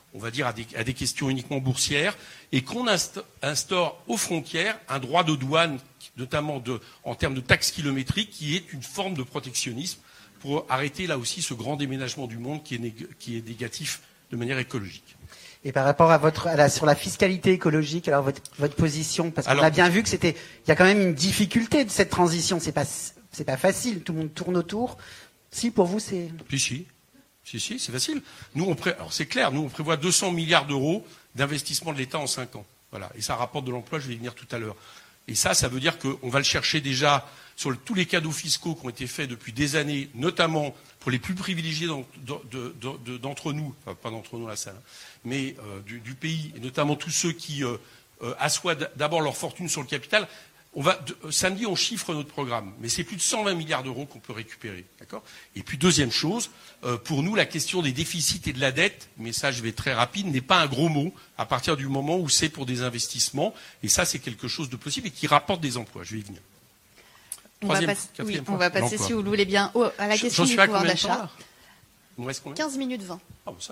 on va dire, à des, à des questions uniquement boursières, et qu'on instaure aux frontières un droit de douane, notamment de, en termes de taxes kilométriques, qui est une forme de protectionnisme pour arrêter là aussi ce grand déménagement du monde qui est, nég- qui est négatif de manière écologique. Et par rapport à votre, à la, sur la fiscalité écologique, alors votre, votre position, parce qu'on alors, a bien vu que c'était, il y a quand même une difficulté de cette transition. C'est pas, c'est pas facile. Tout le monde tourne autour. Si, pour vous, c'est. Si, si. Si, si, c'est facile. Nous, on pré... Alors, c'est clair. Nous, on prévoit deux cents milliards d'euros d'investissement de l'État en cinq ans. Voilà. Et ça rapporte de l'emploi. Je vais y venir tout à l'heure. Et ça, ça veut dire qu'on va le chercher déjà sur le, tous les cadeaux fiscaux qui ont été faits depuis des années, notamment pour les plus privilégiés d'en, de, de, de, d'entre nous, enfin pas d'entre nous à la salle, hein, mais euh, du, du pays, et notamment tous ceux qui euh, euh, assoient d'abord leur fortune sur le capital. On va, de, samedi, on chiffre notre programme, mais c'est plus de cent vingt milliards d'euros qu'on peut récupérer. D'accord ? Et puis, deuxième chose, euh, pour nous, la question des déficits et de la dette, mais ça, je vais être très rapide, n'est pas un gros mot à partir du moment où c'est pour des investissements. Et ça, c'est quelque chose de possible et qui rapporte des emplois. Je vais y venir. On va, passer, oui, on va passer, si vous le voulez bien, oh, à la question du pouvoir d'achat. quinze minutes vingt. Ah, ça.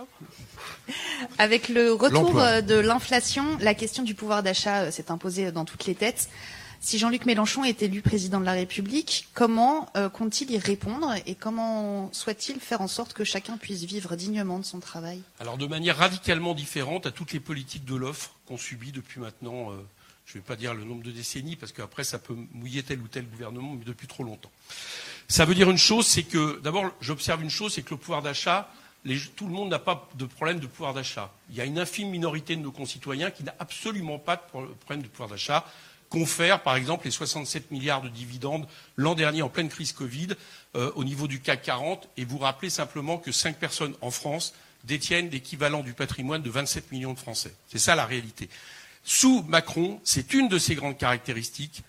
Avec le retour de l'inflation, la question du pouvoir d'achat s'est imposée dans toutes les têtes. Si Jean-Luc Mélenchon est élu président de la République, comment euh, compte-t-il y répondre et comment souhaite-t-il faire en sorte que chacun puisse vivre dignement de son travail ? Alors de manière radicalement différente à toutes les politiques de l'offre qu'on subit depuis maintenant, euh, je ne vais pas dire le nombre de décennies parce qu'après ça peut mouiller tel ou tel gouvernement, mais depuis trop longtemps. Ça veut dire une chose, c'est que d'abord j'observe une chose, c'est que le pouvoir d'achat, les, tout le monde n'a pas de problème de pouvoir d'achat. Il y a une infime minorité de nos concitoyens qui n'a absolument pas de problème de pouvoir d'achat. Confère, par exemple, les soixante-sept milliards de dividendes l'an dernier en pleine crise Covid euh, au niveau du C A C quarante. Et vous rappelez simplement que cinq personnes en France détiennent l'équivalent du patrimoine de vingt-sept millions de Français. C'est ça la réalité. Sous Macron, c'est une de ses grandes caractéristiques.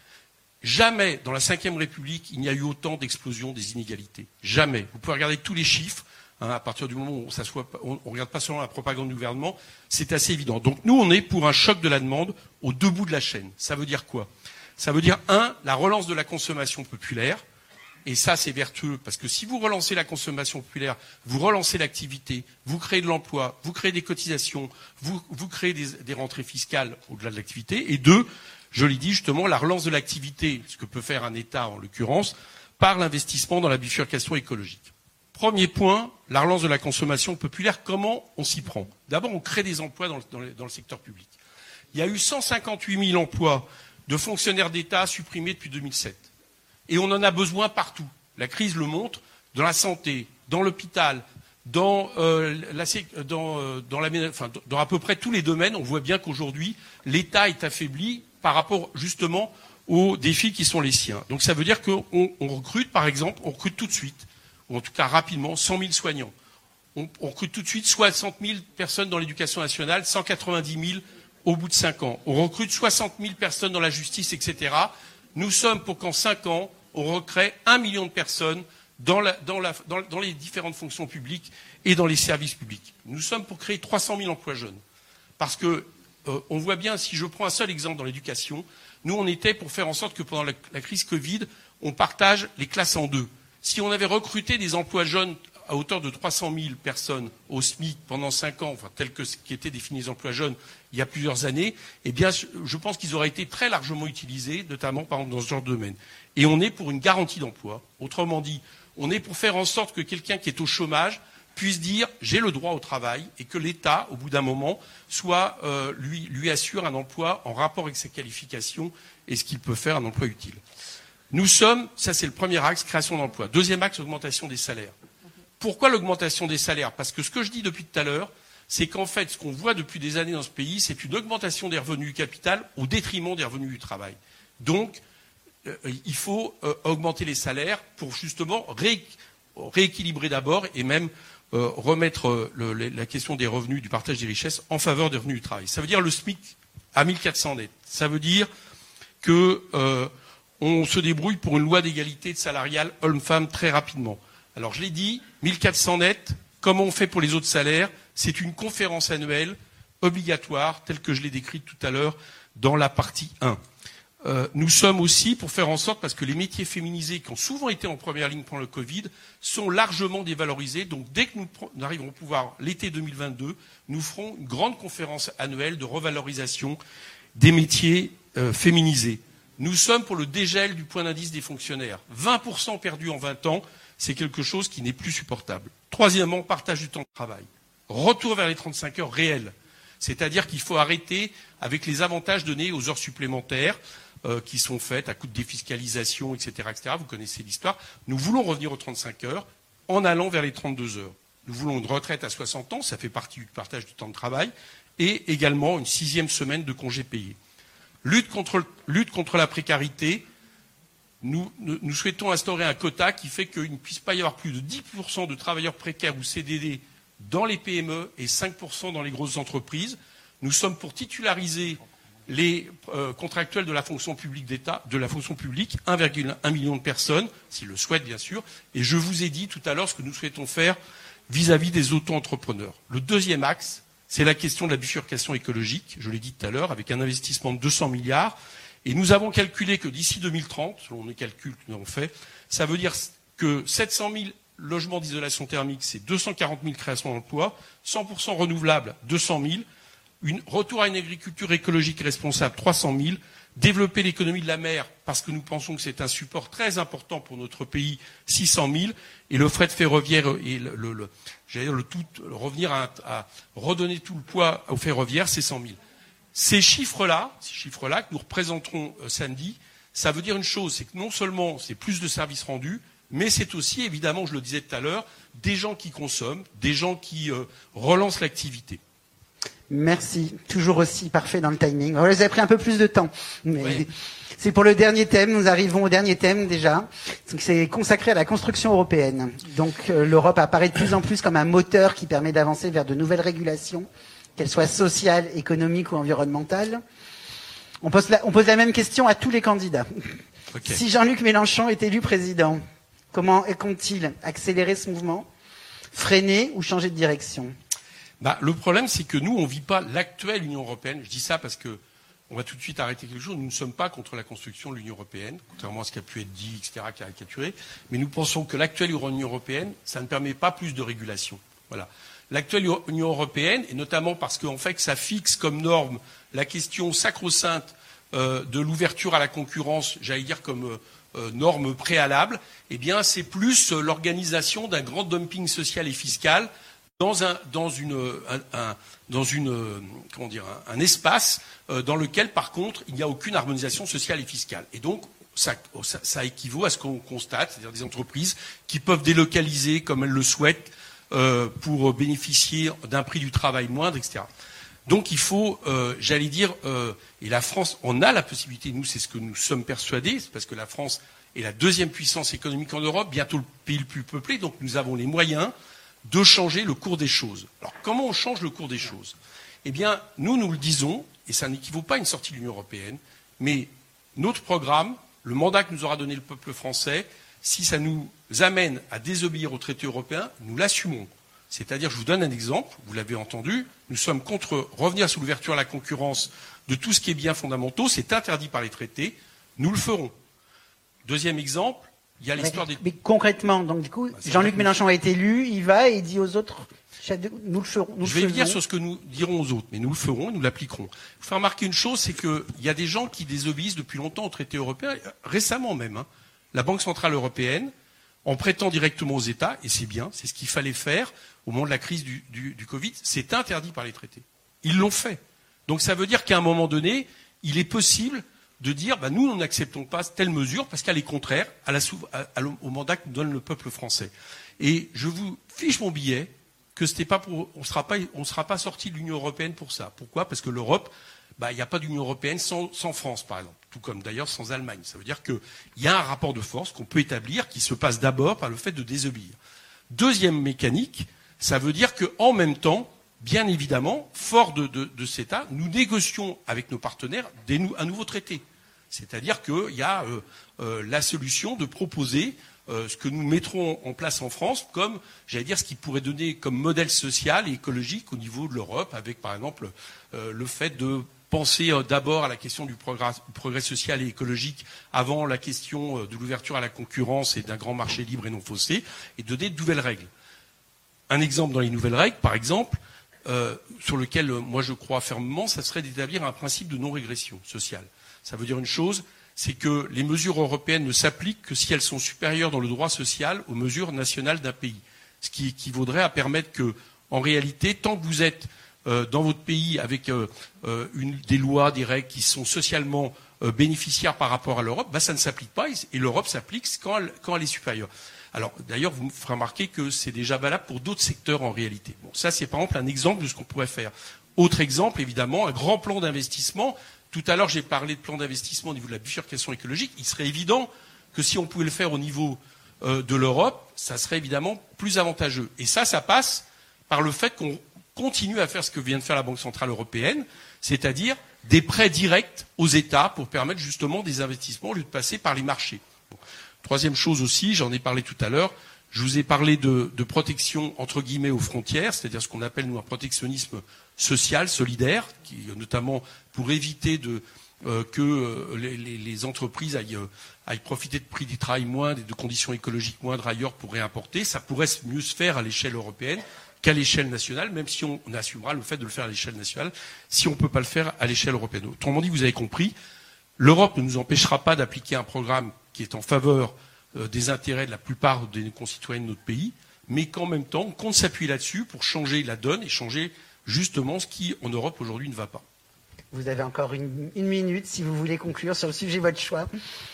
Jamais dans la cinquième République, il n'y a eu autant d'explosion des inégalités. Jamais. Vous pouvez regarder tous les chiffres. Hein, à partir du moment où on ne regarde pas seulement la propagande du gouvernement, c'est assez évident. Donc nous, on est pour un choc de la demande au deux bouts de la chaîne. Ça veut dire quoi ? Ça veut dire, un, la relance de la consommation populaire. Et ça, c'est vertueux, parce que si vous relancez la consommation populaire, vous relancez l'activité, vous créez de l'emploi, vous créez des cotisations, vous, vous créez des, des rentrées fiscales au-delà de l'activité. Et deux, je l'ai dit justement, la relance de l'activité, ce que peut faire un État en l'occurrence, par l'investissement dans la bifurcation écologique. Premier point, la relance de la consommation populaire, comment on s'y prend ? D'abord, on crée des emplois dans le, dans, le, dans le secteur public. Il y a eu cent cinquante-huit mille emplois de fonctionnaires d'État supprimés depuis deux mille sept. Et on en a besoin partout. La crise le montre, dans la santé, dans l'hôpital, dans, euh, la, dans, euh, dans, la, enfin, dans à peu près tous les domaines. On voit bien qu'aujourd'hui, l'État est affaibli par rapport justement aux défis qui sont les siens. Donc ça veut dire qu'on on recrute, par exemple, on recrute tout de suite, ou en tout cas rapidement, cent mille soignants. On, on recrute tout de suite soixante mille personnes dans l'éducation nationale, cent quatre-vingt-dix mille au bout de cinq ans. On recrute soixante mille personnes dans la justice, et cetera. Nous sommes pour qu'en cinq ans, on recrée un million de personnes dans, la, dans, la, dans, dans les différentes fonctions publiques et dans les services publics. Nous sommes pour créer trois cent mille emplois jeunes. Parce que euh, on voit bien, si je prends un seul exemple dans l'éducation, nous on était pour faire en sorte que pendant la, la crise Covid, on partage les classes en deux. Si on avait recruté des emplois jeunes à hauteur de trois cent mille personnes au SMIC pendant cinq ans, enfin, tel que ce qui étaient définis les emplois jeunes il y a plusieurs années, eh bien, je pense qu'ils auraient été très largement utilisés, notamment par exemple dans ce genre de domaine. Et on est pour une garantie d'emploi. Autrement dit, on est pour faire en sorte que quelqu'un qui est au chômage puisse dire j'ai le droit au travail et que l'État, au bout d'un moment, soit euh, lui, lui assure un emploi en rapport avec ses qualifications et ce qu'il peut faire, un emploi utile. Nous sommes, ça c'est le premier axe, création d'emplois. Deuxième axe, augmentation des salaires. Pourquoi l'augmentation des salaires ? Parce que ce que je dis depuis tout à l'heure, c'est qu'en fait, ce qu'on voit depuis des années dans ce pays, c'est une augmentation des revenus du capital au détriment des revenus du travail. Donc, euh, il faut euh, augmenter les salaires pour justement ré, rééquilibrer d'abord et même euh, remettre euh, le, la question des revenus, du partage des richesses en faveur des revenus du travail. Ça veut dire le SMIC à mille quatre cents net. Ça veut dire que euh, on se débrouille pour une loi d'égalité salariale homme-femme très rapidement. Alors je l'ai dit, mille quatre cents net, comment on fait pour les autres salaires ? C'est une conférence annuelle obligatoire, telle que je l'ai décrite tout à l'heure dans la partie un. Euh, nous sommes aussi pour faire en sorte, parce que les métiers féminisés qui ont souvent été en première ligne pendant le Covid sont largement dévalorisés. Donc dès que nous, nous arriverons au pouvoir l'été deux mille vingt-deux, nous ferons une grande conférence annuelle de revalorisation des métiers euh, féminisés. Nous sommes pour le dégel du point d'indice des fonctionnaires. vingt pour cent perdus en vingt ans, c'est quelque chose qui n'est plus supportable. Troisièmement, partage du temps de travail. Retour vers les trente-cinq heures réelles. C'est-à-dire qu'il faut arrêter avec les avantages donnés aux heures supplémentaires euh, qui sont faites à coup de défiscalisation, et cetera, et cetera. Vous connaissez l'histoire. Nous voulons revenir aux trente-cinq heures en allant vers les trente-deux heures. Nous voulons une retraite à soixante ans, ça fait partie du partage du temps de travail, et également une sixième semaine de congés payés. Lutte contre, lutte contre la précarité. Nous, nous, nous souhaitons instaurer un quota qui fait qu'il ne puisse pas y avoir plus de dix pour cent de travailleurs précaires ou C D D dans les P M E et cinq pour cent dans les grosses entreprises. Nous sommes pour titulariser les euh, contractuels de la fonction publique d'État, de la fonction publique, un virgule un million de personnes, s'ils le souhaitent bien sûr. Et je vous ai dit tout à l'heure ce que nous souhaitons faire vis-à-vis des auto-entrepreneurs. Le deuxième axe, c'est la question de la bifurcation écologique, je l'ai dit tout à l'heure, avec un investissement de deux cents milliards. Et nous avons calculé que d'ici deux mille trente, selon les calculs que nous avons faits, ça veut dire que sept cent mille logements d'isolation thermique, c'est deux cent quarante mille créations d'emplois, cent pour cent renouvelables, deux cent mille, une, retour à une agriculture écologique et responsable, trois cent mille, développer l'économie de la mer, parce que nous pensons que c'est un support très important pour notre pays, six cent mille, et le fret ferroviaire et le, le, le, j'allais dire le tout, revenir à, à redonner tout le poids au ferroviaire, c'est cent mille. Ces chiffres-là, ces chiffres-là que nous représenterons euh, samedi, ça veut dire une chose, c'est que non seulement c'est plus de services rendus, mais c'est aussi, évidemment, je le disais tout à l'heure, des gens qui consomment, des gens qui euh, relancent l'activité. Merci. Toujours aussi parfait dans le timing. On les a pris un peu plus de temps. Mais oui. C'est pour le dernier thème. Nous arrivons au dernier thème déjà. C'est consacré à la construction européenne. Donc euh, l'Europe apparaît de plus en plus comme un moteur qui permet d'avancer vers de nouvelles régulations, qu'elles soient sociales, économiques ou environnementales. On pose la, on pose la même question à tous les candidats. Okay. Si Jean-Luc Mélenchon est élu président, comment compte-t-il accélérer ce mouvement, freiner ou changer de direction ? Bah, le problème, c'est que nous, on ne vit pas l'actuelle Union européenne. Je dis ça parce que on va tout de suite arrêter quelque chose. Nous ne sommes pas contre la construction de l'Union européenne, contrairement à ce qui a pu être dit, et cetera, caricaturé. Mais nous pensons que l'actuelle Union européenne, ça ne permet pas plus de régulation. Voilà. L'actuelle Union européenne, et notamment parce qu'en fait, ça fixe comme norme la question sacro-sainte euh, de l'ouverture à la concurrence, j'allais dire comme euh, norme préalable, eh bien, c'est plus euh, l'organisation d'un grand dumping social et fiscal dans un, dans une, un, un, dans une, comment dire, un, un espace euh, dans lequel, par contre, il n'y a aucune harmonisation sociale et fiscale. Et donc, ça, ça, ça équivaut à ce qu'on constate, c'est-à-dire des entreprises qui peuvent délocaliser comme elles le souhaitent euh, pour bénéficier d'un prix du travail moindre, et cetera. Donc, il faut, euh, j'allais dire, euh, et la France, on a la possibilité, nous, c'est ce que nous sommes persuadés, c'est parce que la France est la deuxième puissance économique en Europe, bientôt le pays le plus peuplé, donc nous avons les moyens de changer le cours des choses. Alors, comment on change le cours des choses ? Eh bien, nous, nous le disons, et ça n'équivaut pas à une sortie de l'Union européenne, mais notre programme, le mandat que nous aura donné le peuple français, si ça nous amène à désobéir aux traités européens, nous l'assumons. C'est-à-dire, je vous donne un exemple, vous l'avez entendu, nous sommes contre revenir sous l'ouverture à la concurrence de tout ce qui est biens fondamentaux, c'est interdit par les traités, nous le ferons. Deuxième exemple, il y a l'histoire des... Mais concrètement, donc du coup, bah, Jean-Luc Mélenchon a été élu, il va et il dit aux autres, nous le ferons. Nous Je vais venir sur ce que nous dirons aux autres, mais nous le ferons, nous l'appliquerons. Il faut faire remarquer une chose, c'est qu'il y a des gens qui désobéissent depuis longtemps aux traités européens, récemment même. Hein. La Banque Centrale Européenne, en prêtant directement aux États, et c'est bien, c'est ce qu'il fallait faire au moment de la crise du, du, du Covid, c'est interdit par les traités. Ils l'ont fait. Donc ça veut dire qu'à un moment donné, il est possible de dire, bah, nous, nous n'acceptons pas telle mesure parce qu'elle est contraire à la, à, à, au mandat que nous donne le peuple français. Et je vous fiche mon billet que c'était pas pour, on sera pas, on sera pas sorti de l'Union européenne pour ça. Pourquoi ? Parce que l'Europe, bah, il n'y a pas d'Union européenne sans, sans France, par exemple. Tout comme d'ailleurs sans Allemagne. Ça veut dire qu'il y a un rapport de force qu'on peut établir qui se passe d'abord par le fait de désobéir. Deuxième mécanique, ça veut dire qu'en même temps, bien évidemment, fort de, de, de cet état, nous négocions avec nos partenaires des, un nouveau traité. C'est-à-dire qu'il y a euh, euh, la solution de proposer euh, ce que nous mettrons en place en France comme, j'allais dire, ce qui pourrait donner comme modèle social et écologique au niveau de l'Europe, avec par exemple euh, le fait de penser euh, d'abord à la question du progrès, du progrès social et écologique avant la question euh, de l'ouverture à la concurrence et d'un grand marché libre et non faussé, et donner de nouvelles règles. Un exemple dans les nouvelles règles, par exemple, euh, sur lequel euh, moi je crois fermement, ça serait d'établir un principe de non-régression sociale. Ça veut dire une chose, c'est que les mesures européennes ne s'appliquent que si elles sont supérieures dans le droit social aux mesures nationales d'un pays. Ce qui équivaudrait à permettre que, en réalité, tant que vous êtes euh, dans votre pays avec euh, euh, une, des lois, des règles qui sont socialement euh, bénéficiaires par rapport à l'Europe, bah, ça ne s'applique pas, et l'Europe s'applique quand elle, quand elle est supérieure. Alors, d'ailleurs, vous me ferez remarquer que c'est déjà valable pour d'autres secteurs en réalité. Bon, ça, c'est par exemple un exemple de ce qu'on pourrait faire. Autre exemple, évidemment, un grand plan d'investissement. Tout à l'heure, j'ai parlé de plan d'investissement au niveau de la bifurcation écologique. Il serait évident que si on pouvait le faire au niveau euh, de l'Europe, ça serait évidemment plus avantageux. Et ça, ça passe par le fait qu'on continue à faire ce que vient de faire la Banque centrale européenne, c'est-à-dire des prêts directs aux États pour permettre justement des investissements au lieu de passer par les marchés. Bon. Troisième chose aussi, j'en ai parlé tout à l'heure, je vous ai parlé de, de protection entre guillemets aux frontières, c'est-à-dire ce qu'on appelle nous un protectionnisme social, solidaire, qui notamment pour éviter de, euh, que euh, les, les entreprises aillent, euh, aillent profiter de prix du travail moindres et de conditions écologiques moindres ailleurs pour réimporter. Ça pourrait mieux se faire à l'échelle européenne qu'à l'échelle nationale, même si on, on assumera le fait de le faire à l'échelle nationale, si on ne peut pas le faire à l'échelle européenne. Autrement dit, vous avez compris, l'Europe ne nous empêchera pas d'appliquer un programme qui est en faveur euh, des intérêts de la plupart des concitoyens de notre pays, mais qu'en même temps, on compte s'appuyer là-dessus pour changer la donne et changer justement ce qui, en Europe, aujourd'hui, ne va pas. Vous avez encore une, une minute, si vous voulez conclure sur le sujet de votre choix.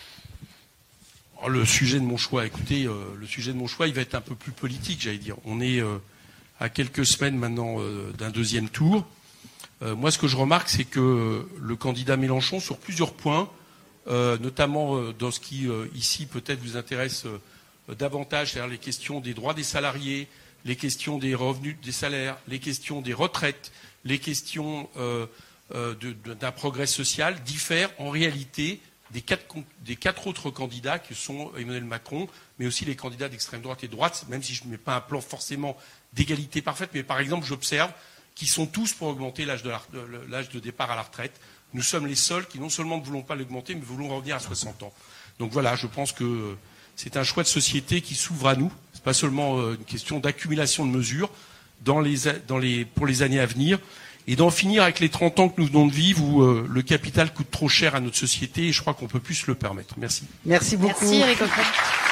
Alors, le sujet de mon choix, écoutez, euh, le sujet de mon choix, il va être un peu plus politique, j'allais dire. On est euh, à quelques semaines maintenant euh, d'un deuxième tour. Euh, moi, ce que je remarque, c'est que euh, le candidat Mélenchon, sur plusieurs points, euh, notamment euh, dans ce qui, euh, ici, peut-être vous intéresse euh, davantage, c'est-à-dire les questions des droits des salariés, les questions des revenus, des salaires, les questions des retraites, les questions euh, euh, de, de, d'un progrès social, diffèrent en réalité des quatre, des quatre autres candidats que sont Emmanuel Macron, mais aussi les candidats d'extrême droite et de droite, même si je ne mets pas un plan forcément d'égalité parfaite, mais par exemple, j'observe qu'ils sont tous pour augmenter l'âge de, la, l'âge de départ à la retraite. Nous sommes les seuls qui non seulement ne voulons pas l'augmenter, mais voulons revenir à soixante ans. Donc voilà, je pense que c'est un choix de société qui s'ouvre à nous. Ce n'est pas seulement une question d'accumulation de mesures dans les, dans les, pour les années à venir, et d'en finir avec les trente ans que nous venons de vivre où euh, le capital coûte trop cher à notre société, et je crois qu'on ne peut plus se le permettre. Merci. Merci beaucoup. Merci Eric Coquerel.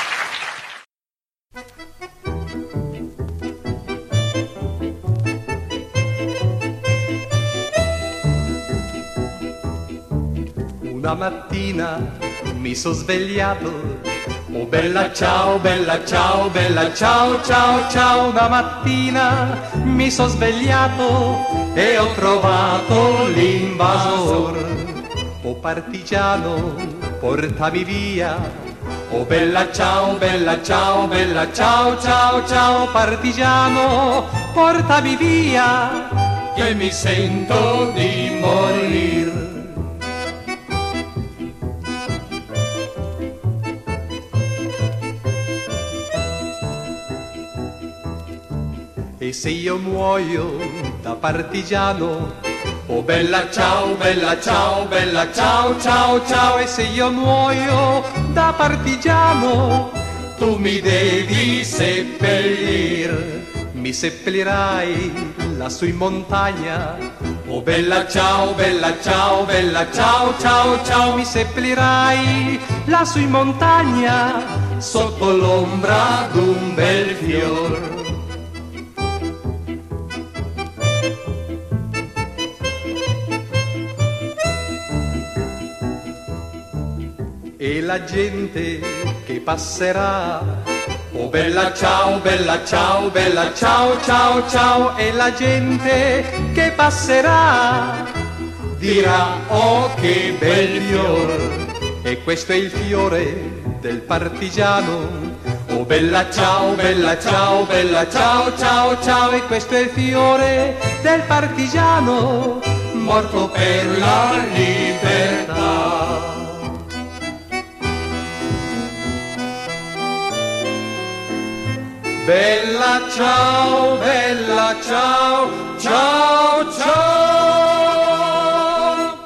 Una mattina mi sono svegliato, oh bella ciao, bella ciao, bella ciao, ciao, ciao. Una mattina mi sono svegliato e ho trovato l'invasor. Oh partigiano, portami via, oh bella ciao, bella ciao, bella ciao, ciao, ciao. Partigiano, portami via, che mi sento di morir. E se io muoio da partigiano, oh bella ciao, bella ciao, bella ciao, ciao, ciao. E se io muoio da partigiano, tu mi devi seppellir. Mi seppellirai lassù in montagna, oh bella ciao, bella ciao, bella ciao, ciao, ciao. Mi seppellirai lassù in montagna, sotto l'ombra d'un bel fior. E la gente che passerà, oh bella ciao, bella ciao, bella ciao, ciao, ciao. E la gente che passerà dirà, oh che bel fior. E questo è il fiore del partigiano, oh bella ciao, bella ciao, bella ciao, ciao, ciao. E questo è il fiore del partigiano, morto per la libertà. Bella ciao, bella ciao, ciao, ciao.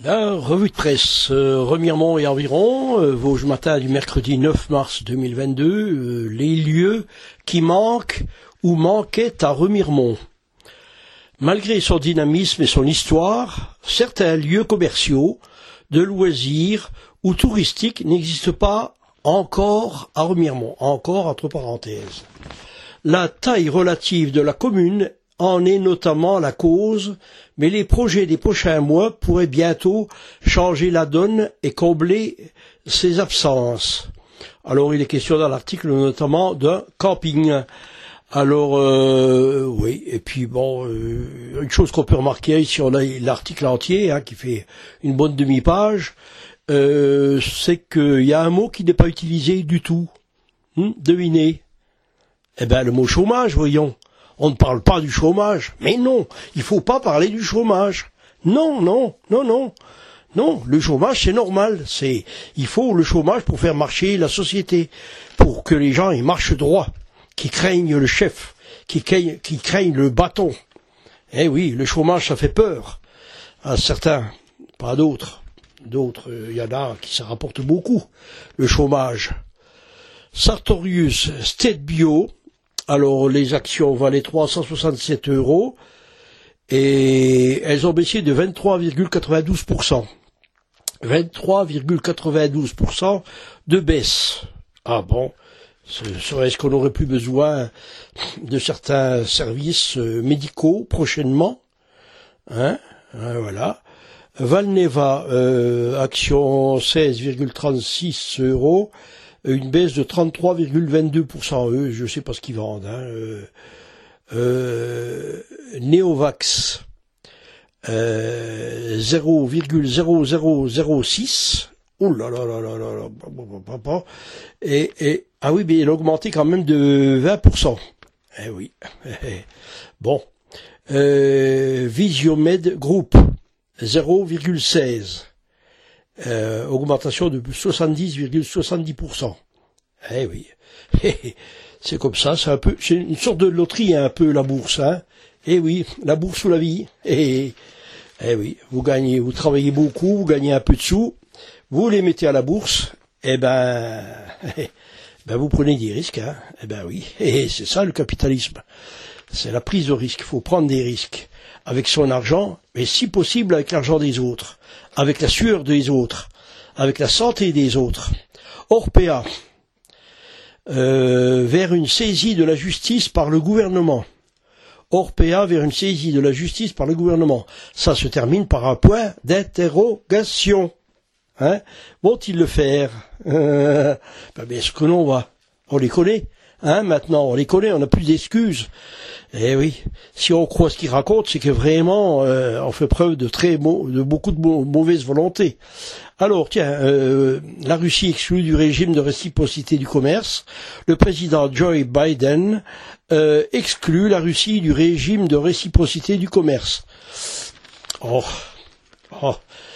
La revue de presse, euh, Remiremont et environ, euh, Vosges Matin du mercredi neuf mars deux mille vingt-deux, euh, les lieux qui manquent ou manquaient à Remiremont. Malgré son dynamisme et son histoire, certains lieux commerciaux, de loisirs ou touristiques n'existent pas encore à Remiremont, encore entre parenthèses. La taille relative de la commune en est notamment la cause, mais les projets des prochains mois pourraient bientôt changer la donne et combler ces absences. Alors il est question dans l'article notamment d'un camping. Alors euh, oui, et puis bon, euh, une chose qu'on peut remarquer, si on a l'article entier, hein, qui fait une bonne demi-page, euh, c'est qu'il y a un mot qui n'est pas utilisé du tout. Hum, devinez. Eh ben le mot chômage, voyons. On ne parle pas du chômage. Mais non, il faut pas parler du chômage. Non, non, non, non. Non, le chômage, c'est normal. C'est, il faut le chômage pour faire marcher la société. Pour que les gens, ils marchent droit. Qui craignent le chef. Qui craignent, qui craignent le bâton. Eh oui, le chômage, ça fait peur. À certains, pas à d'autres. D'autres, il y en a qui ça rapporte beaucoup, le chômage. Sartorius State Bio. Alors, les actions valaient trois cent soixante-sept euros et elles ont baissé de vingt-trois virgule quatre-vingt-douze pour cent. vingt-trois virgule quatre-vingt-douze pour cent de baisse. Ah bon, serait-ce qu'on n'aurait plus besoin de certains services médicaux prochainement, hein, hein voilà. Valneva, euh, action seize virgule trente-six euros. Une baisse de trente-trois virgule vingt-deux pour cent. Eux, je ne sais pas ce qu'ils vendent. Hein. Euh, euh, Neovax, euh, zéro virgule zéro zéro zéro six. Ouh là là là là là là. Et, et, ah oui, mais il a augmenté quand même de vingt pour cent. Eh oui. Bon. Euh, Visiomed Group, zéro virgule seize. Euh, augmentation de soixante-dix virgule soixante-dix pour cent. Eh oui, c'est comme ça, c'est un peu, c'est une sorte de loterie un peu la bourse, hein. Eh oui, la bourse ou la vie. Eh, eh oui, vous gagnez, vous travaillez beaucoup, vous gagnez un peu de sous, vous les mettez à la bourse, eh ben, eh ben vous prenez des risques, hein. Eh ben oui, et c'est ça le capitalisme. C'est la prise de risque. Il faut prendre des risques avec son argent, mais si possible avec l'argent des autres, avec la sueur des autres, avec la santé des autres. Orpea, euh, vers une saisie de la justice par le gouvernement. Orpea vers une saisie de la justice par le gouvernement. Ça se termine par un point d'interrogation. Hein? Vont-ils le faire? euh, ben bien sûr que non, on va. On les connaît. Hein, maintenant, on les connaît, on n'a plus d'excuses. Eh oui, si on croit ce qu'ils racontent, c'est que vraiment, euh, on fait preuve de très mau- de beaucoup de mau- mauvaise volonté. Alors, tiens, euh, la Russie exclue du régime de réciprocité du commerce. Le président Joe Biden euh, exclut la Russie du régime de réciprocité du commerce. Oh, oh.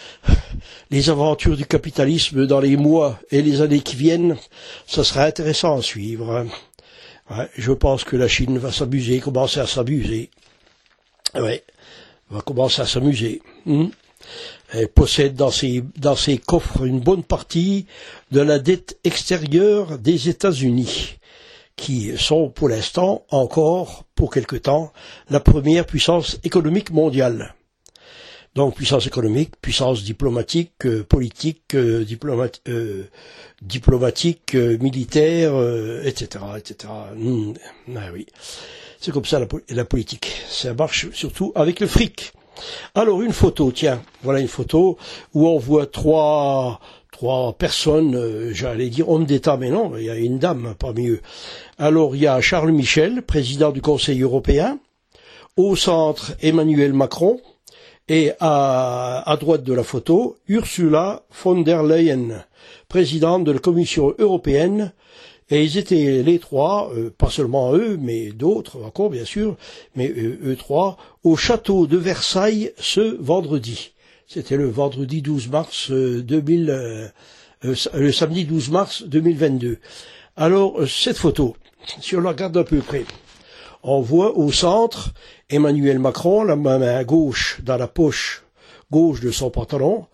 Les aventures du capitalisme dans les mois et les années qui viennent, ça sera intéressant à suivre. Ouais, je pense que la Chine va s'abuser, commencer à s'abuser. Ouais, va commencer à s'amuser. Hum. Elle possède dans ses, dans ses coffres une bonne partie de la dette extérieure des États-Unis, qui sont pour l'instant encore, pour quelque temps, la première puissance économique mondiale. Donc puissance économique, puissance diplomatique, euh, politique, euh, diplomati- euh, diplomatique, euh, militaire, euh, et cetera, et cetera. Mmh, ah oui, c'est comme ça la, la politique. Ça marche surtout avec le fric. Alors une photo, tiens, voilà une photo où on voit trois trois personnes, euh, j'allais dire hommes d'État, mais non, il y a une dame parmi eux. Alors il y a Charles Michel, président du Conseil européen. Au centre, Emmanuel Macron. Et à, à droite de la photo, Ursula von der Leyen, présidente de la Commission européenne. Et ils étaient les trois, euh, pas seulement eux, mais d'autres encore bien sûr, mais euh, eux trois, au château de Versailles ce vendredi. C'était le vendredi douze mars euh, deux mille, euh, euh, le samedi douze mars deux mille vingt-deux. Alors euh, cette photo, si on la regarde d'un peu près, on voit au centre Emmanuel Macron, la main à gauche dans la poche gauche de son pantalon.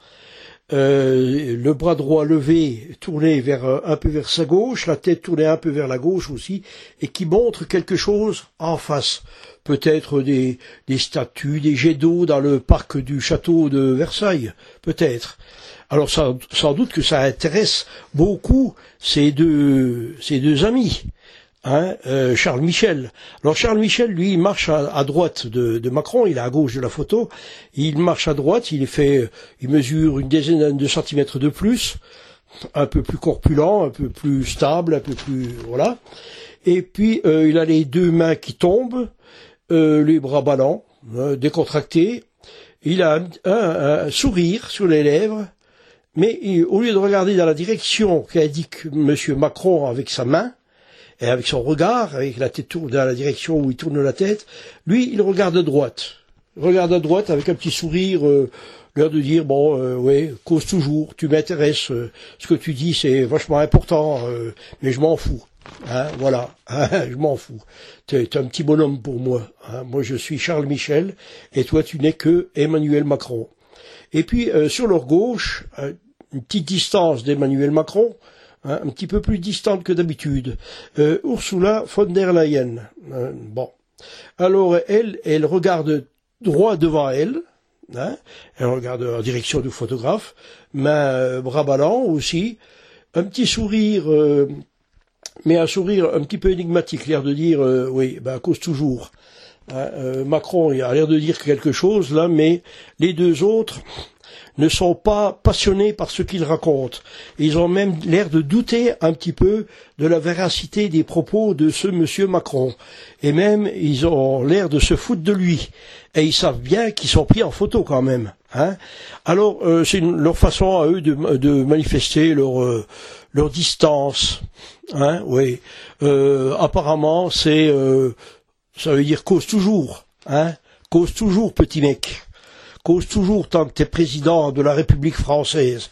Euh, le bras droit levé, tourné vers un peu vers sa gauche, la tête tournée un peu vers la gauche aussi, et qui montre quelque chose en face. Peut-être des, des statues, des jets d'eau dans le parc du château de Versailles, peut-être. Alors ça, sans doute que ça intéresse beaucoup ces deux, ces deux amis. Hein, euh, Charles Michel. Alors Charles Michel, lui, il marche à, à droite de, de Macron, il est à gauche de la photo. Il marche à droite, il est fait, il mesure une dizaine de centimètres de plus, un peu plus corpulent, un peu plus stable, un peu plus, voilà. Et puis euh, il a les deux mains qui tombent, euh, les bras ballants, euh, décontractés. Il a un, un, un sourire sur les lèvres, mais il, au lieu de regarder dans la direction qu'indique Monsieur Macron avec sa main, et avec son regard, avec la tête tournée dans la direction où il tourne la tête, lui, il regarde à droite. Il regarde à droite avec un petit sourire, euh, l'air de dire, bon, euh, ouais, cause toujours, tu m'intéresses, euh, ce que tu dis, c'est vachement important, euh, mais je m'en fous. Hein, voilà, hein, je m'en fous. T'es, t'es un petit bonhomme pour moi. Hein. Moi, je suis Charles Michel, et toi, tu n'es que Emmanuel Macron. Et puis, euh, sur leur gauche, euh, une petite distance d'Emmanuel Macron, Hein, un petit peu plus distante que d'habitude. Euh, Ursula von der Leyen. Euh, bon. Alors, elle, elle regarde droit devant elle. Hein, elle regarde en direction du photographe. Main, euh, bras ballants aussi. Un petit sourire, euh, mais un sourire un petit peu énigmatique. L'air de dire, euh, oui, ben, à cause toujours. Hein, euh, Macron, il a l'air de dire quelque chose, là, mais les deux autres ne sont pas passionnés par ce qu'ils racontent. Ils ont même l'air de douter un petit peu de la véracité des propos de ce monsieur Macron. Et même, ils ont l'air de se foutre de lui. Et ils savent bien qu'ils sont pris en photo quand même. Hein. Alors, euh, c'est une, leur façon à eux de, de manifester leur, euh, leur distance. Hein, oui. Euh, apparemment, c'est, euh, ça veut dire cause toujours. Hein. Cause toujours, petit mec. Cause toujours tant que tu es président de la République française.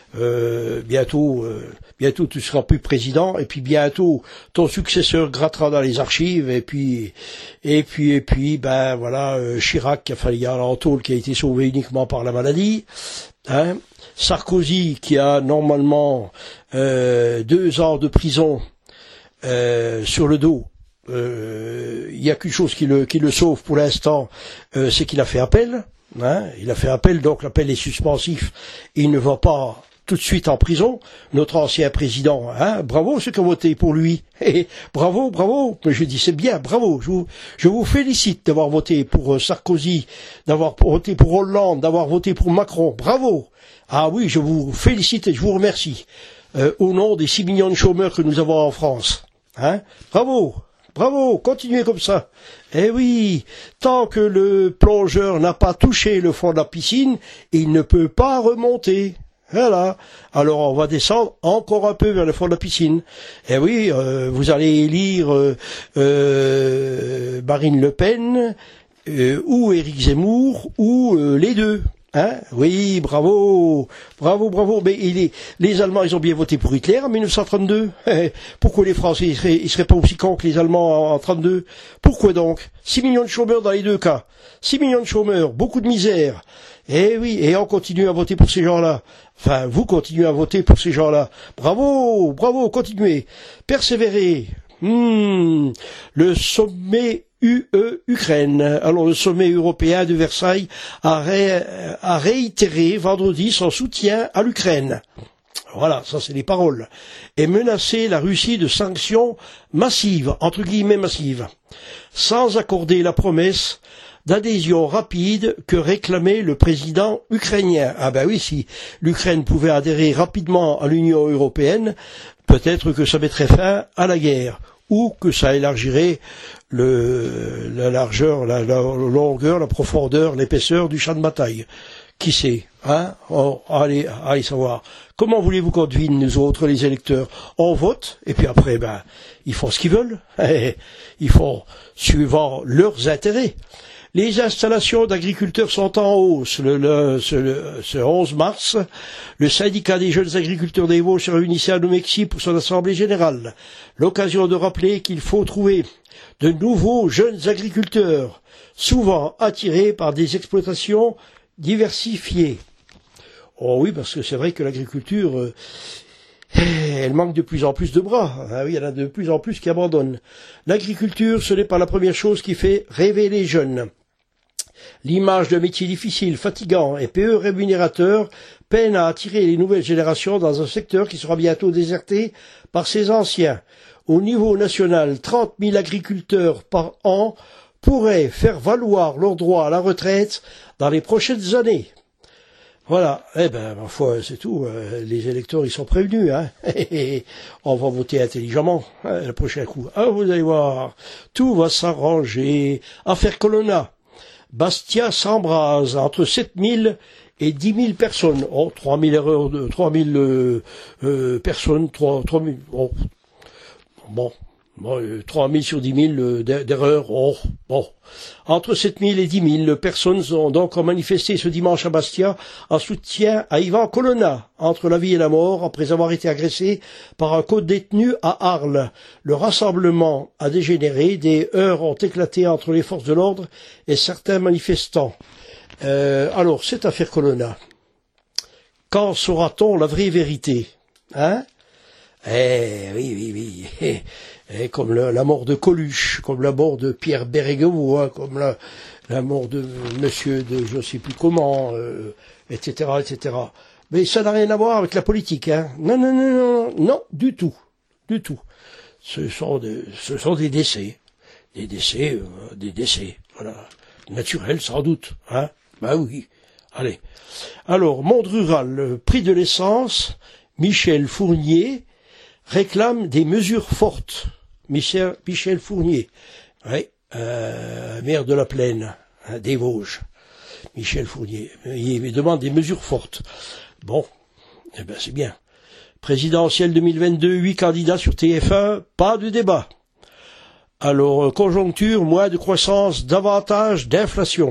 Euh, bientôt, euh, bientôt tu seras plus président, et puis bientôt ton successeur grattera dans les archives, et puis, et puis, et puis, ben voilà, euh, Chirac qui a failli aller en tôle, qui a été sauvé uniquement par la maladie. Hein. Sarkozy qui a normalement euh, deux ans de prison euh, sur le dos. Il euh, y a qu'une chose qui le, qui le sauve pour l'instant, euh, c'est qu'il a fait appel. Hein, il a fait appel, donc l'appel est suspensif. Il ne va pas tout de suite en prison. Notre ancien président, hein, bravo ceux qui ont voté pour lui. Et bravo, bravo. Mais je dis c'est bien, bravo. Je vous, je vous félicite d'avoir voté pour Sarkozy, d'avoir voté pour Hollande, d'avoir voté pour Macron. Bravo. Ah oui, je vous félicite et je vous remercie euh, au nom des six millions de chômeurs que nous avons en France. Hein, bravo. Bravo, continuez comme ça. Eh oui, tant que le plongeur n'a pas touché le fond de la piscine, il ne peut pas remonter. Voilà. Alors on va descendre encore un peu vers le fond de la piscine. Eh oui, euh, vous allez lire euh, euh, Marine Le Pen, euh, ou Éric Zemmour, ou euh, les deux. Hein? Oui, bravo, bravo, bravo. Mais il est, les Allemands, ils ont bien voté pour Hitler en mille neuf cent trente-deux. Pourquoi les Français, ils seraient, ils seraient pas aussi cons que les Allemands en, en trente-deux? Pourquoi donc? Six millions de chômeurs dans les deux cas. Six millions de chômeurs, beaucoup de misère. Eh oui, et on continue à voter pour ces gens-là. Enfin, vous continuez à voter pour ces gens-là. Bravo, bravo, continuez. Persévérez. Hmm, le sommet U E Ukraine. Alors le sommet européen de Versailles a, ré, a réitéré vendredi son soutien à l'Ukraine. Voilà, ça c'est les paroles. Et menacé la Russie de sanctions massives, entre guillemets massives, sans accorder la promesse d'adhésion rapide que réclamait le président ukrainien. Ah ben oui, si l'Ukraine pouvait adhérer rapidement à l'Union européenne, peut-être que ça mettrait fin à la guerre, ou que ça élargirait le, la largeur, la, la longueur, la profondeur, l'épaisseur du champ de bataille. Qui sait, hein? Oh, allez, allez savoir. Comment voulez-vous qu'on devine, nous autres, les électeurs? On vote, et puis après, ben, ils font ce qu'ils veulent. Ils font suivant leurs intérêts. Les installations d'agriculteurs sont en hausse. Le, le, ce, le, ce onze mars, le syndicat des jeunes agriculteurs des Vosges se réunissait à Noumexy pour son assemblée générale. L'occasion de rappeler qu'il faut trouver de nouveaux jeunes agriculteurs, souvent attirés par des exploitations diversifiée. Oh oui, parce que c'est vrai que l'agriculture, euh, elle manque de plus en plus de bras. Ah oui, il y en a de plus en plus qui abandonnent. L'agriculture, ce n'est pas la première chose qui fait rêver les jeunes. L'image d'un métier difficile, fatigant et peu rémunérateur peine à attirer les nouvelles générations dans un secteur qui sera bientôt déserté par ses anciens. Au niveau national, trente mille agriculteurs par an pourraient faire valoir leur droit à la retraite dans les prochaines années. Voilà, eh ben, ma foi, c'est tout. Euh, les électeurs, ils sont prévenus, hein. On va voter intelligemment, hein, le prochain coup. Ah, vous allez voir, tout va s'arranger. Affaire Colonna. Bastia s'embrase entre sept mille et dix mille personnes. Oh, trois mille erreurs de, trois mille, euh, euh, personnes, trois, trois mille, oh. Bon. Bon, euh, trois mille sur dix mille euh, d'erreurs, oh, bon. Entre sept mille et dix mille personnes ont donc manifesté ce dimanche à Bastia en soutien à Ivan Colonna, entre la vie et la mort, après avoir été agressé par un co-détenu à Arles. Le rassemblement a dégénéré, des heurts ont éclaté entre les forces de l'ordre et certains manifestants. Euh, alors, cette affaire Colonna, quand saura-t-on la vraie vérité, hein? Eh, oui, oui, oui. Et comme la, la mort de Coluche, comme la mort de Pierre Bérégovoy, hein, comme la, la mort de monsieur de je sais plus comment, euh, et cetera, et cetera. Mais ça n'a rien à voir avec la politique, hein. Non, non, non, non, non, du tout, du tout. Ce sont des, ce sont des décès, des décès, euh, des décès, voilà, naturels sans doute, hein. Bah oui. Allez. Alors, monde rural, prix de l'essence, Michel Fournier réclame des mesures fortes. Michel, Michel Fournier, oui, euh, maire de la Plaine, hein, des Vosges. Michel Fournier, il demande des mesures fortes. Bon, eh ben c'est bien. Présidentielle deux mille vingt-deux, huit candidats sur T F un, pas de débat. Alors, conjoncture, moins de croissance, davantage d'inflation.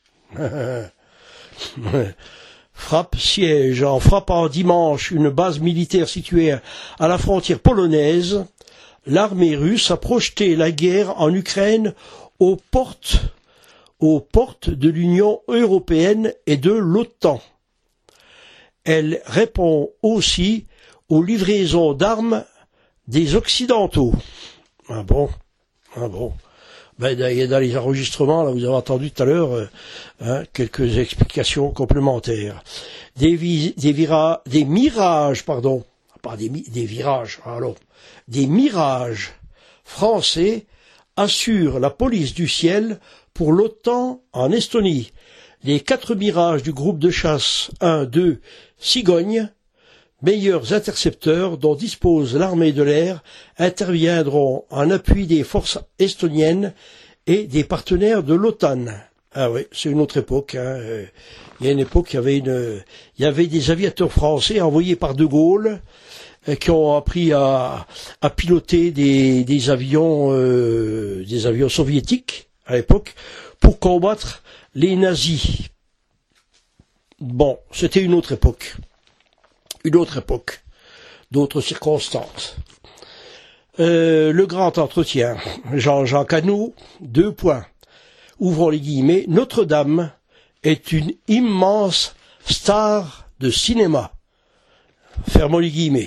Frappe siège en frappant dimanche une base militaire située à la frontière polonaise. L'armée russe a projeté la guerre en Ukraine aux portes, aux portes de l'Union européenne et de l'OTAN. Elle répond aussi aux livraisons d'armes des Occidentaux. Ah bon, ah bon. Ben, dans les enregistrements, là, vous avez entendu tout à l'heure euh, hein, quelques explications complémentaires. Des, vi des, vira des mirages, pardon, pas des, des virages, alors, des mirages français assurent la police du ciel pour l'OTAN en Estonie. Les quatre mirages du groupe de chasse un, deux, Cigogne, meilleurs intercepteurs dont dispose l'armée de l'air, interviendront en appui des forces estoniennes et des partenaires de l'OTAN. Ah oui, c'est une autre époque. Hein. Il y a une époque, il y avait, une, il y avait des aviateurs français envoyés par De Gaulle qui ont appris à, à piloter des, des avions, euh, des avions soviétiques à l'époque pour combattre les nazis. Bon, c'était une autre époque. Une autre époque, d'autres circonstances. Euh, le grand entretien, Jean-Jean Cano, deux points. Ouvrons les guillemets, Notre-Dame est une immense star de cinéma. Fermons les guillemets.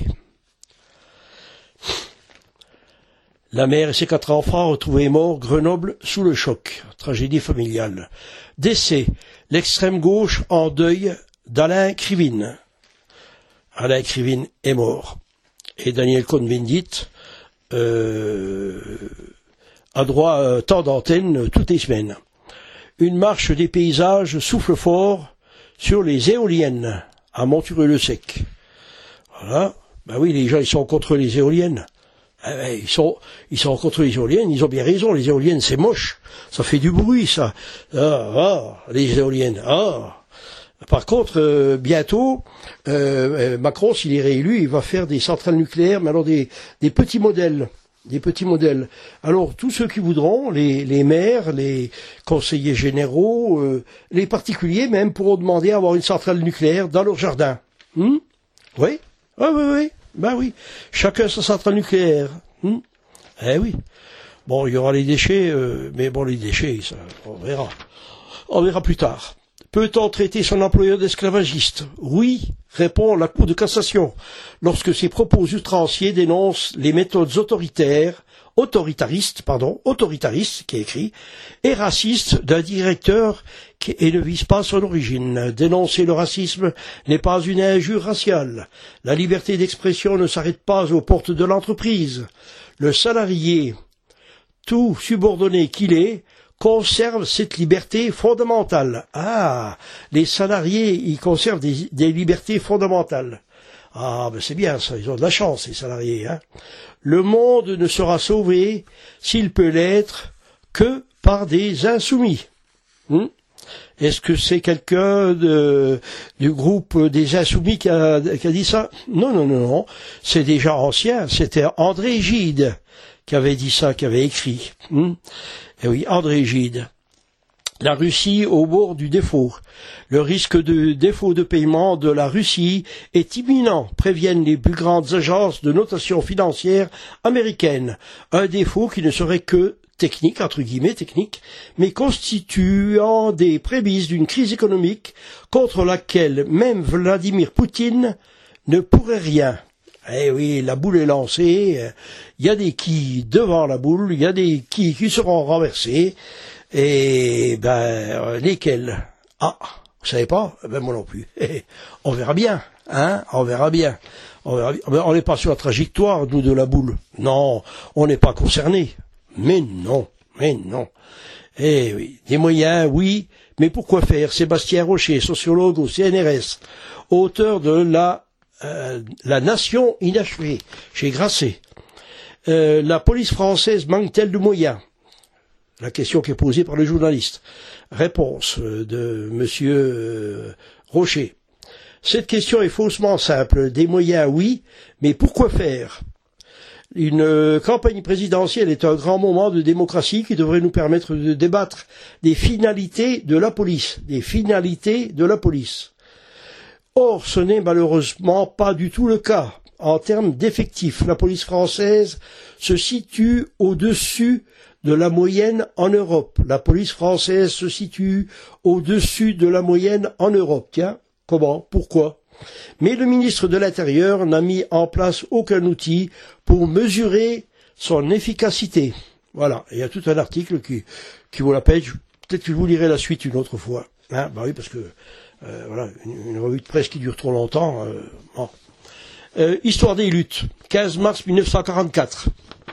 La mère et ses quatre enfants retrouvés morts, Grenoble sous le choc. Tragédie familiale. Décès, l'extrême gauche en deuil d'Alain Krivine. Alain Krivine est mort. Et Daniel Cohn-Bendit euh, a droit à tant d'antennes toutes les semaines. Une marche des paysages souffle fort sur les éoliennes à Montureux-le-Sec. Voilà. Ben oui, les gens, ils sont contre les éoliennes. Eh, ils sont, ils sont contre les éoliennes, ils ont bien raison. Les éoliennes, c'est moche. Ça fait du bruit, ça. Ah, ah, les éoliennes. Ah. Par contre, euh, bientôt, euh, Macron, s'il est réélu, il va faire des centrales nucléaires, mais alors des, des petits modèles, des petits modèles. Alors, tous ceux qui voudront, les, les maires, les conseillers généraux, euh, les particuliers même, pourront demander à avoir une centrale nucléaire dans leur jardin. Hum oui, ah, oui, oui, ben oui. Chacun sa centrale nucléaire. Hum eh oui. Bon, il y aura les déchets, euh, mais bon, les déchets, ça, on verra. On verra plus tard. Peut-on traiter son employeur d'esclavagiste? Oui, répond la Cour de cassation, lorsque ses propos outranciers dénoncent les méthodes autoritaires, autoritaristes, pardon, autoritaristes, qui est écrit, et racistes d'un directeur qui, et ne vise pas son origine. Dénoncer le racisme n'est pas une injure raciale. La liberté d'expression ne s'arrête pas aux portes de l'entreprise. Le salarié, tout subordonné qu'il est, conserve cette liberté fondamentale. Ah, les salariés, ils conservent des, des libertés fondamentales. Ah, ben c'est bien ça, ils ont de la chance, les salariés. Hein. Le monde ne sera sauvé, s'il peut l'être, que par des insoumis. Hum Est-ce que c'est quelqu'un de, du groupe des insoumis qui a, qui a dit ça? Non, non, non, non. C'est déjà ancien. C'était André Gide qui avait dit ça, qui avait écrit. Hum Et oui, André Gide. La Russie au bord du défaut. Le risque de défaut de paiement de la Russie est imminent, préviennent les plus grandes agences de notation financière américaines. Un défaut qui ne serait que technique, entre guillemets technique, mais constituant des prémices d'une crise économique contre laquelle même Vladimir Poutine ne pourrait rien. Eh oui, la boule est lancée, il y a des quilles devant la boule, il y a des quilles qui seront renversées, et ben, lesquelles? Ah, vous savez pas? Ben moi non plus. On verra bien, hein, on verra bien. On verra bien. On n'est pas sur la trajectoire, nous, de la boule. Non, on n'est pas concernés. Mais non, mais non. Eh oui, des moyens, oui, mais pourquoi faire? Sébastien Rocher, sociologue au C N R S, auteur de la Euh, la nation inachevée, chez Grasset. Euh, la police française manque-t-elle de moyens? La question qui est posée par le journaliste. Réponse de monsieur euh, Rocher. Cette question est faussement simple. Des moyens, oui, mais pourquoi faire? Une euh, campagne présidentielle est un grand moment de démocratie qui devrait nous permettre de débattre des finalités de la police. Des finalités de la police. Or, ce n'est malheureusement pas du tout le cas. En termes d'effectifs, la police française se situe au-dessus de la moyenne en Europe. La police française se situe au-dessus de la moyenne en Europe. Tiens, comment? Pourquoi? Mais le ministre de l'Intérieur n'a mis en place aucun outil pour mesurer son efficacité. Voilà, il y a tout un article qui, qui vaut la peine. Peut-être que je vous lirai la suite une autre fois. Hein, bah oui, parce que Euh, voilà, une, une revue de presse qui dure trop longtemps. Euh, bon. euh, Histoire des luttes, quinze mars mille neuf cent quarante-quatre.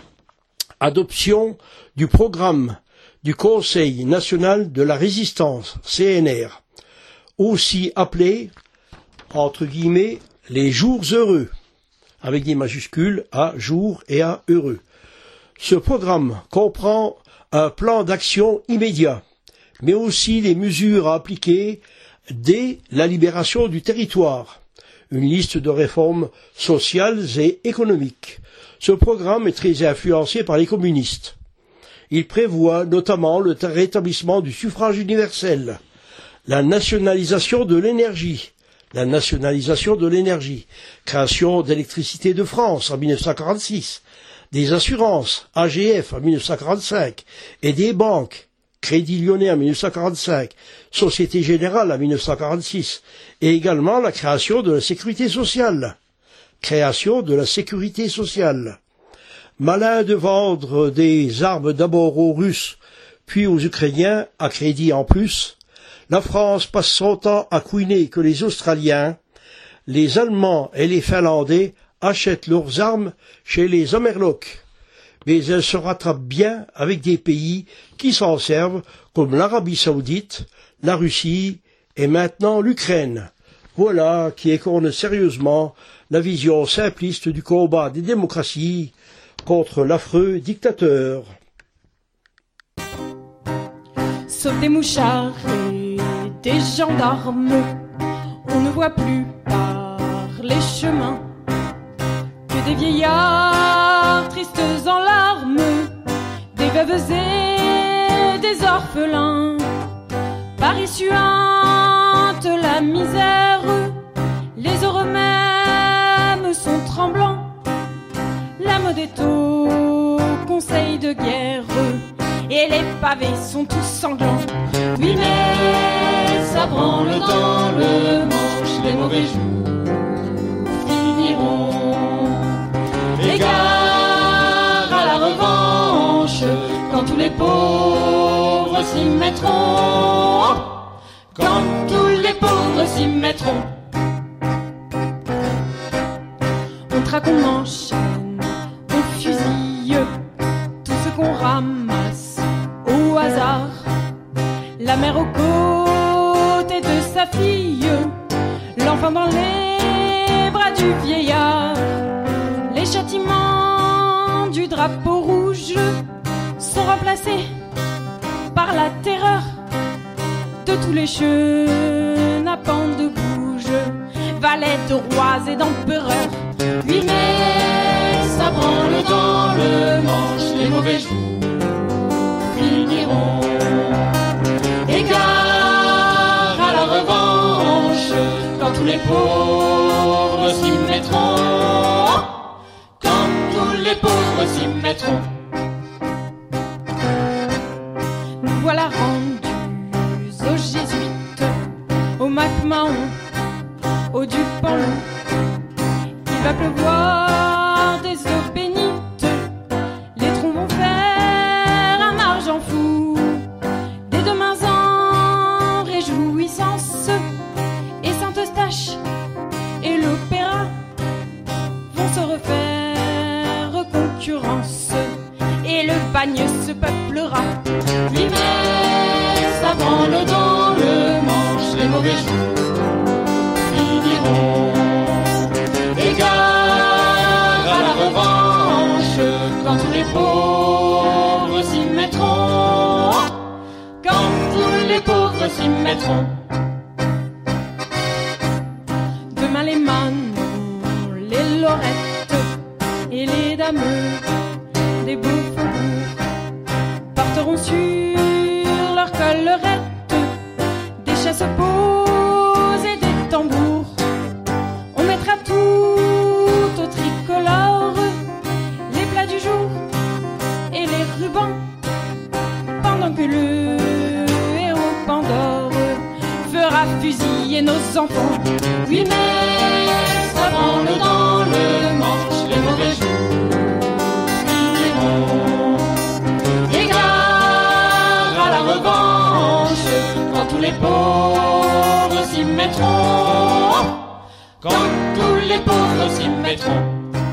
Adoption du programme du Conseil national de la résistance, C N R, aussi appelé, entre guillemets, les jours heureux, avec des majuscules à jour et à heureux. Ce programme comprend un plan d'action immédiat, mais aussi les mesures à appliquer dès la libération du territoire, une liste de réformes sociales et économiques. Ce programme est très influencé par les communistes. Il prévoit notamment le rétablissement du suffrage universel, la nationalisation de l'énergie, la nationalisation de l'énergie, création d'Électricité de France en mille neuf cent quarante-six, des assurances, A G F en mille neuf cent quarante-cinq, et des banques, Crédit Lyonnais en mille neuf cent quarante-cinq, Société Générale en mille neuf cent quarante-six, et également la création de la sécurité sociale. Création de la sécurité sociale. Malin de vendre des armes d'abord aux Russes, puis aux Ukrainiens, à crédit en plus, la France passe son temps à couiner que les Australiens, les Allemands et les Finlandais achètent leurs armes chez les Amerlocs. Mais elle se rattrape bien avec des pays qui s'en servent, comme l'Arabie Saoudite, la Russie et maintenant l'Ukraine. Voilà qui écorne sérieusement la vision simpliste du combat des démocraties contre l'affreux dictateur. Sauf des mouchards et des gendarmes, on ne voit plus par les chemins que des vieillards tristes en larmes, des veuves et des orphelins. Paris suinte la misère, les heureux même sont tremblants. La mode est au conseil de guerre et les pavés sont tous sanglants. Oui mais ça ça branle dans le manche, les mauvais jours finiront. Égard à la revanche, quand tous les pauvres s'y mettront, quand tous les pauvres s'y mettront. On traque, on enchaîne, on fusille tout ce qu'on ramasse au hasard. La mère aux côtés de sa fille, l'enfant dans les bras du vieillard. Les châtiments du drapeau rouge sont remplacés par la terreur de tous les chenapans de bouge, valets de rois et d'empereurs. Oui, mais ça branle dans le manche, les mauvais jours finiront. Égard à la revanche, quand tous les pauvres s'y mettront, quand tous les pauvres s'y mettront. Nous voilà rendus aux jésuites, au MacMahon, au Dupanloup. Il va pleuvoir des eaux bénites, les troncs vont faire un argent fou. Des deux mains en réjouissance, et Saint-Eustache et l'opéra vont se refaire concurrence, et le bagne se peuplera. Oui, mais ça branle dans le manche, les mauvais jours finiront. Égard à la revanche, quand tous les pauvres s'y mettront, quand tous les pauvres s'y mettront. Demain les manons, les lorettes et les dameux des beaux faubourgs porteront sur leurs collerettes des chasse-peaux et des tambours. On mettra tout au tricolore, les plats du jour et les rubans, pendant que le héros Pandore fera fusiller nos enfants. Oui, mais ça branle dans le manche, les mauvais jours finiront. Égard à la revanche, quand tous les pauvres s'y mettront, quand tous les pauvres s'y mettront.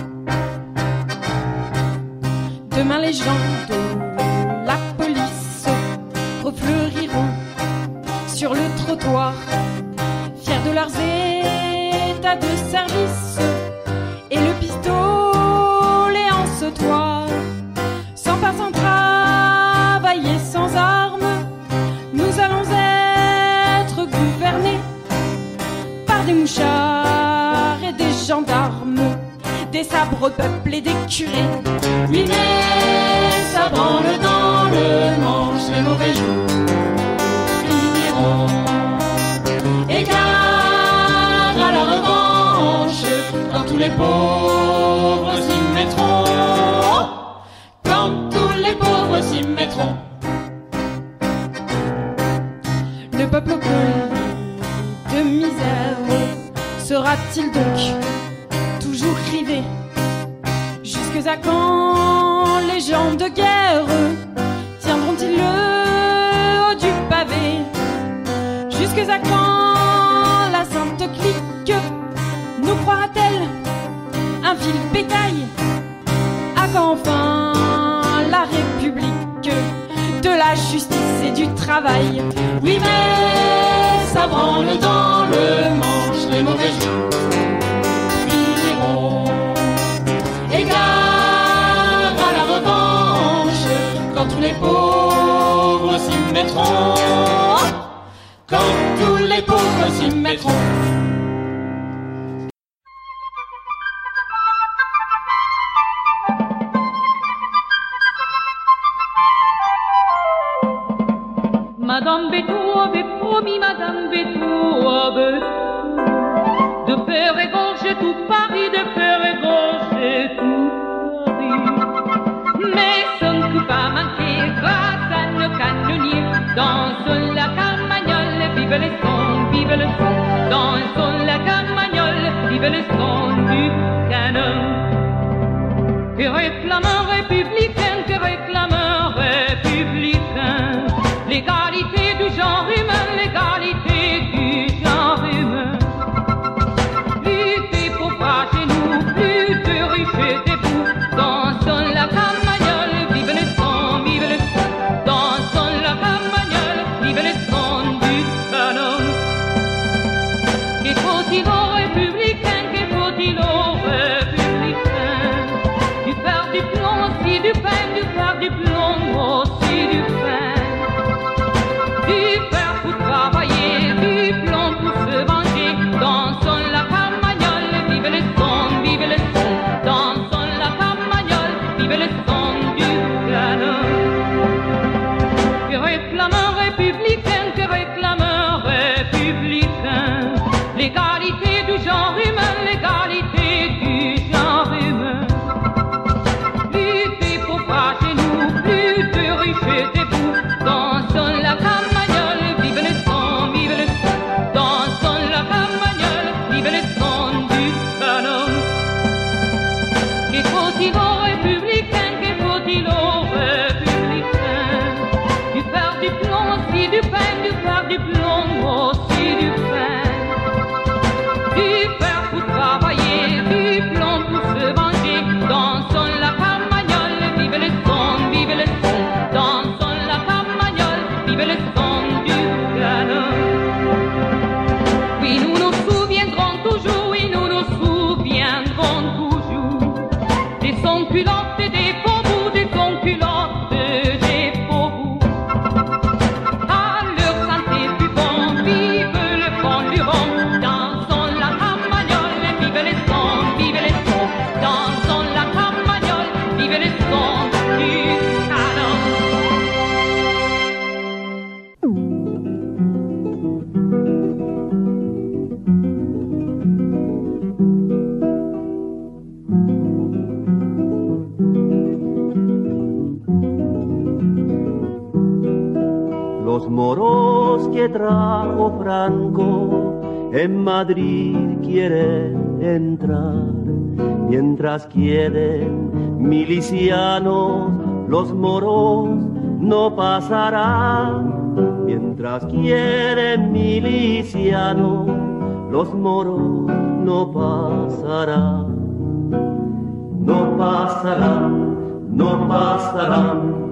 Demain les gens de la police refleuriront sur le trottoir, fiers de leurs états de service, et le pistolet en sautoir. Sans pas sans travailler, sans armes, nous allons être gouvernés par des mouchards et des gendarmes, des sabres au peuple et des curés. Oui, mais ça branle dans le manche, les mauvais jours finiront. Égard à la revanche, quand tous les pauvres s'y mettront, quand tous les pauvres s'y mettront. Le peuple connu de misère sera-t-il donc toujours rivé? Jusque à quand les gens de guerre tiendront-ils le haut du pavé? Jusque à quand la sainte clique nous croira-t-elle un vil bétail? À quand enfin la République de la justice et du travail? Oui, mais ça branle dans le manche, les mauvais jours finiront. Égard à la revanche, quand tous les pauvres s'y mettront, quand tous les pauvres s'y mettront. Madame Bétou avait promis, Madame Bétou avait de faire égorger tout Paris, de faire égorger tout Paris. Mais ça ne peut pas manquer grâce à nos canonniers dans la Carmagnole. vive le son, vive le son, dansons la carmagnole, vive le son du canon. Que réclame un républicain, que réclame un républicain, l'égalité du genre humain, l'égalité du genre humain. Plus des pauvres chez nous, plus de riches debout, dansons la carmagnole, vive le son, vive le son, dansons la carmagnole, vive le son du canon. Que faut-il aux républicains, que faut-il aux républicains, du fer, du plomb, aussi du pain, du fer, du plomb, aussi du pain. Du fer pour travailler, du plomb pour se venger, dansons la carmagnole, vive le son, vive le son, dansons la carmagnole, vive le son du canon. Que réclame un républicain, que réclame un républicain, l'égalité du genre humain, l'égalité du genre humain. Plus des pauvres chez nous, plus de riches debout, dansons la carmagnole, vive le son, vive le son, dansons la carmagnole, vive le son du canon. Que faut-il aux républicains, que faut-il aux républicains, du fer, du plomb, aussi du pain, du fer, du plomb, aussi du pain. Du fer pour travailler, du plomb pour se venger, dansons la carmagnole, vive le son, vive le son, dansons la carmagnole, vive le son du canon. Oui, nous nous souviendrons toujours, oui, nous nous souviendrons toujours des sans-culottes et des pauvres, des sans-culottes et des pauvres. À leur santé buvons, vive le fond du rhum, dansons la carmagnole, vive le son, vive le son, dansons la carmagnole, vive le son du canon. Los moros que trajo Franco en Madrid quieren entrar, mientras quieren milicianos, los moros no pasarán. Mientras quieren milicianos, los moros no pasarán. No pasarán, no pasarán.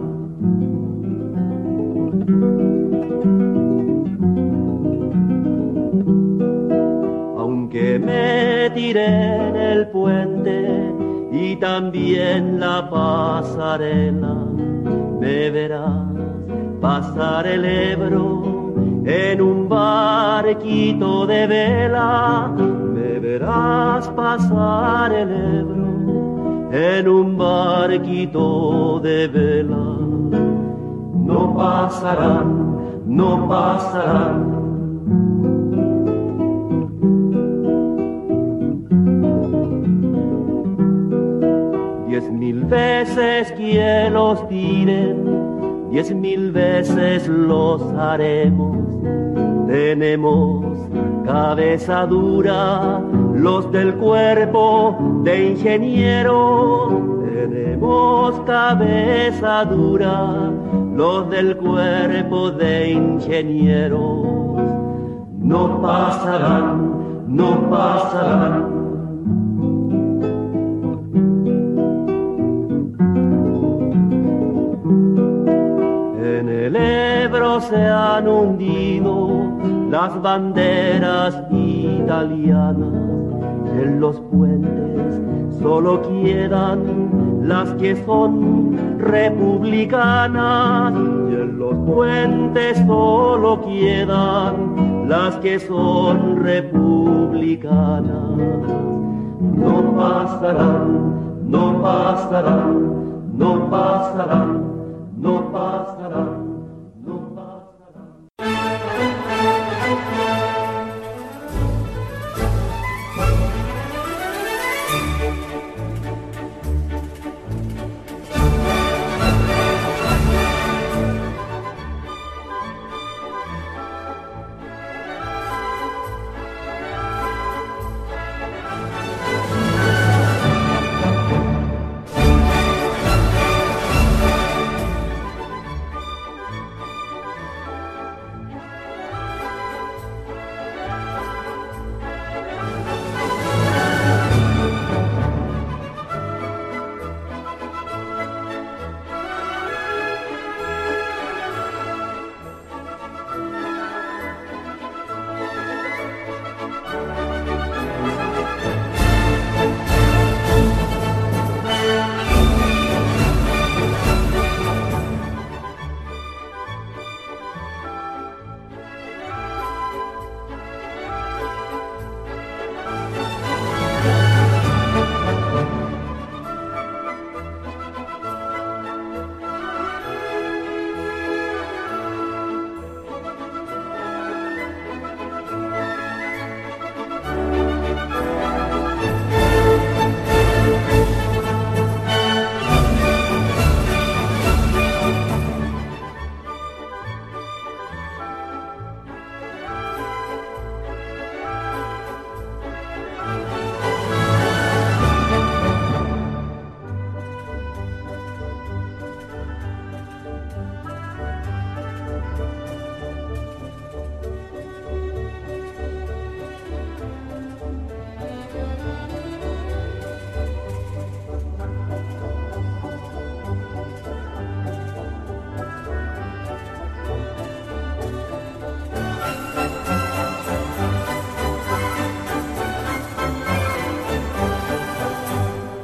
Aunque me tiré en el puente y también la pasarela, me verás pasar el Ebro en un barquito de vela. Me verás pasar el Ebro en un barquito de vela. No pasarán, no pasarán. Diez mil veces que los tiren, diez mil veces los haremos. Tenemos cabeza dura, los del cuerpo de ingeniero. Tenemos cabeza dura, los del cuerpo de ingenieros. No pasarán, no pasarán. En el Ebro se han hundido las banderas italianas. En los puentes solo quedan las que son republicanas. Y en los puentes solo quedan las que son republicanas. No pasarán, no pasarán, no pasarán, no pasarán.